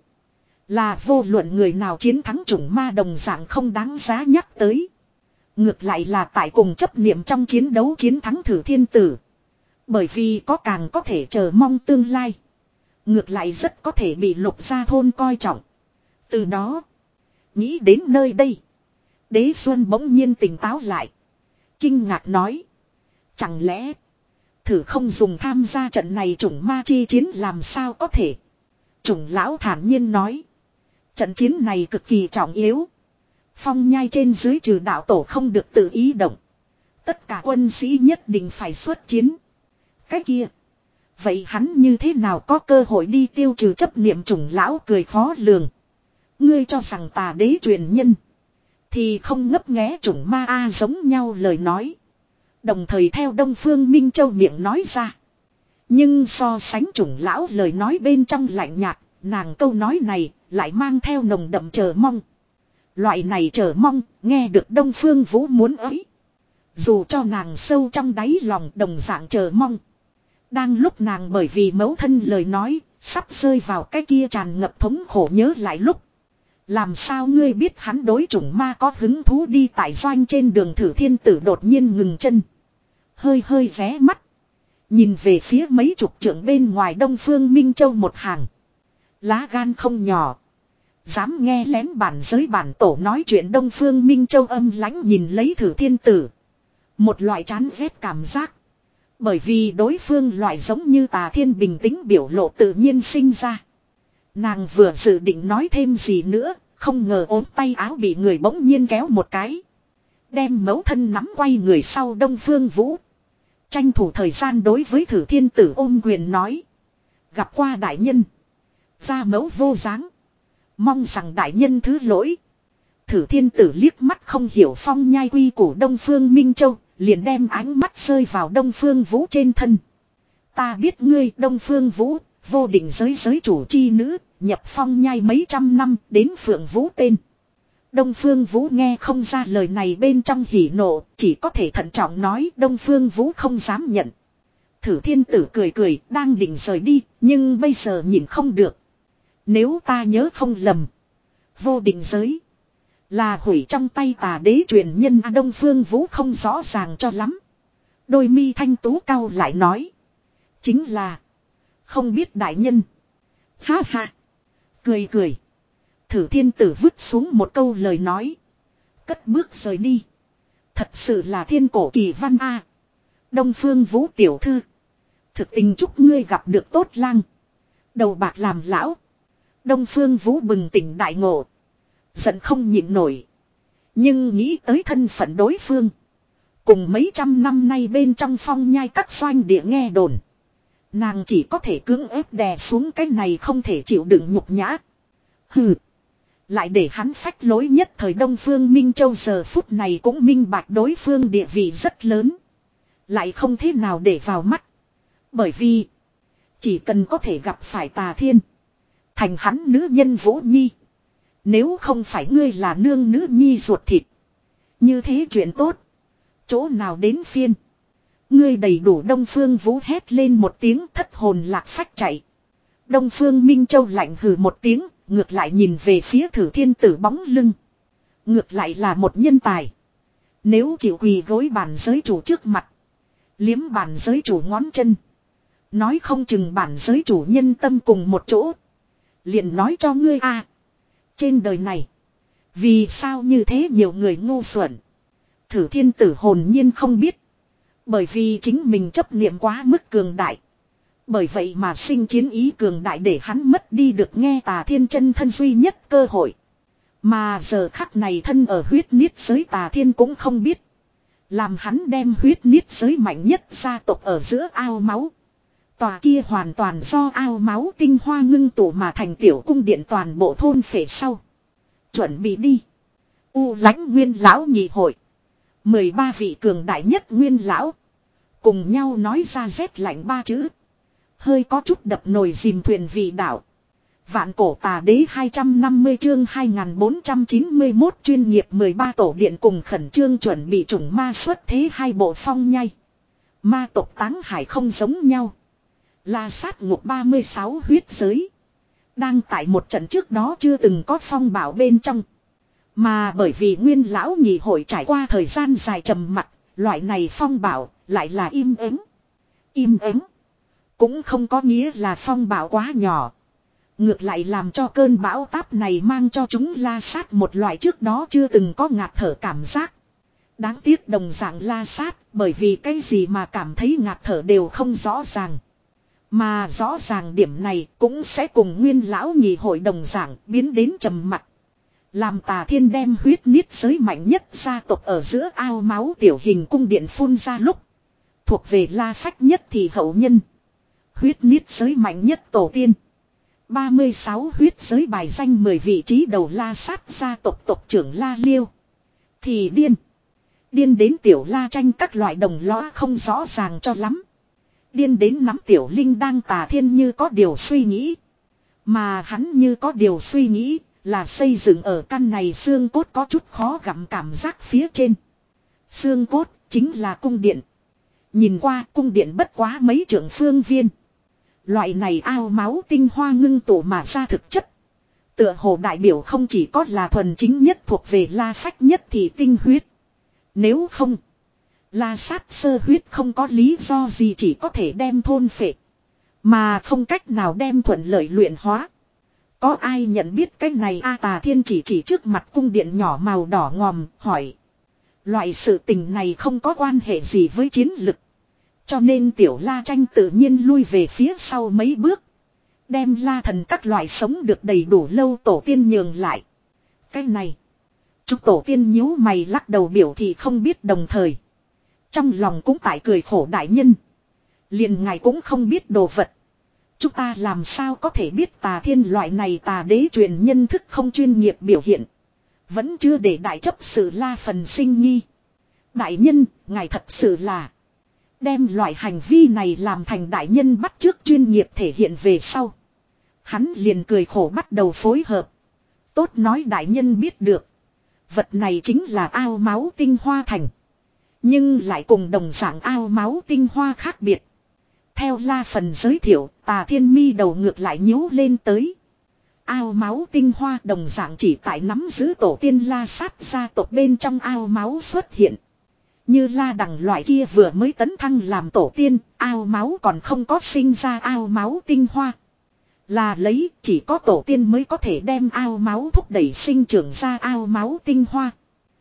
Là vô luận người nào chiến thắng chủng ma đồng dạng không đáng giá nhắc tới. Ngược lại là tại cùng chấp niệm trong chiến đấu chiến thắng thử thiên tử. Bởi vì có càng có thể chờ mong tương lai. Ngược lại rất có thể bị lục gia thôn coi trọng. Từ đó. Nghĩ đến nơi đây. Đế Xuân bỗng nhiên tỉnh táo lại. Kinh ngạc nói. Chẳng lẽ. Thử không dùng tham gia trận này chủng ma chi chiến làm sao có thể. Chủng lão thản nhiên nói. Trận chiến này cực kỳ trọng yếu. Phong nhai trên dưới trừ đạo tổ không được tự ý động. Tất cả quân sĩ nhất định phải xuất chiến. Cái kia. Vậy hắn như thế nào có cơ hội đi tiêu trừ chấp niệm chủng lão cười khó lường. Ngươi cho rằng tà đế truyền nhân. Thì không ngấp nghé chủng ma a giống nhau lời nói. Đồng thời theo Đông Phương Minh Châu miệng nói ra. Nhưng so sánh chủng lão lời nói bên trong lạnh nhạt. Nàng câu nói này lại mang theo nồng đậm chờ mong. Loại này chờ mong nghe được Đông Phương Vũ muốn ấy. Dù cho nàng sâu trong đáy lòng đồng dạng chờ mong. Đang lúc nàng bởi vì mẫu thân lời nói sắp rơi vào cái kia tràn ngập thống khổ nhớ lại lúc. Làm sao ngươi biết hắn đối chủng ma có hứng thú đi tại doanh trên đường Thử Thiên Tử đột nhiên ngừng chân. Hơi hơi ré mắt. Nhìn về phía mấy chục trượng bên ngoài Đông Phương Minh Châu một hàng. Lá gan không nhỏ. Dám nghe lén bản giới bản tổ nói chuyện Đông Phương Minh Châu âm lãnh nhìn lấy Thử Thiên Tử. Một loại chán ghét cảm giác. Bởi vì đối phương loại giống như Tà Thiên bình tĩnh biểu lộ tự nhiên sinh ra. Nàng vừa dự định nói thêm gì nữa, không ngờ ốm tay áo bị người bỗng nhiên kéo một cái. Đem mẫu thân nắm quay người sau Đông Phương Vũ. Tranh thủ thời gian đối với Thử Thiên Tử ôm quyền nói. Gặp qua đại nhân. Ra mẫu vô dáng. Mong rằng đại nhân thứ lỗi. Thử Thiên Tử liếc mắt không hiểu phong nhai quy của Đông Phương Minh Châu. Liền đem ánh mắt rơi vào Đông Phương Vũ trên thân. Ta biết ngươi Đông Phương Vũ. Vô định giới giới chủ chi nữ. Nhập phong nhai mấy trăm năm đến Phượng Vũ tên. Đông Phương Vũ nghe không ra lời này bên trong hỉ nộ. Chỉ có thể thận trọng nói Đông Phương Vũ không dám nhận. Thử Thiên Tử cười cười đang định rời đi. Nhưng bây giờ nhìn không được. Nếu ta nhớ không lầm. Vô định giới. Là hủy trong tay Tà đế truyền nhân. Đông Phương Vũ không rõ ràng cho lắm. Đôi mi thanh tú cau lại nói. Chính là. Không biết đại nhân. Ha ha. Cười cười. Thử Thiên Tử vứt xuống một câu lời nói. Cất bước rời đi. Thật sự là thiên cổ kỳ văn a. Đông Phương Vũ tiểu thư. Thực tình chúc ngươi gặp được tốt lang. Đầu bạc làm lão. Đông Phương Vũ bừng tỉnh đại ngộ. Giận không nhịn nổi. Nhưng nghĩ tới thân phận đối phương. Cùng mấy trăm năm nay bên trong phong nhai các doanh địa nghe đồn. Nàng chỉ có thể cưỡng ép đè xuống cái này không thể chịu đựng nhục nhã. Hừ. Lại để hắn phách lối nhất thời Đông Phương Minh Châu giờ phút này cũng minh bạch đối phương địa vị rất lớn. Lại không thế nào để vào mắt. Bởi vì. Chỉ cần có thể gặp phải Tà Thiên. Thành hắn nữ nhân Vũ Nhi. Nếu không phải ngươi là nương nữ nhi ruột thịt. Như thế chuyện tốt. Chỗ nào đến phiên. Ngươi đầy đủ Đông Phương Vũ hét lên một tiếng thất hồn lạc phách chạy. Đông Phương Minh Châu lạnh hừ một tiếng. Ngược lại nhìn về phía Thử Thiên Tử bóng lưng. Ngược lại là một nhân tài. Nếu chịu quỳ gối bản giới chủ trước mặt. Liếm bản giới chủ ngón chân. Nói không chừng bản giới chủ nhân tâm cùng một chỗ. Liền nói cho ngươi a à, trên đời này. Vì sao như thế nhiều người ngu xuẩn. Thử Thiên Tử hồn nhiên không biết. Bởi vì chính mình chấp niệm quá mức cường đại. Bởi vậy mà sinh chiến ý cường đại để hắn mất đi được nghe Tà Thiên chân thân duy nhất cơ hội. Mà giờ khắc này thân ở huyết niết giới Tà Thiên cũng không biết. Làm hắn đem huyết niết giới mạnh nhất gia tộc ở giữa ao máu. Tòa kia hoàn toàn do ao máu tinh hoa ngưng tụ mà thành tiểu cung điện toàn bộ thôn phệ sau. Chuẩn bị đi. U Lãnh Nguyên lão nhị hội. mười ba vị cường đại nhất Nguyên lão. Cùng nhau nói ra rét lạnh ba chữ. Hơi có chút đập nồi dìm thuyền vị đạo. Vạn cổ Tà đế hai trăm năm mươi chương hai nghìn bốn trăm chín mươi mốt chuyên nghiệp mười ba tổ điện cùng khẩn trương chuẩn bị chủng ma xuất thế hai bộ phong nhai. Ma tộc Táng Hải không giống nhau. La sát ngục ba mươi sáu huyết giới. Đang tại một trận trước đó chưa từng có phong bảo bên trong. Mà bởi vì Nguyên lão nhị hội trải qua thời gian dài trầm mặc, loại này phong bảo lại là im ắng. Im ắng cũng không có nghĩa là phong bảo quá nhỏ. Ngược lại làm cho cơn bão táp này mang cho chúng la sát một loại trước đó chưa từng có ngạt thở cảm giác. Đáng tiếc đồng dạng la sát bởi vì cái gì mà cảm thấy ngạt thở đều không rõ ràng. Mà rõ ràng điểm này cũng sẽ cùng Nguyên lão nhị hội đồng dạng biến đến trầm mặc. Làm Tà Thiên đem huyết niết giới mạnh nhất gia tộc ở giữa ao máu tiểu hình cung điện phun ra lúc. Thuộc về La Phách nhất thì hậu nhân. Huyết niết giới mạnh nhất tổ tiên. ba mươi sáu huyết giới bài danh mười vị trí đầu La Sát gia tộc tộc trưởng La Liêu. Thì điên. Điên đến tiểu La Tranh các loại đồng lõa không rõ ràng cho lắm. Điên đến nắm tiểu Linh đang Tà Thiên như có điều suy nghĩ. Mà hắn như có điều suy nghĩ là xây dựng ở căn này xương cốt có chút khó gặm cảm giác phía trên. Xương cốt chính là cung điện. Nhìn qua cung điện bất quá mấy trượng phương viên. Loại này ao máu tinh hoa ngưng tụ mà ra thực chất. Tựa hồ đại biểu không chỉ có là thuần chính nhất thuộc về La Phách nhất thì tinh huyết. Nếu không, La Sát sơ huyết không có lý do gì chỉ có thể đem thôn phệ. Mà không cách nào đem thuận lợi luyện hóa. Có ai nhận biết cái này A Tà Thiên chỉ chỉ trước mặt cung điện nhỏ màu đỏ ngòm hỏi. Loại sự tình này không có quan hệ gì với chiến lực. Cho nên tiểu La Tranh tự nhiên lui về phía sau mấy bước. Đem La Thần các loại sống được đầy đủ lâu tổ tiên nhường lại. Cái này. Chúc tổ tiên nhíu mày lắc đầu biểu thị không biết đồng thời. Trong lòng cũng tại cười khổ đại nhân. Liền ngài cũng không biết đồ vật. Chúng ta làm sao có thể biết Tà Thiên loại này tà đế truyền nhân thức không chuyên nghiệp biểu hiện. Vẫn chưa để đại chấp sự La phần sinh nghi. Đại nhân, ngài thật sự là. Đem loại hành vi này làm thành đại nhân bắt chước chuyên nghiệp thể hiện về sau. Hắn liền cười khổ bắt đầu phối hợp. Tốt nói đại nhân biết được. Vật này chính là ao máu tinh hoa thành. Nhưng lại cùng đồng dạng ao máu tinh hoa khác biệt. Theo La phần giới thiệu, Tà Thiên mi đầu ngược lại nhíu lên tới. Ao máu tinh hoa đồng dạng chỉ tại nắm giữ tổ tiên La Sát gia tộc bên trong ao máu xuất hiện. Như La Đằng loại kia vừa mới tấn thăng làm tổ tiên, ao máu còn không có sinh ra ao máu tinh hoa. Là lấy chỉ có tổ tiên mới có thể đem ao máu thúc đẩy sinh trưởng ra ao máu tinh hoa.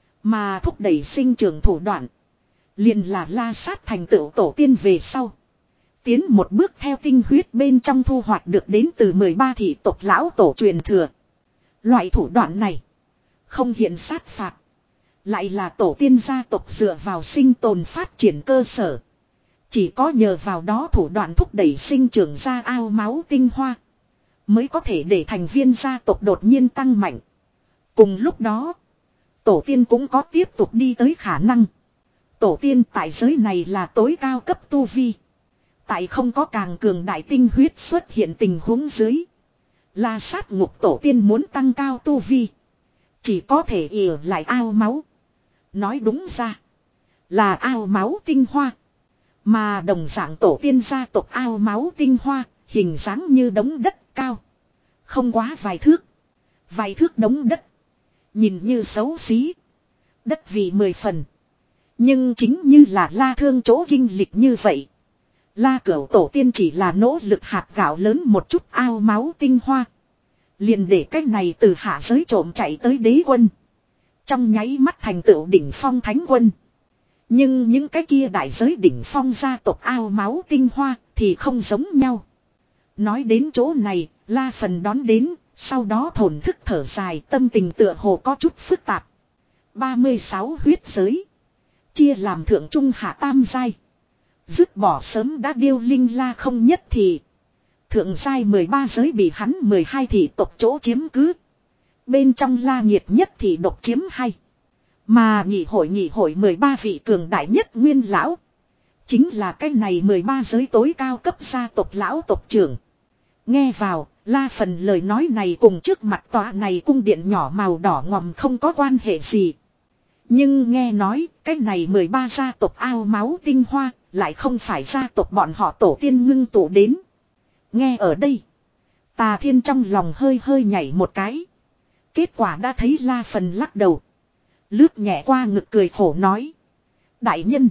Mà thúc đẩy sinh trưởng thủ đoạn. Liền là La Sát thành tựu tổ tiên về sau. Tiến một bước theo tinh huyết bên trong thu hoạch được đến từ mười ba thị tộc lão tổ truyền thừa. Loại thủ đoạn này. Không hiện sát phạt. Lại là tổ tiên gia tộc dựa vào sinh tồn phát triển cơ sở. Chỉ có nhờ vào đó thủ đoạn thúc đẩy sinh trưởng ra ao máu tinh hoa. Mới có thể để thành viên gia tộc đột nhiên tăng mạnh. Cùng lúc đó. Tổ tiên cũng có tiếp tục đi tới khả năng. Tổ tiên tại giới này là tối cao cấp tu vi. Tại không có càng cường đại tinh huyết xuất hiện tình huống dưới. La Sát ngục tổ tiên muốn tăng cao tu vi. Chỉ có thể ỉa lại ao máu. Nói đúng ra. Là ao máu tinh hoa. Mà đồng dạng tổ tiên gia tộc ao máu tinh hoa. Hình dáng như đống đất cao. Không quá vài thước. Vài thước đống đất. Nhìn như xấu xí. Đất vị mười phần. Nhưng chính như là La Thương chỗ kinh lịch như vậy. La Cửu tổ tiên chỉ là nỗ lực hạt gạo lớn một chút ao máu tinh hoa. Liền để cách này từ hạ giới trộm chạy tới đế quân. Trong nháy mắt thành tựu đỉnh phong thánh quân. Nhưng những cái kia đại giới đỉnh phong gia tộc ao máu tinh hoa thì không giống nhau. Nói đến chỗ này, La phần đón đến, sau đó thổn thức thở dài tâm tình tựa hồ có chút phức tạp. ba mươi sáu huyết giới. Chia làm thượng trung hạ tam giai. Dứt bỏ sớm đã điêu linh La không nhất thì. Thượng giai mười ba giới bị hắn mười hai thị tộc chỗ chiếm cứ. Bên trong La Nhiệt nhất thì độc chiếm hai. Mà nghị hội nghị hội mười ba vị cường đại nhất nguyên lão. Chính là cái này mười ba giới tối cao cấp gia tộc lão tộc trưởng. Nghe vào, La phần lời nói này cùng trước mặt tòa này cung điện nhỏ màu đỏ ngòm không có quan hệ gì. Nhưng nghe nói, cái này mười ba gia tộc ao máu tinh hoa, lại không phải gia tộc bọn họ tổ tiên ngưng tụ đến. Nghe ở đây, Tà Thiên trong lòng hơi hơi nhảy một cái. Kết quả đã thấy La phần lắc đầu. Lướt nhẹ qua ngực cười khổ nói. Đại nhân,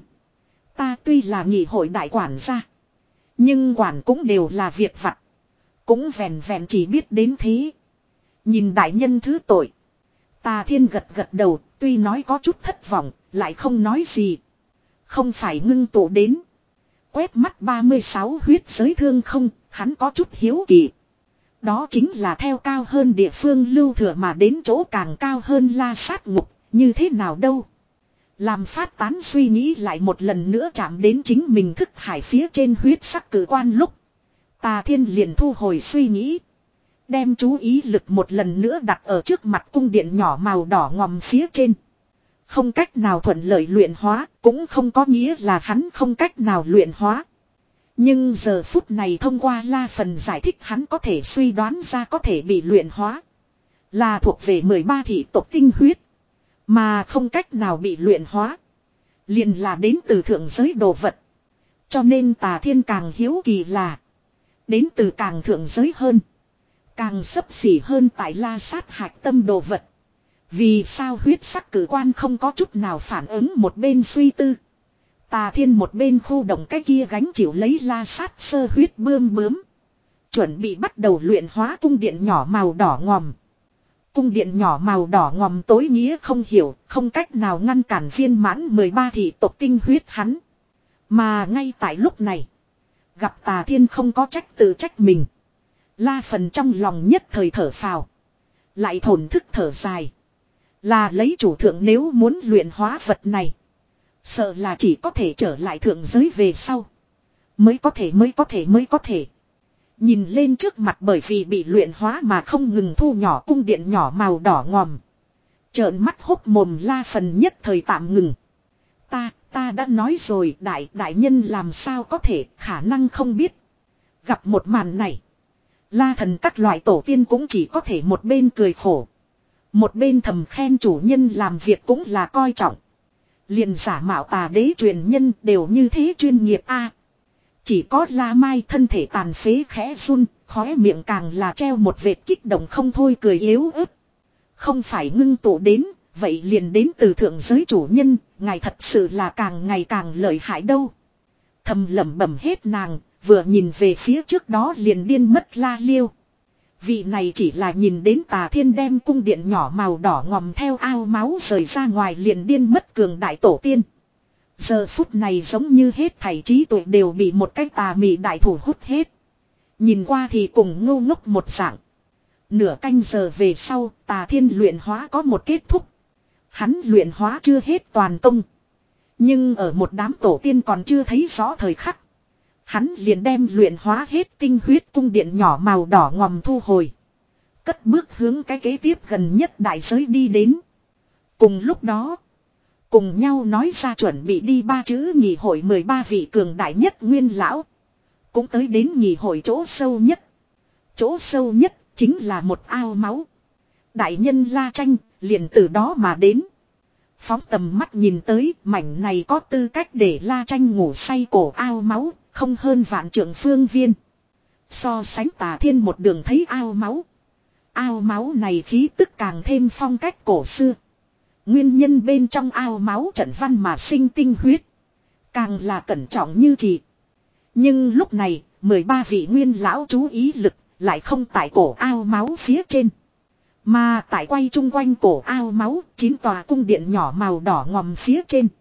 ta tuy là nghị hội đại quản gia. Nhưng quản cũng đều là việc vặt. Cũng vẹn vẹn chỉ biết đến thế. Nhìn đại nhân thứ tội. Tà Thiên gật gật đầu, tuy nói có chút thất vọng, lại không nói gì. Không phải ngưng tụ đến. Quét mắt ba mươi sáu huyết giới thương không, hắn có chút hiếu kỳ. Đó chính là theo cao hơn địa phương lưu thừa mà đến chỗ càng cao hơn La Sát ngục, như thế nào đâu. Làm phát tán suy nghĩ lại một lần nữa chạm đến chính mình thức hải phía trên huyết sắc cử quan lúc. Tà Thiên liền thu hồi suy nghĩ. Đem chú ý lực một lần nữa đặt ở trước mặt cung điện nhỏ màu đỏ ngòm phía trên. Không cách nào thuận lợi luyện hóa, cũng không có nghĩa là hắn không cách nào luyện hóa. Nhưng giờ phút này thông qua La Phần giải thích hắn có thể suy đoán ra có thể bị luyện hóa. Là thuộc về mười ba thị tộc tinh huyết. Mà không cách nào bị luyện hóa. Liền là đến từ thượng giới đồ vật. Cho nên Tà Thiên càng hiếu kỳ là. Đến từ càng thượng giới hơn. Càng xấp xỉ hơn tại La Sát hạch tâm đồ vật. Vì sao huyết sắc cử quan không có chút nào phản ứng một bên suy tư. Tà Thiên một bên khu động cái kia gánh chịu lấy La Sát sơ huyết bươm bướm. Chuẩn bị bắt đầu luyện hóa cung điện nhỏ màu đỏ ngòm. Cung điện nhỏ màu đỏ ngòm tối nghĩa không hiểu, không cách nào ngăn cản viên mãn mười ba thị tộc tinh huyết hắn. Mà ngay tại lúc này, gặp Tà Thiên không có trách tự trách mình. La Phần trong lòng nhất thời thở phào. Lại thổn thức thở dài. Là lấy chủ thượng nếu muốn luyện hóa vật này. Sợ là chỉ có thể trở lại thượng giới về sau. Mới có thể mới có thể mới có thể. Nhìn lên trước mặt bởi vì bị luyện hóa mà không ngừng thu nhỏ cung điện nhỏ màu đỏ ngòm. Trợn mắt hốc mồm La Phần nhất thời tạm ngừng. Ta, ta đã nói rồi đại, đại nhân làm sao có thể khả năng không biết. Gặp một màn này. La Thần các loại tổ tiên cũng chỉ có thể một bên cười khổ. Một bên thầm khen chủ nhân làm việc cũng là coi trọng. Liền giả mạo Tà Đế truyền nhân đều như thế chuyên nghiệp a. Chỉ có La Mai thân thể tàn phế khẽ run, khóe miệng càng là treo một vệt kích động không thôi cười yếu ớt. Không phải ngưng tụ đến, vậy liền đến từ thượng giới chủ nhân, ngài thật sự là càng ngày càng lợi hại đâu. Thầm lẩm bẩm hết nàng, vừa nhìn về phía trước đó liền điên mất La Liêu. Vị này chỉ là nhìn đến Tà Thiên đem cung điện nhỏ màu đỏ ngòm theo ao máu rời ra ngoài liền điên mất cường đại tổ tiên. Giờ phút này giống như hết thảy trí tuệ đều bị một cái tà mị đại thủ hút hết. Nhìn qua thì cùng ngu ngốc một dạng. Nửa canh giờ về sau, Tà Thiên luyện hóa có một kết thúc. Hắn luyện hóa chưa hết toàn công. Nhưng ở một đám tổ tiên còn chưa thấy rõ thời khắc. Hắn liền đem luyện hóa hết tinh huyết cung điện nhỏ màu đỏ ngòm thu hồi. Cất bước hướng cái kế tiếp gần nhất đại giới đi đến. Cùng lúc đó, cùng nhau nói ra chuẩn bị đi ba chữ nhị hội mười ba vị cường đại nhất nguyên lão. Cũng tới đến nhị hội chỗ sâu nhất. Chỗ sâu nhất chính là một ao máu. Đại nhân La Tranh liền từ đó mà đến. Phóng tầm mắt nhìn tới mảnh này có tư cách để La Tranh ngủ say cổ ao máu. Không hơn vạn trượng phương viên. So sánh Tà Thiên một đường thấy ao máu. Ao máu này khí tức càng thêm phong cách cổ xưa. Nguyên nhân bên trong ao máu trận văn mà sinh tinh huyết. Càng là cẩn trọng như chị. Nhưng lúc này, mười ba vị nguyên lão chú ý lực lại không tại cổ ao máu phía trên. Mà tại quay chung quanh cổ ao máu, chín tòa cung điện nhỏ màu đỏ ngòm phía trên.